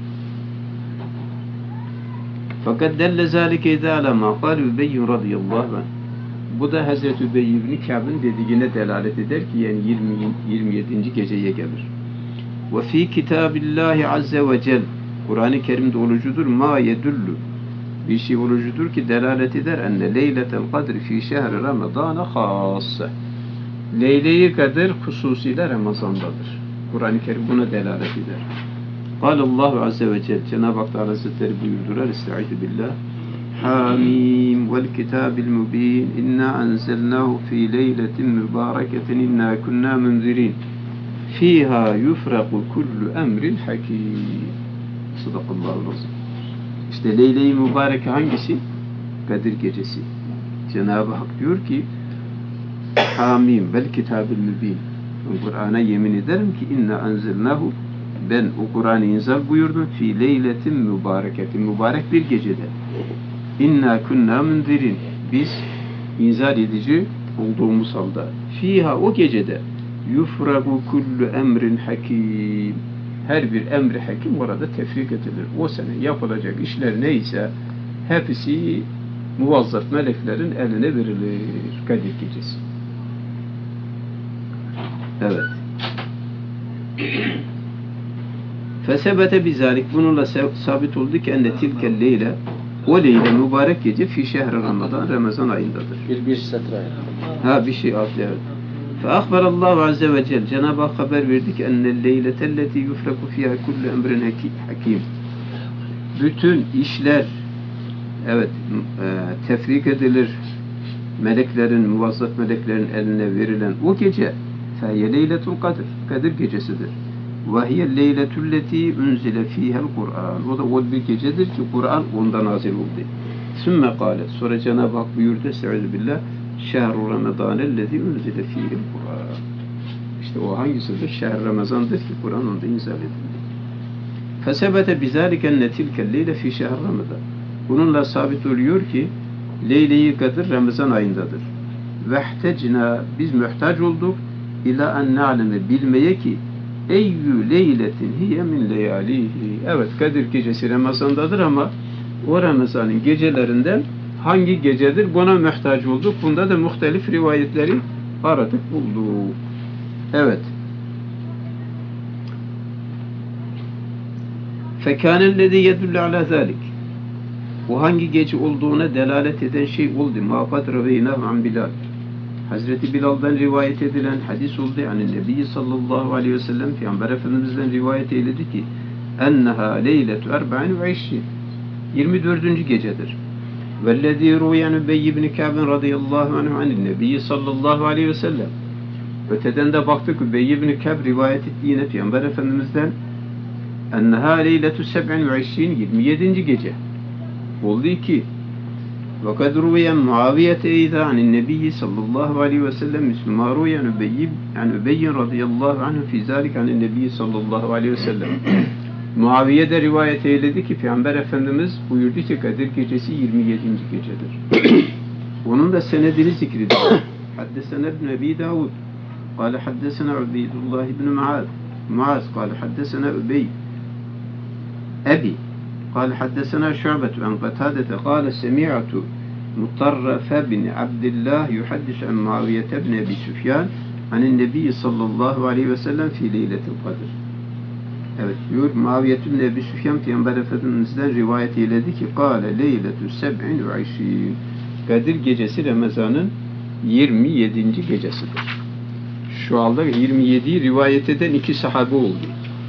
Fakat delle zâlike idâ alâ kâle Übeyy radıyallahu anh. Bu da Hazreti Übeyy ibn Kâb'ın dediğine delalet eder ki yani 27. geceye gelir. Ve fî kitâbillâhi azze ve cel, Kur'an-ı Kerim'de olucudur mâ yedullu, bir şey olucudur ki delalet eder enne leyletel kadri fî şehri Ramazâne khâsse. Leyle-i Kadir hususiyle Ramazan'dadır. Kur'an-ı Kerim buna delalet eder. قال الله عز وجل Cenab-ı Hak Teala Hazretleri buyurdular Estaizu billah Hamim vel kitabil mubin inna enzelnahu fi leyletin mübareketin inna kunna munzirin fiha yufraku kullu emrin hakim. Sadakallahu azim. İşte Leyle-i Mübareke hangisi? Kadir gecesi. Cenab-ı Hak diyor ki Hamim vel kitabil mubin, Kur'an'a yemin ederim ki inna enzelnahu, ben o Kur'an'ı inzal buyurdum fi leyletin mübareketin, mübarek bir gecede. İnna kunna munzirin, biz inzal edici olduğumuz halde. Fiha, o gecede yufragu kullu emrin hakim, her bir emri hakim orada tefrik edilir. O sene yapılacak işler neyse hepsi muvazzaf meleklerin eline verilir. Kadir gecesi. Evet. Fesebete bizalik, bununla sabit oldu ki enne tilkel leyle, o leyle mübarek gece fi şehri Ramazan, Ramazan ayındadır. Bir setre. Bir şey atlayalım. Fe akberallahu azze ve celle, Cenab-ı Hak haber verdi ki enne leyletelleti yufraku fiha kullu emrin hakim. Bütün işler tefrik edilir, meleklerin, muvazzaf meleklerin eline verilen o gece Fehye leyletul kadir. Kadir gecesidir. Ve hiye leyletulleti unzile fihel Kur'an. O da o bir gecedir ki Kur'an ondan nazil oldu. Sümme kâle. Sonra Cenab-ı Hak buyurdu. Estağfirullah. Şehru Ramazanellezi unzile fihel Kur'an. İşte o hangisidir? Şehr Ramazan'dır ki Kur'an onda inzal edildi. Fesebete bizâliken netilkel leyle fi şehr Ramazan. Bununla sabit oluyor ki Leyle-i Kadir Ramazan ayındadır. Vehtecna biz muhtaç olduk ila en na'leme bilmeye ki eyyü leyletin hiye min leyalihi. Evet, Kadir gecesi Ramazan'dadır ama o Ramazan'ın gecelerinden hangi gecedir buna muhtaç olduk. Bunda da muhtelif rivayetleri aradık bulduk. Evet. Fekânellezî yedullu alâ zâlik. O hangi gece olduğuna delalet eden şey oldu. Mâ kad revînâhu an Bilal. Hazreti Bilal'dan rivayet edilen hadis oldu. Yani Nebi sallallahu aleyhi ve sellem Peygamber Efendimiz'den rivayet eyledi ki enneha leyletu 24. gecedir. Vellezî rûyen Übey ibn Kâb radıyallahu anhu anin Nebi sallallahu aleyhi ve sellem. Öteden de baktık Übey ibn Kâb rivayet etti yine Peygamber Efendimiz'den enneha leyletu 27. gece. Oldu ki وَقَدْ رُوِيَ مُعَاوِيَةَ اِذَا عَنِ النَّبِيِّ صَلَّى اللّٰهُ عَلَيْهِ وَسَلَّمْ مِسْلُ مَا رُوِيَ عَنْ اُبَيٍّ رَضِيَ اللّٰهُ عَنْهُ فِي ذَٰلِكَ عَنِ النَّبِيِّ صَلَّى اللّٰهُ عَلَيْهِ وَسَلَّمْ. Muaviye de rivayet eyledi ki Peygamber Efendimiz buyurdu ki Kadir gecesi 27. gecedir. Onun da senedini zikrediyor. Haddesena ibn Ebi Davud قال حدثنا عبيد الله بن معاذ قال حدثنا أبي قال حدثنا شعبة عن قتادة قال سمعت مطرف بن عبد الله يحدث عن معاوية بن أبي سفيان عن النبي صلى الله عليه وسلم في ليلة القدر. Evet diyor Muaviye bin Ebi Süfyan Peygamber Efendimiz'den rivayet eyledi ki kâle leyletü 27. Kadir gecesi Ramazan'ın 27. gecesidir. Şu anda 27'yi rivayet eden iki sahabe oldu.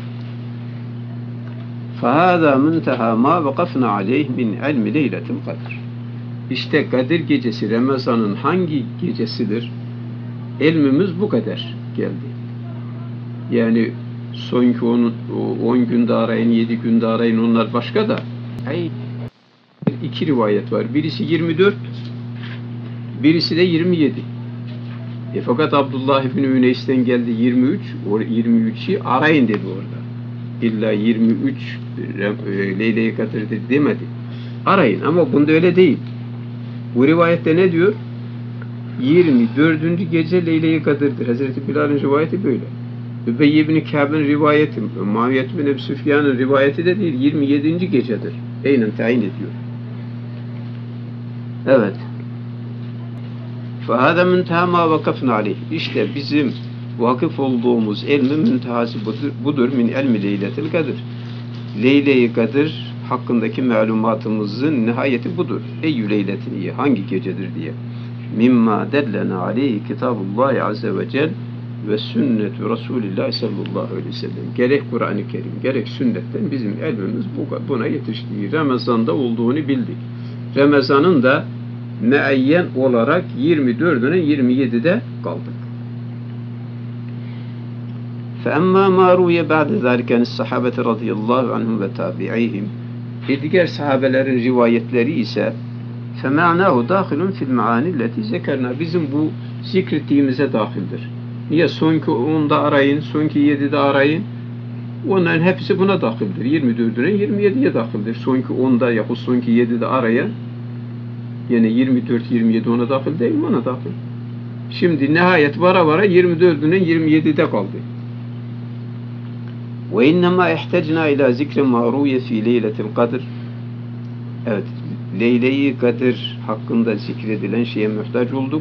فَهَذَا مُنْتَهَا مَا وَقَفْنَا عَلَيْهِ مِنْ عِلْمِ لَيْلَةِ الْقَدْرِ. İşte Kadir gecesi Ramazan'ın hangi gecesidir? İlmimiz bu kadar geldi. Yani sonki 10 günde arayın, 7 günde arayın, onlar başka da. İki rivayet var. Birisi 24, birisi de 27. Fakat Abdullah bin Üneys'ten geldi 23, o 23'i arayın dedi orada. İlla 23 Leyle-i Kadir'dir demedi. Arayın ama bunda öyle değil. Bu rivayette ne diyor? 24. gece Leyle-i Kadir'dir. Hazreti Bilal'in rivayeti böyle. Übey ibn Kâb'in rivayeti, Muaviye bin Ebi Süfyan'ın rivayeti de değil, 27. gecedir. Aynen tayin ediyor. Evet. فَهَذَا مُنْتَهَا مَا وَقَفْنَا عَلَيْهِ. İşte bizim vakıf olduğumuz ilmin müntehası budur. Min ilmi leyletil kadir. Leyle-i Kadir hakkındaki malumatımızın nihayeti budur. Eyyü leyletin iyi, hangi gecedir diye. Mimma dellena aleyhi kitabullahi azze ve cel ve sünnetu Resulillah sallallahu aleyhi ve sellem. Gerek Kur'an-ı Kerim, gerek sünnetten bizim ilmimiz buna yetiştiği Ramazan'da olduğunu bildik. Ramazan'ın da müeyyen olarak 24'üne 27'de kaldık. فَأَمَّا مَا رُوْيَ بَعْدَ ذَٰلِكَ عَنِ الصَّحَابَةِ رَضِيَ اللّٰهُ عَنْهُمْ وَتَابِعِيهِمْ. Diğer sahabelerin rivayetleri ise فَمَعْنَاهُ دَاخِلٌ فِي الْمَعَانِ الَّتِي ذَكَرْنَا. Bizim bu zikrettiğimize dahildir. Niye? Sonki 10'da arayın, sonki 7'de arayın. Onların hepsi buna dahildir. 24'üne 27'ye dahildir. Sonki 10'da yahut sonki 7'de arayan yine 24-27 ona dahil değil mi? Ona dahil. Şimdi nihayet vara 24'üne 27'de kaldı. وَاِنَّمَا اِحْتَجْنَا اِلَى ذِكْرٍ مَعْرُويَ ف۪ي لَيْلَةِ الْقَدْرِ. Evet, Leyle-i Kadir hakkında zikredilen şeye muhtaç olduk.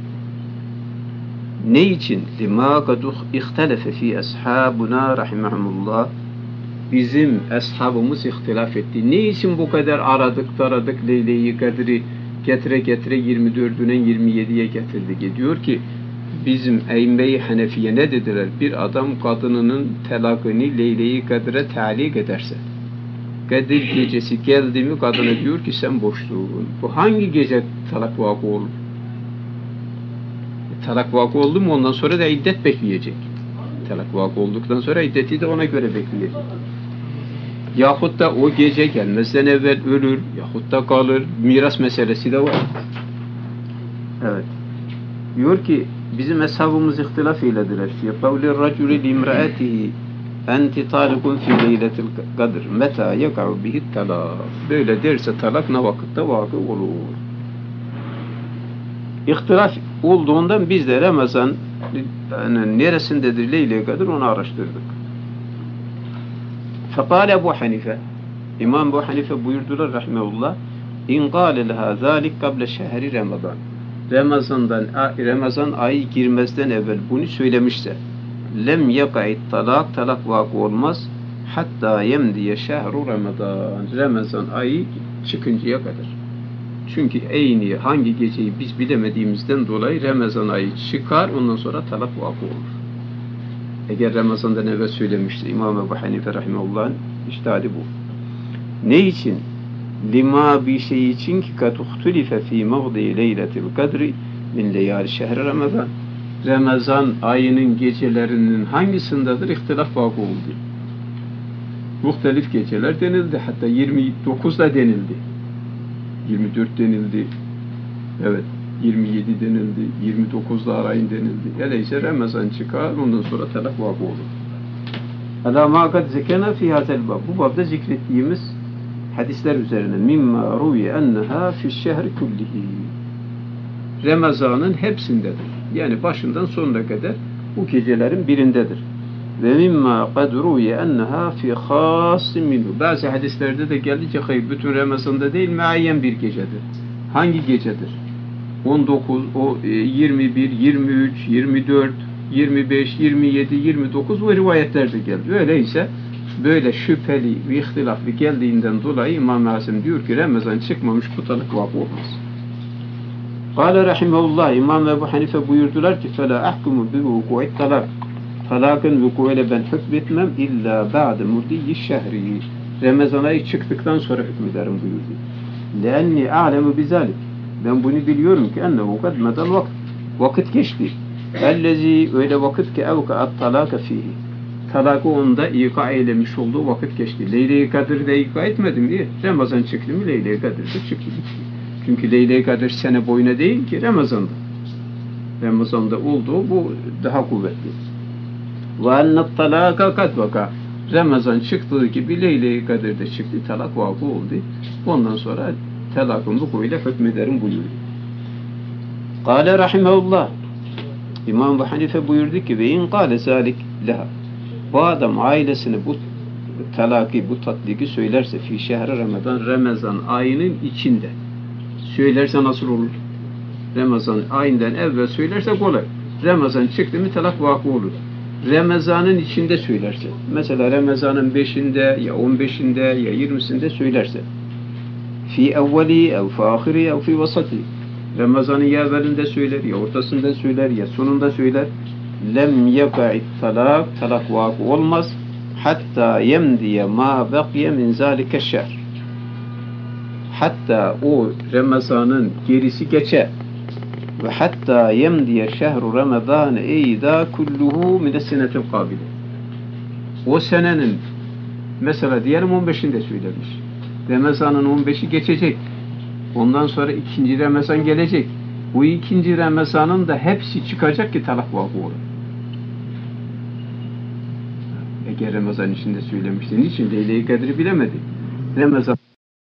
Ne için? لِمَا قَدْ اِخْتَلَفَ ف۪ي أَصْحَابُنَا رَحِمَهُمُ. Bizim ashabımız ihtilaf etti. Ne için bu kadar taradık Leyle-i Kadir'i getire 24'üne 27'ye getirdik. Diyor ki bizim Eyyme-i Hanefiye ne dediler? Bir adam kadınının talakını Leyle-i Kadir'e talik ederse, Kadir gecesi geldi mi kadına diyor ki sen boşluğun. Bu hangi gece talak vakı olur? talak vakı oldu mu ondan sonra da iddet bekleyecek. Talak vakı olduktan sonra iddeti de ona göre bekleyecek. Yahut da o gece gelmezden evvel ölür, yahut da kalır. Miras meselesi de var. Evet. Diyor ki bizim eshabımız ihtilaf eyledirler. Fi kavli raculi li imraatihi enti talikun fi leyletil kadr meta yaka'u bihi talak. Böyle derse talak ne vakitte vakı olur. İhtilaf olduğundan biz de Ramazan neresindedir Leyle-i Kadir onu araştırdık. Fekâle Ebu Hanife, İmam Ebu Hanife buyurdular rahmeullah, İn kâle leha zâlik kable şehri Ramazan. Ramazan ayı girmezden evvel bunu söylemişse, lem yaka'id talak vakı olmaz, hatta yemdiye şehru Ramazan. Ramazan ayı çıkıncaya kadar. Çünkü hangi geceyi biz bilemediğimizden dolayı Ramazan ayı çıkar, ondan sonra talak vakı olur. Eğer Ramazan'dan evvel söylemişti İmam Ebu Hanife rahimehullah'ın içtihadi bu. Ne için? Lima bir şey için ki kad uhtulife fi mevdi leyletil kadri min leyali şehri Ramazan. Ramazan ayının gecelerinin hangisindedir ihtilaf vakı oldu. Muhtelif geceler denildi. Hatta 29'da denildi. 24 denildi. Evet. 27 denildi. 29'da arayın denildi. Öyleyse Ramazan çıkar. Ondan sonra talak vakı olur. Ala ma kad zekena fi hazel bab. Bu babda zikrettiğimiz hadisler üzerine mimma ruviye enneha fi şehri kullihi. Ramazan'ın hepsindedir. Yani başından sonuna kadar bu gecelerin birindedir. Ve mimma kad ruviye enneha fi khassin minhu. Bazı hadislerde de geldikçe hayır bütün Ramazan'da değil muayyen bir gecedir. Hangi gecedir? 19, 21, 23, 24, 25, 27, 29 bu rivayetlerde geldi. Öyleyse böyle şüpheli ve ihtilaflı geldiğinden dolayı İmam Hasim diyor ki Ramazan çıkmamış bu talak vakı olmaz. Kâle rahimehullah İmam Ebu Hanife buyurdular ki فَلَا أَحْكُمُ بِهُكُوِّ talak. Talakın vuku'yla ben hükmetmem illa ba'de mudiyyi şehri. Ramazan ayı çıktıktan sonra hükmederim buyurdu. لَاَنِّي أَعْلَمُ بِذَلِكَ. Ben bunu biliyorum ki ennehu kad medal vakit. Vakit geçti. Ellezî öyle vakit ki evka'at talaka fihi. Talakı onda ika eylemiş olduğu vakit geçti. Leyle-i Kadir'de ika etmedi mi? Ramazan çıktı mı Leyle-i Kadir'de çıktı. Çünkü Leyle-i Kadir sene boyuna değil ki Ramazan'da. Ramazan'da olduğu bu daha kuvvetli. Ve ennat talaka kad vaka. Ramazan çıktığı gibi Leyle-i Kadir'de çıktı. Talak vakı oldu. Ondan sonra talakın vukuyla hükmederim buyurdu. Kâle rahimehullah. İmam Ebu Hanife buyurdu ki ve in kâle zâlik leha. Bu adam ailesine bu talaki, bu tatliki söylerse fi şehri Ramazan ayının içinde. Söylerse nasıl olur? Ramazan ayından evvel söylerse kolay. Ramazan çıktı mı talak vakı olur. Ramazan'ın içinde söylerse. Mesela Ramazan'ın 5'inde ya 15'inde ya 20'sinde söylerse. Fi evveli ev fi ahiri ev fi vasati. Ramazan'ın ya evvelinde söyler, ya ortasında söyler, ya sonunda söyler. Lem yeka'id talak vakı olmaz. Hatta yemdiye ma bakiye min zalike şehr. Hatta o Ramazan'ın gerisi geçer. Ve hatta yemdiye şehru Ramazan eyda kulluhu mine senetil kabile. O senenin mesela diyelim 15'inde söylemiş. Ramazan'ın 15'i geçecek. Ondan sonra ikinci Ramazan gelecek. Bu ikinci Ramazan'ın da hepsi çıkacak ki talak vakı olur. Eğer Ramazan içinde söylemişti. Niçin? Leyle-i Kadir'i bilemedi. Ramazan.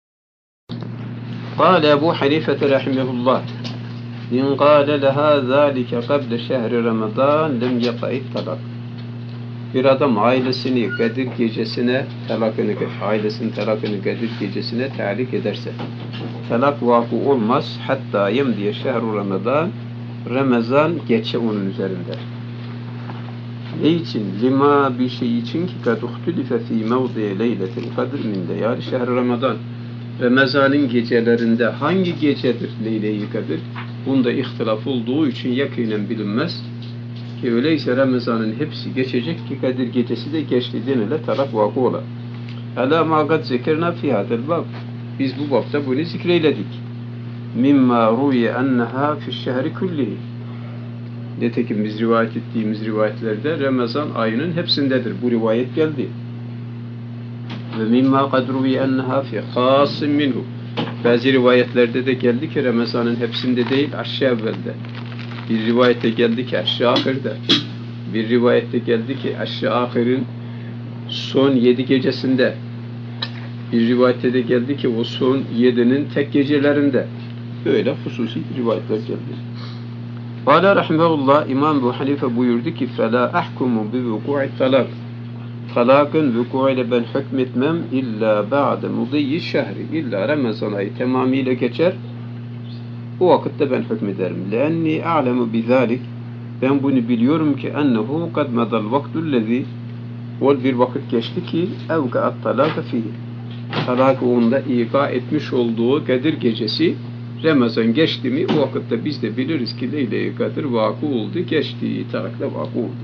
Kâle Ebu Hanife rahimehullah. İn kâle leha zâlike kable şehri Ramazan lem yaka'id talak. Bir adam ailesini Kadir gecesine ailesinin talakını Kadir gecesine talik ederse talak vakı olmaz hatta yemdiye şehru Ramazan geçe onun üzerinde. Ne için? Lima bir şey için ki kad uhtulife fî mevdiye leyletil kadr min leyâli şehri Ramazan. Ramazan'ın gecelerinde hangi gecedir Leyle-i Kadir? Bunda ihtilaf olduğu için yakinen bilinmez. Ki öyleyse Ramazan'ın hepsi geçecek ki Kadir gecesi de geçti denile talak vakı ola. Ala ma kad zekerna fi hadel bab. Biz bu babda bunu zikreyledik. Mimma ruye enneha fi şehri kullihi. Nitekim biz rivayet ettiğimiz rivayetlerde Ramazan ayının hepsindedir. Bu rivayet geldi. Ve mimma kad ruviye enneha fi khâsın minhu. Bazı rivayetlerde de geldi ki Ramazan'ın hepsinde değil, aşağı evvelde. Bir rivayette geldi ki aşağı ahirde. Bir rivayette geldi ki aşağı ahirin son 7 gecesinde. Bir rivayette de geldi ki o son 7'nin tek gecelerinde. Böyle hususi rivayetler geldi. Kâle rahmetullah, İmam Ebu Hanife buyurdu ki فَلَا أَحْكُمُ بِوُقُعِ talak. Talakın vuku'uyla ben hükmetmem illa ba'de mudiyyi şehri. İlla Ramazan ayı tamamıyla geçer. O vakitte ben hükmederim. لَاَنِّي أَعْلَمُ بِذَٰلِكِ. Ben bunu biliyorum ki ennehu kad medal vaktullezî. O bir vakit geçti ki evga'at talâka fîhî. Talak onda ika etmiş olduğu Kadir gecesi Ramazan geçti mi o vakitte biz de biliriz ki Leyle-i Kadir vakı oldu, geçti, talakla vakı oldu.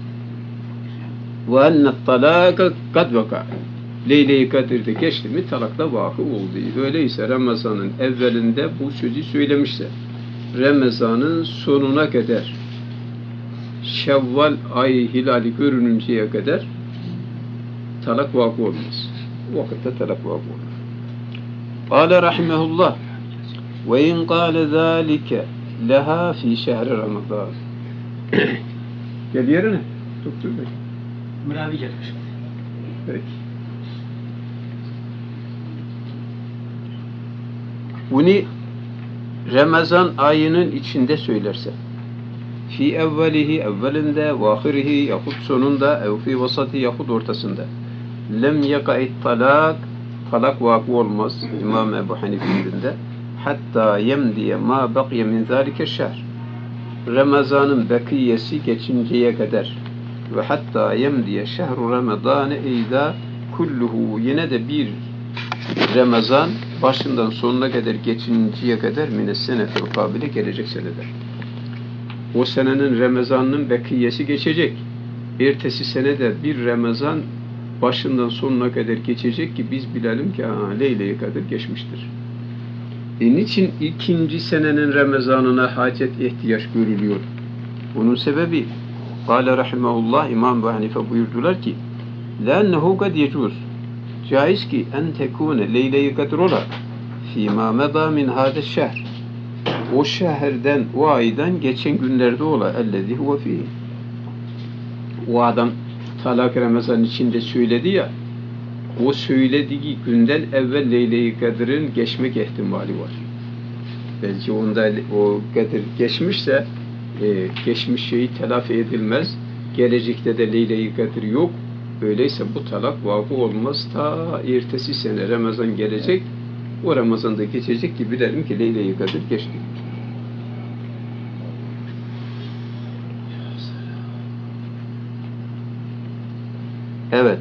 Ve enne talâka kad vaka. Leyle-i Kadir'de geçti mi talakla vakı oldu. Öyleyse Ramazan'ın evvelinde bu sözü söylemişse Ramazan'ın sonuna kadar Şevval ayı hilali görününceye kadar talak vakı olmaz. O vakitte talak vakı olur. Kâle rahimehullah ve in kâle zâlike leha fî şehri Ramazan. Gel yerine. Doktor Bey. Müravi gelmiş. Peki. Bunu Ramazan ayının içinde söylerse fi evvelihi evvelinde ve ahirihi yahut sonunda ev fi vasati yahut ortasında lem yaka'it talak vakı olmaz İmam Ebu Hanife'nin de hatta yemdiye ma bakiye min zalike şehr Ramazan'ın bakiyesi geçinceye kadar ve hatta yemdiye şehru Ramazan eyda kulluhu yine de bir Ramazan başından sonuna kadar geçinceye kadar mines senetel kabile gelecek senede. O senenin Ramazan'ın bakiyesi geçecek. Ertesi senede bir Ramazan başından sonuna kadar geçecek ki biz bilelim ki Leyle-i Kadir geçmiştir. Niçin ikinci senenin Ramazan'ına hacet ihtiyaç görülüyor? Bunun sebebi Kâle rahimehullah İmam Ebu Hanife buyurdular ki لَاَنَّهُ قَدْ يَجُوزُ Caiz ki en tekune Leyle-i Kadir ola fîmâ medâ min hâde şehr o şehirden, o aydan geçen günlerde ola ellezî huve fîhî. O adam talak Ramazan içinde söyledi ya, o söylediği günden evvel Leyle-i Kadir'in geçmek ihtimali var. Belki onda o Kadir geçmişse geçmiş şeyi telafi edilmez. Gelecekte de Leyle-i Kadir yok. Öyleyse bu talak vakı olmaz. Ta ertesi sene Ramazan gelecek. O Ramazan'da geçecek ki bilelim ki Leyle-i Kadir geçti. Evet.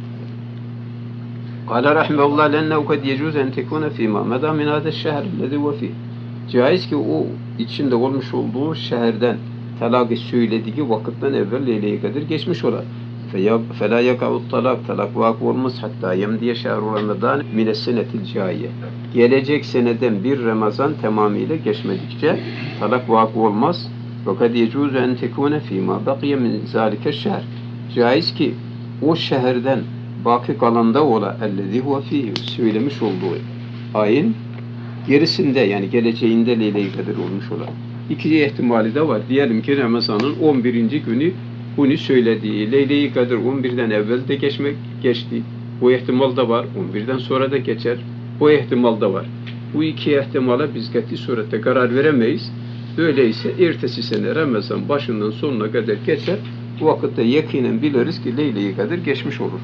Kâle rahmetullah lennehu kad yecûz en tekûne fîmâ medâ min hâde şehr lezî ve fîh. Caiz ki o içinde olmuş olduğu şehirden talakı söylediği vakitten evvel Leyle-i Kadir geçmiş olar. فَلَا يَقَعُ talak vakı olmaz hatta yemdiye şehru Ramazan mines senetil caiye. Gelecek seneden bir Ramazan tamamıyla geçmedikçe talak vakı olmaz. وَقَدْ يَجُوزُ اَنْ تَكُونَ ف۪ي مَا بَقِيَ مِنْ ذَٰلِكَ الشَّهْرِ Caiz ki o şehirden baki kalanda ola اَلَّذ۪ي هُوَ ف۪يهِ söylemiş olduğu ayın gerisinde yani geleceğinde Leyle-i Kadir olmuş olan. İkinci ihtimali de var. Diyelim ki Ramazan'ın 11. günü bunu söylediği Leyle-i Kadir 11'den evvel de geçti. Bu ihtimal da var. 11'den sonra da geçer. Bu ihtimal da var. Bu iki ihtimala biz kat'i surette karar veremeyiz. Öyleyse ertesi sene Ramazan başından sonuna kadar geçer. Bu vakitte yakinen biliriz ki Leyle-i Kadir geçmiş olur.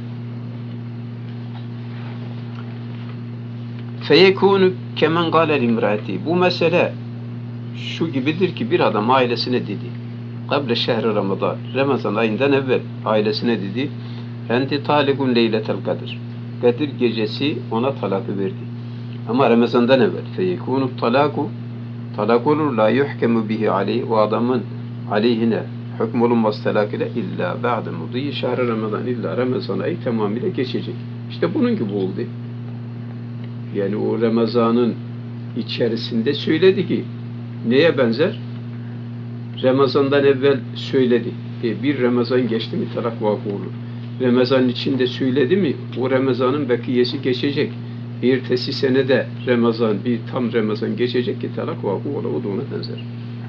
Feyekûnü kemen gâlel imrâti. Bu mesele şu gibidir ki bir adam ailesine dedi. Kable şehri Ramazan. Ramazan ayından evvel ailesine dedi. Enti talikun leyletel kadir. Kadir gecesi ona talakı verdi. Ama Ramazan'dan evvel. Feyekûnü talak olur. La yuhkemu bihi aleyh. O adamın aleyhine hükm olunmaz talak ile illa ba'de mudiyyi şehri Ramazan. İlla Ramazan ayı tamamıyla geçecek. İşte bunun gibi oldu. Yani o Ramazan'ın içerisinde söyledi ki neye benzer? Ramazan'dan evvel söyledi. Bir Ramazan geçti mi talak vakı olur. Ramazan'ın içinde söyledi mi o Ramazan'ın bekiyesi geçecek. Ertesi sene de Ramazan, bir tam Ramazan geçecek ki talak vakı olur. O da ona benzer.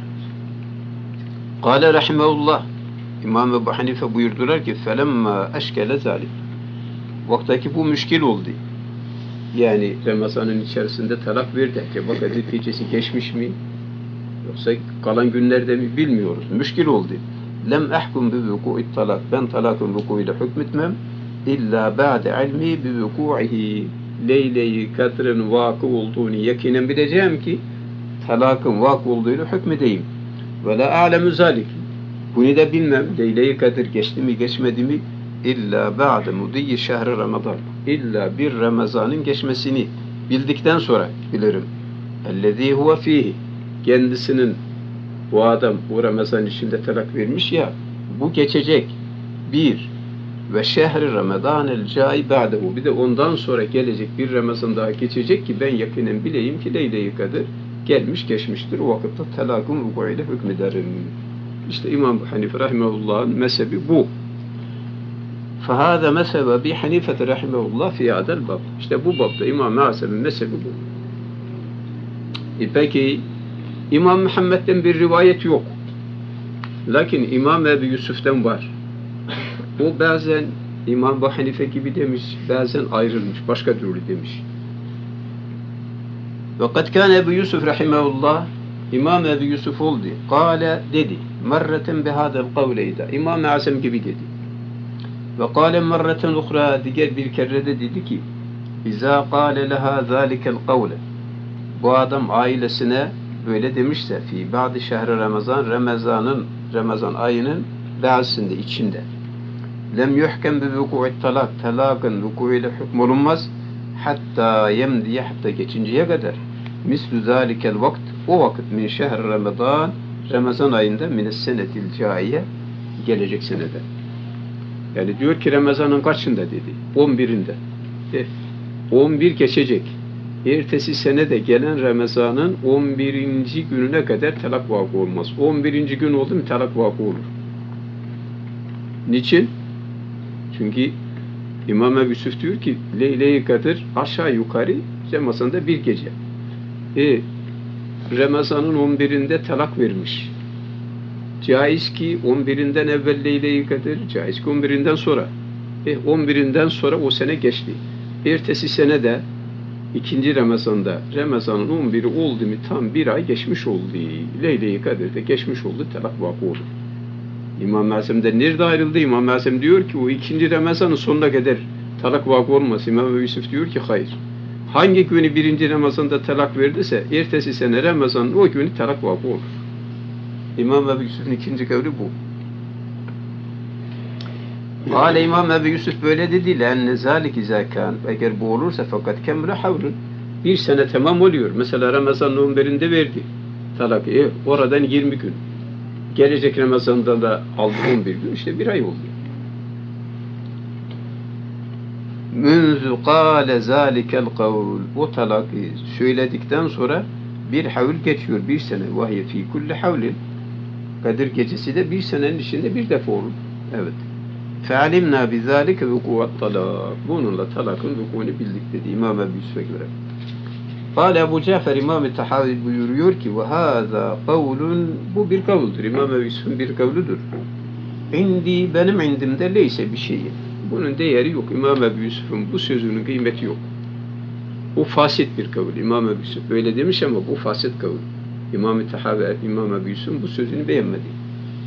Kâle rahimehullah. İmam Ebu Hanife buyurdular ki فَلَمَّا اَشْكَلَ ذَٰلِكَ Vaktaki bu müşkil oldu. Yani Ramazan'ın içerisinde talak verdi. Acaba neticesi geçmiş mi? Yoksa kalan günlerde mi bilmiyoruz. Müşkil oldu. Lem ahkum bi vuku'i talak. Ben talakın vuku'uyla hükmetmem. İlla ba'de ilmi bi vuku'ihi. Leyle-i Kadr'ın vakı olduğunu yakinen bileceğim ki talakın vakı olduğunu hükmedeyim. Ve la a'lemu zalik. Bunu da bilmem. Leyle-i Kadr geçti mi geçmedi mi? İlla ba'de mudiyyi şehri Ramazan. İlla bir Ramazan'ın geçmesini bildikten sonra bilirim. Ellezî huve fîhi. Kendisinin bu adam bu Ramazan içinde talak vermiş ya, bu geçecek. Bir ve şehri Ramazan el cai ba'dehu. Bir de ondan sonra gelecek bir Ramazan daha geçecek ki ben yakinen bileyim ki Leyle-i Kadr gelmiş geçmiştir. O vakitte talakın vuku'uyla hükmederim. İşte İmam Hanife rahimehullah'ın mezhebi bu. فَهَذَا مَذْهَبَ أَبِي حَنِيفَةَ رَحِمَهُ اللّٰهِ فِي هَذَا الْبَابِ İşte bu babda İmam-ı Azam'ın mezhebi bu. Peki İmam Muhammed'den bir rivayet yok. Lakin İmam Ebu Yusuf'tan var. O bazen İmam Ebu Hanife gibi demiş, bazen ayrılmış, başka türlü demiş. وَقَدْ كَانَ Ebu Yusuf rahimahullah İmam Ebu Yusuf oldu. Kâle dedi. Merreten bihâdel kavleyda. İmam-ı Azam gibi dedi. Ve kâle merreten ukhra. Diğer bir kere de dedi ki İzâ kâle lehâ zâlikel kavle. Bu adam ailesine böyle demişse fi ba'di şehri Ramazan, Ramazan ayının bazısında içinde. Lem yuhkem bi vuku'i talak. Talakın vuku'uyla hükmolunmaz. Hatta yemdiye hatta geçinceye kadar. Mislu zâlikel vakt. O vakit min şehri Ramazan ayında mines senetil caiye gelecek senede. Yani diyor ki Ramazan'ın kaçında dedi? 11'inde. 11 geçecek. Ertesi sene de gelen Ramazan'ın 11. gününe kadar talak vakı olmaz. 11. gün oldu mu talak vakı olur. Niçin? Çünkü İmam Ebu Yusuf diyor ki Leyle-i Kadr aşağı yukarı Ramazan'da bir gece. Ramazan'ın 11'inde talak vermiş. Caiz ki 11'inden evvel Leyle-i Kadr, caiz ki 11'inden sonra. 11'inden sonra o sene geçti. Ertesi sene de ikinci Ramazan'da Ramazan'ın 11'i oldu mu tam bir ay geçmiş oldu. Leyle-i Kadir'de geçmiş oldu. Talak vakı olur. İmam-ı Azam'da nerede ayrıldı? İmam-ı Azam diyor ki o ikinci Ramazan'ın sonuna kadar talak vakı olmaz. İmam-ı Yusuf diyor ki hayır. Hangi günü birinci Ramazan'da talak verdiyse ertesi sene Ramazan'ın o günü talak vakı olur. İmam-ı Yusuf'un ikinci kavli bu. Hâle İmam Ebu Yusuf böyle dedi. لَاَنَّ ذَٰلِكِ زَاكَانْ Eğer bu olursa fakat kemre havrın. Bir sene tamam oluyor. Mesela Ramazan'ın 11'inde verdi talak. Oradan 20 gün. Gelecek Ramazan'da da aldı 11 gün. İşte bir ay oldu. مُنْزُ قَالَ ذَٰلِكَ الْقَوْلِ O talakı söyledikten sonra bir havl geçiyor. Bir sene. وَهِيَ ف۪ي كُلِّ حَوْلٍ Kadir gecesi de bir senenin içinde bir defa olur. Evet. فَعَلِمْنَا بِذَٰلِكَ وُقُوَ الطَّلَاقِ Bununla talakın vukuunu bildik dedi İmam Ebu Yusuf'a göre. Kâle Ebu Cafer İmam-ı Tahavi buyuruyor ki وَهَذَا قَوْلٌ Bu bir kavuldur. İmam Ebu Yusuf'un bir kavludur. İndi benim indimde leyse bir şeyi. Bunun değeri yok. İmam Ebu Yusuf'un bu sözünün kıymeti yok. Bu fasit bir kavul. İmam Ebu Yusuf böyle demiş ama bu fasit kavul. İmam-ı Tahavi, İmam Ebu Yusuf'un bu sözünü beğenmedi.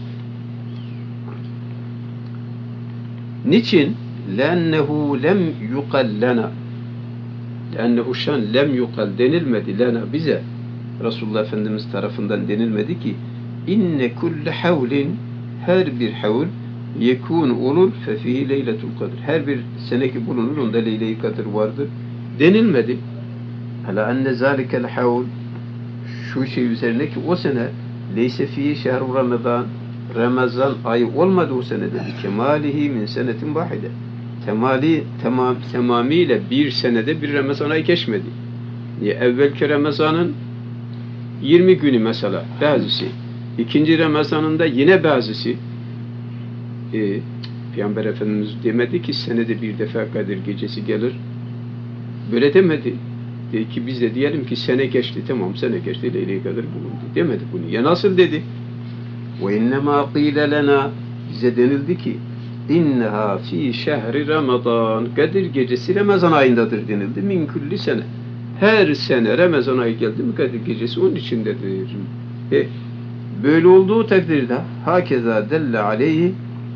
Niçin? لَاَنَّهُ لَمْ يُقَلْ لَنَا لَاَنَّهُ şan lem yukal denilmedi lana bize. Resulullah Efendimiz tarafından denilmedi ki inne kulle havlin her bir havl yekun olur fefihi leyletul kadr. Her bir seneki bulunur onda Leyle-i Kadr vardır. Denilmedi. Hala enne zalikel havl şu şey üzerine ki o sene leyse fihi şehru Ramazan Ramazan ayı olmadı o senede kemalihi min senetin vahide. Tamamıyla bir senede bir Ramazan ayı geçmedi. Evvelki Ramazan'ın 20 günü mesela bazısı İkinci Ramazan'ında yine bazısı Peygamber Efendimiz demedi ki senede bir defa Kadir gecesi gelir. Böyle demedi. Dedi ki biz de diyelim ki sene geçti. Tamam sene geçti. Leyle-i Kadir bulundu. Demedi bunu. Ya nasıl dedi? وَاِنَّمَا قِيلَ لَنَا bize denildi ki اِنَّهَا ف۪ي شَهْرِ Ramazan Kadir gecesi Ramazan ayındadır denildi. Min kulli sene. Her sene Ramazan ayı geldi mi Kadir gecesi onun içindedir. Böyle olduğu takdirde hakeza delle aleyhi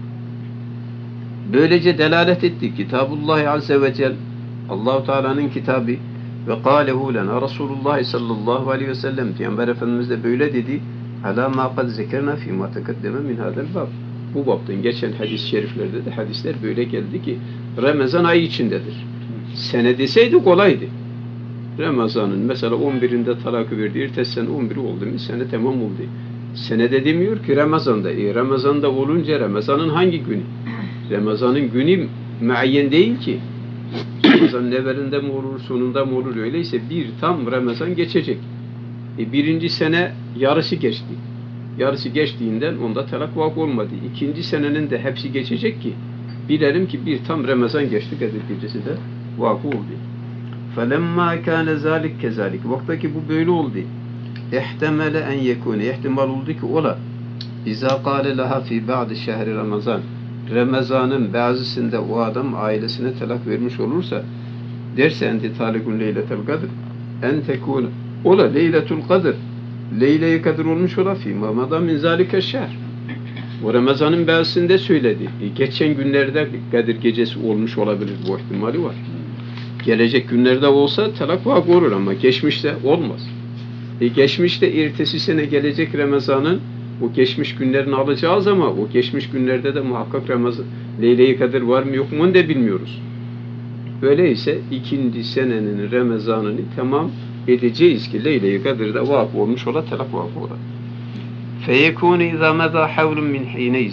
böylece delalet etti Kitabullah Azze ve Celle Allah-u Teala'nın kitabı ve kâlehu lena Resulullah sallallahu aleyhi ve sellem Peygamber Efendimiz de böyle dedi alâ mâ kad zekerna fîmâ tekeddeme min hâzel bab bu babdan geçen hadis-i şeriflerde de hadisler böyle geldi ki Ramazan ayı içindedir. Sene deseydi kolaydı. Ramazan'ın mesela 11'inde talakı verdi. Ertesi sene 11'i oldu mu sene tamam oldu. Senede demiyor ki Ramazan'da. Ramazan'da olunca Ramazan'ın hangi günü? Ramazan'ın günü muayyen değil ki. Ramazan'ın evvelinde mi olur, sonunda mı olur? Öyleyse bir tam Ramazan geçecek. Birinci sene yarısı geçti. Yarısı geçtiğinden onda talak vakı olmadı. İkinci senenin de hepsi geçecek ki bilelim ki bir tam Ramazan geçti. Kadir gecesi de vakı oldu. فَلَمَّا كَانَ ذَٰلِكَ كَذَٰلِكَ Vaktaki bu böyle oldu. اِحْتَمَلَ اَنْ يَكُونَ İhtimal oldu ki ola. اِذَا قَالَ لَهَا فِي بَعْدِ شَهْرِ Ramazan Ramazan'ın bazısında o adam ailesine talak vermiş olursa derse enti talikun leyletel kadir en tekune ola leyletul kadir Leyle-i Kadir olmuş ola fîmâ madâ min zâlike şehr. O Ramazan'ın bazısında söyledi. Geçen günlerde Kadir gecesi olmuş olabilir. Bu ihtimali var. Gelecek günlerde olsa talak vakı olur ama geçmişte olmaz. Geçmişte ertesi sene gelecek Ramazan'ın o geçmiş günlerini alacağız ama o geçmiş günlerde de muhakkak Ramazan Leyle-i Kadir var mı yok mu onu da bilmiyoruz. Öyleyse ikinci senenin Ramazan'ını tamam edeceğiz ki Leyle-i Kadir'de vakı olmuş ola talak vakı ola. فَيَكُونِ اِذَا مَذَا حَوْلٌ مِنْ حِينَيْزِ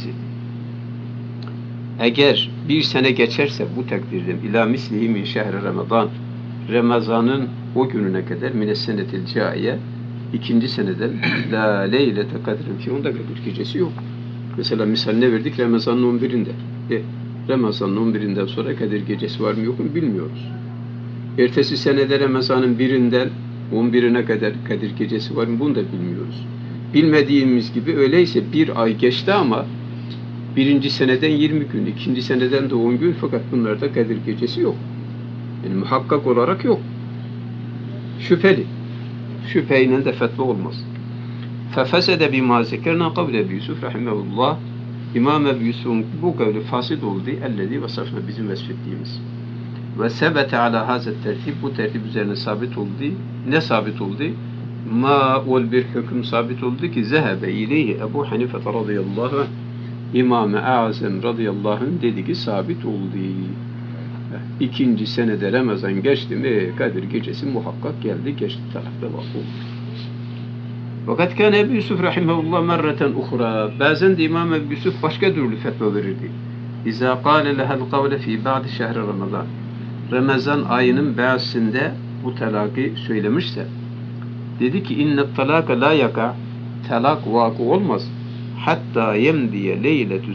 Eğer bir sene geçerse bu takdirde ila mislihi min şehri Ramazan Ramazan'ın o gününe kadar mine senetil caiye ikinci seneden la leylete kadrin ki onda Kadir gecesi yok. Mesela misal ne verdik? Ramazan'ın 11'inde. Ramazan'ın 11'inden sonra Kadir gecesi var mı yok mu bilmiyoruz. Ertesi senede Ramazan'ın 1'inden 11'ine kadar Kadir gecesi var mı bunu da bilmiyoruz. Bilmediğimiz gibi öyleyse bir ay geçti ama birinci seneden 20 gün, ikinci seneden de 10 gün fakat bunlarda Kadir gecesi yok. Yani muhakkak olarak yok. Şüpheli. Şüpheyle de fetva olmaz. فَفَسَدَ بِمَا زَكَرْنَا قَبْلَ Ebu Yusuf rahimahullah İmam Ebu Yusuf'un bu kavli fasid oldu. اَلَّذ۪ي vasafna bizim vesfettiğimiz. Ve sebete ala hazet tertib bu tertip üzerine sabit oldu. Ne sabit oldu? Ma ol bir hüküm sabit oldu ki zehebe ileyhi Ebu Hanife radıyallahu anh İmam-ı Azam radıyallahu anh dedi ki sabit oldu. İkinci senede Ramazan geçti mi Kadir gecesi muhakkak geldi geçti tarafta vakı oldu. Fakat kâne Ebu Yusuf rahimahullah merreten uhra bazen de İmam Ebu Yusuf başka türlü fetva verirdi. İzâ kâle lehel kavle fî ba'di şehri Ramazan Ramazan ayının bazısında bu talakı söylemişse dedi ki innet talaka la yaka talak vakı olmaz hatta yemdiye leyletü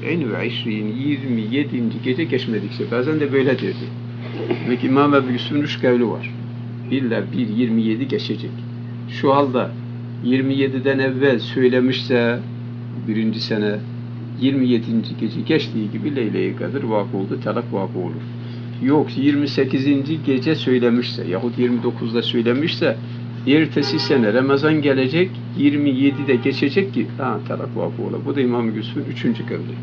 27 gece geçmedikçe bazen de böyle derdi. Demek ki İmam Ebu Yusuf'un 3 kavli var. İlla 27 geçecek. Şu halde 27'den evvel söylemişse birinci sene 27. gece geçtiği gibi Leyle-i Kadir vakı oldu, talak vakı olur. Yok 28. gece söylemişse yahut 29'da söylemişse ertesi sene Ramazan gelecek 27'de geçecek ki talak vakı olur. Bu da İmam Yusuf'un 3. kavli.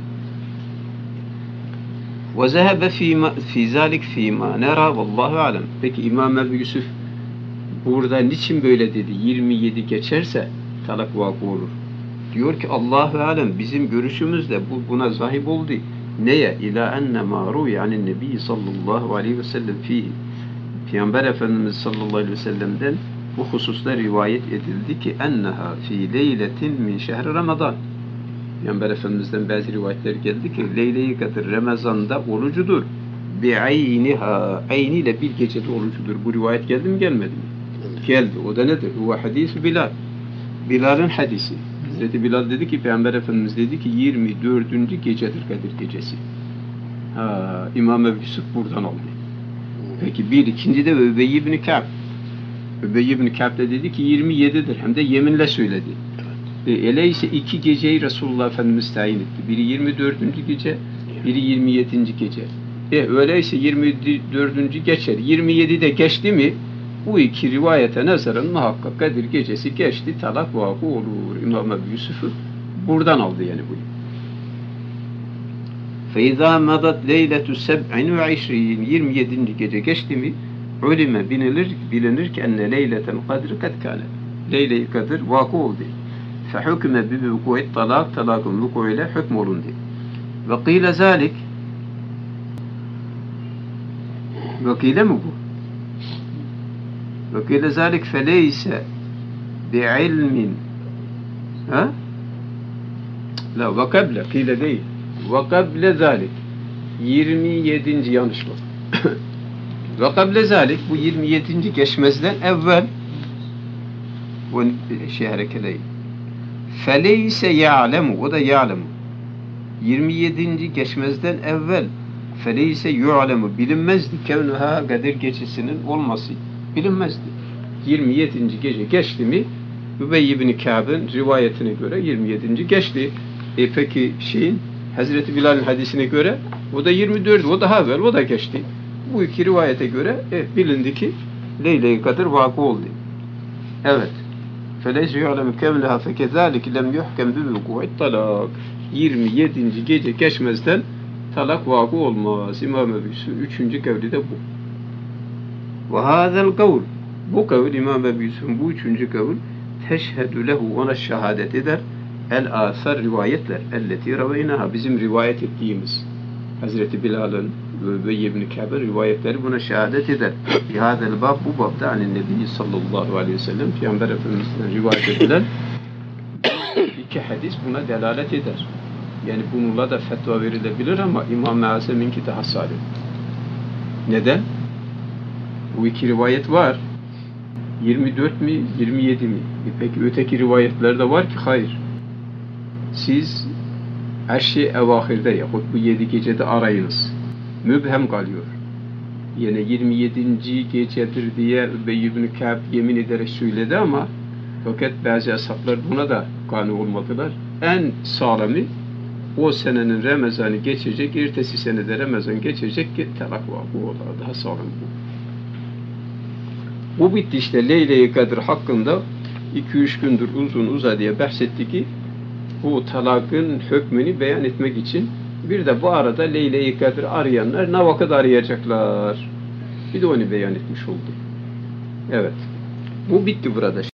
وَذَهَبَ فِي ذَٰلِكْ فِي مَا نَرَى وَاللّٰهُ عَلَمْ Peki İmam Ebu Yusuf burada niçin böyle dedi? 27 geçerse talak vakı olur. Diyor ki Allahu alem bizim görüşümüzde buna zahib oldu. Neye? İlâ enne mâru yani Nebi sallallahu aleyhi ve sellem fihi. Peygamber Efendimiz sallallahu aleyhi ve sellem'den bu hususta rivayet edildi ki enneha fi leyletin min şehri Ramazan. Peygamber Efendimiz'den bazı rivayetler geldi ki Leyle-i Kadir Ramazan'da orucudur. Bi'ayniha ayniyle bir gecede orucudur. Bu rivayet geldi mi gelmedi mi? Geldi. O da nedir? Huve hadis-i Bilal. Bilal'in hadisi. Hazreti Bilal dedi ki, Peygamber Efendimiz dedi ki 24. gecedir Kadir gecesi. İmam Ebu Yusuf buradan aldı. Peki bir, ikinci de Übey ibn Ka'b. Übey ibn Ka'b de dedi ki 27'dir. Hem de yeminle söyledi. Öyleyse iki geceyi Resulullah Efendimiz tayin etti. Biri 24. gece, biri 27. gece. Öyleyse 24. geçer. 27 de geçti mi bu iki rivayete nazaran muhakkak Kadir gecesi geçti, talak vakı olur. İmam Ebu Yusuf'u buradan aldı yani bunu. فَاِذَا مَضَتْ لَيْلَةُ سَبْعٍ وَعِشْرِينَ 27. gece geçti mi ulime bilinir ki enne leyleten kadri kad kâne. Leyle-i Kadir vakı oldu. فَحُكْمَ بِبُقُوِّ talak, talakın vuku'yla hükm olundu. وَقِيلَ ذَٰلِكَ Vakile mi bu? Vakile ذَٰلِكَ فَلَيْسَ بِعِلْمٍ La vakable, kile değil. Vakable zalik 27. yanlış bu. Vakable zalik bu 27. geçmezden evvel bu harekeleyi. Feleyse ya'lemu, o da ya'lemu. 27. geçmezden evvel feleyse yu'lemu bilinmezdi kevnuha Kadir gecesinin olması bilinmezdi. 27. gece geçti mi Übey ibn Ka'b'ın rivayetine göre 27. geçti. Peki Hazreti Bilal'in hadisine göre o da 24, o daha evvel, o da geçti. Bu iki rivayete göre bilindi ki Leyle-i Kadir vakı oldu. Evet. فَلَيْسُ يُعْلَمُ كَمْلَهَا فَكَذَٰلِكِ لَمْ يُحْكَمْ بِالْوُقُوعِ الطَّلَاقِ 27. gece geçmezden talak vakı olmaz. İmam Ebu Yusuf'un 3. kavli de bu. وَهَذَا الْقَوْلِ Bu kavl İmam Ebu Yusuf'un bu 3. kavl teşhedü lehu ona şehadet eder. El-asar rivayetler. Elleti raveynaha bizim rivayet ettiğimiz Hazreti Bilal'ın ve İbn Ka'b'ın rivayetleri buna şehadet eder. Bihadel bab bu babda anin Nebi sallallahu aleyhi ve sellem Peygamber Efendimiz'den rivayet edilen iki hadis buna delalet eder. Yani bununla da fetva verilebilir ama İmam-ı Azam'ınki daha sahih. Neden? Bu iki rivayet var. 24 mi, 27 mi? Peki öteki rivayetler de var ki hayır. Siz Eşşi evahirde yahut bu 7 gecede arayınız. Mübhem kalıyor. Yine 27. gecedir diye Übey ibn Ka'b yemin ederek söyledi ama fakat bazı ashaplar buna da kani olmadılar. En sağlamı o senenin Ramazan'ı geçecek, ertesi senede Ramazan geçecek ki talak var. Bu olay daha sağlam bu. Bu bitti işte Leyle-i Kadir hakkında 2-3 gündür uzun uzadıya bahsetti ki bu talakın hükmünü beyan etmek için bir de bu arada Leyle-i Kadir arayanlar ne vakit arayacaklar? Bir de onu beyan etmiş oldu. Evet. Bu bitti burada.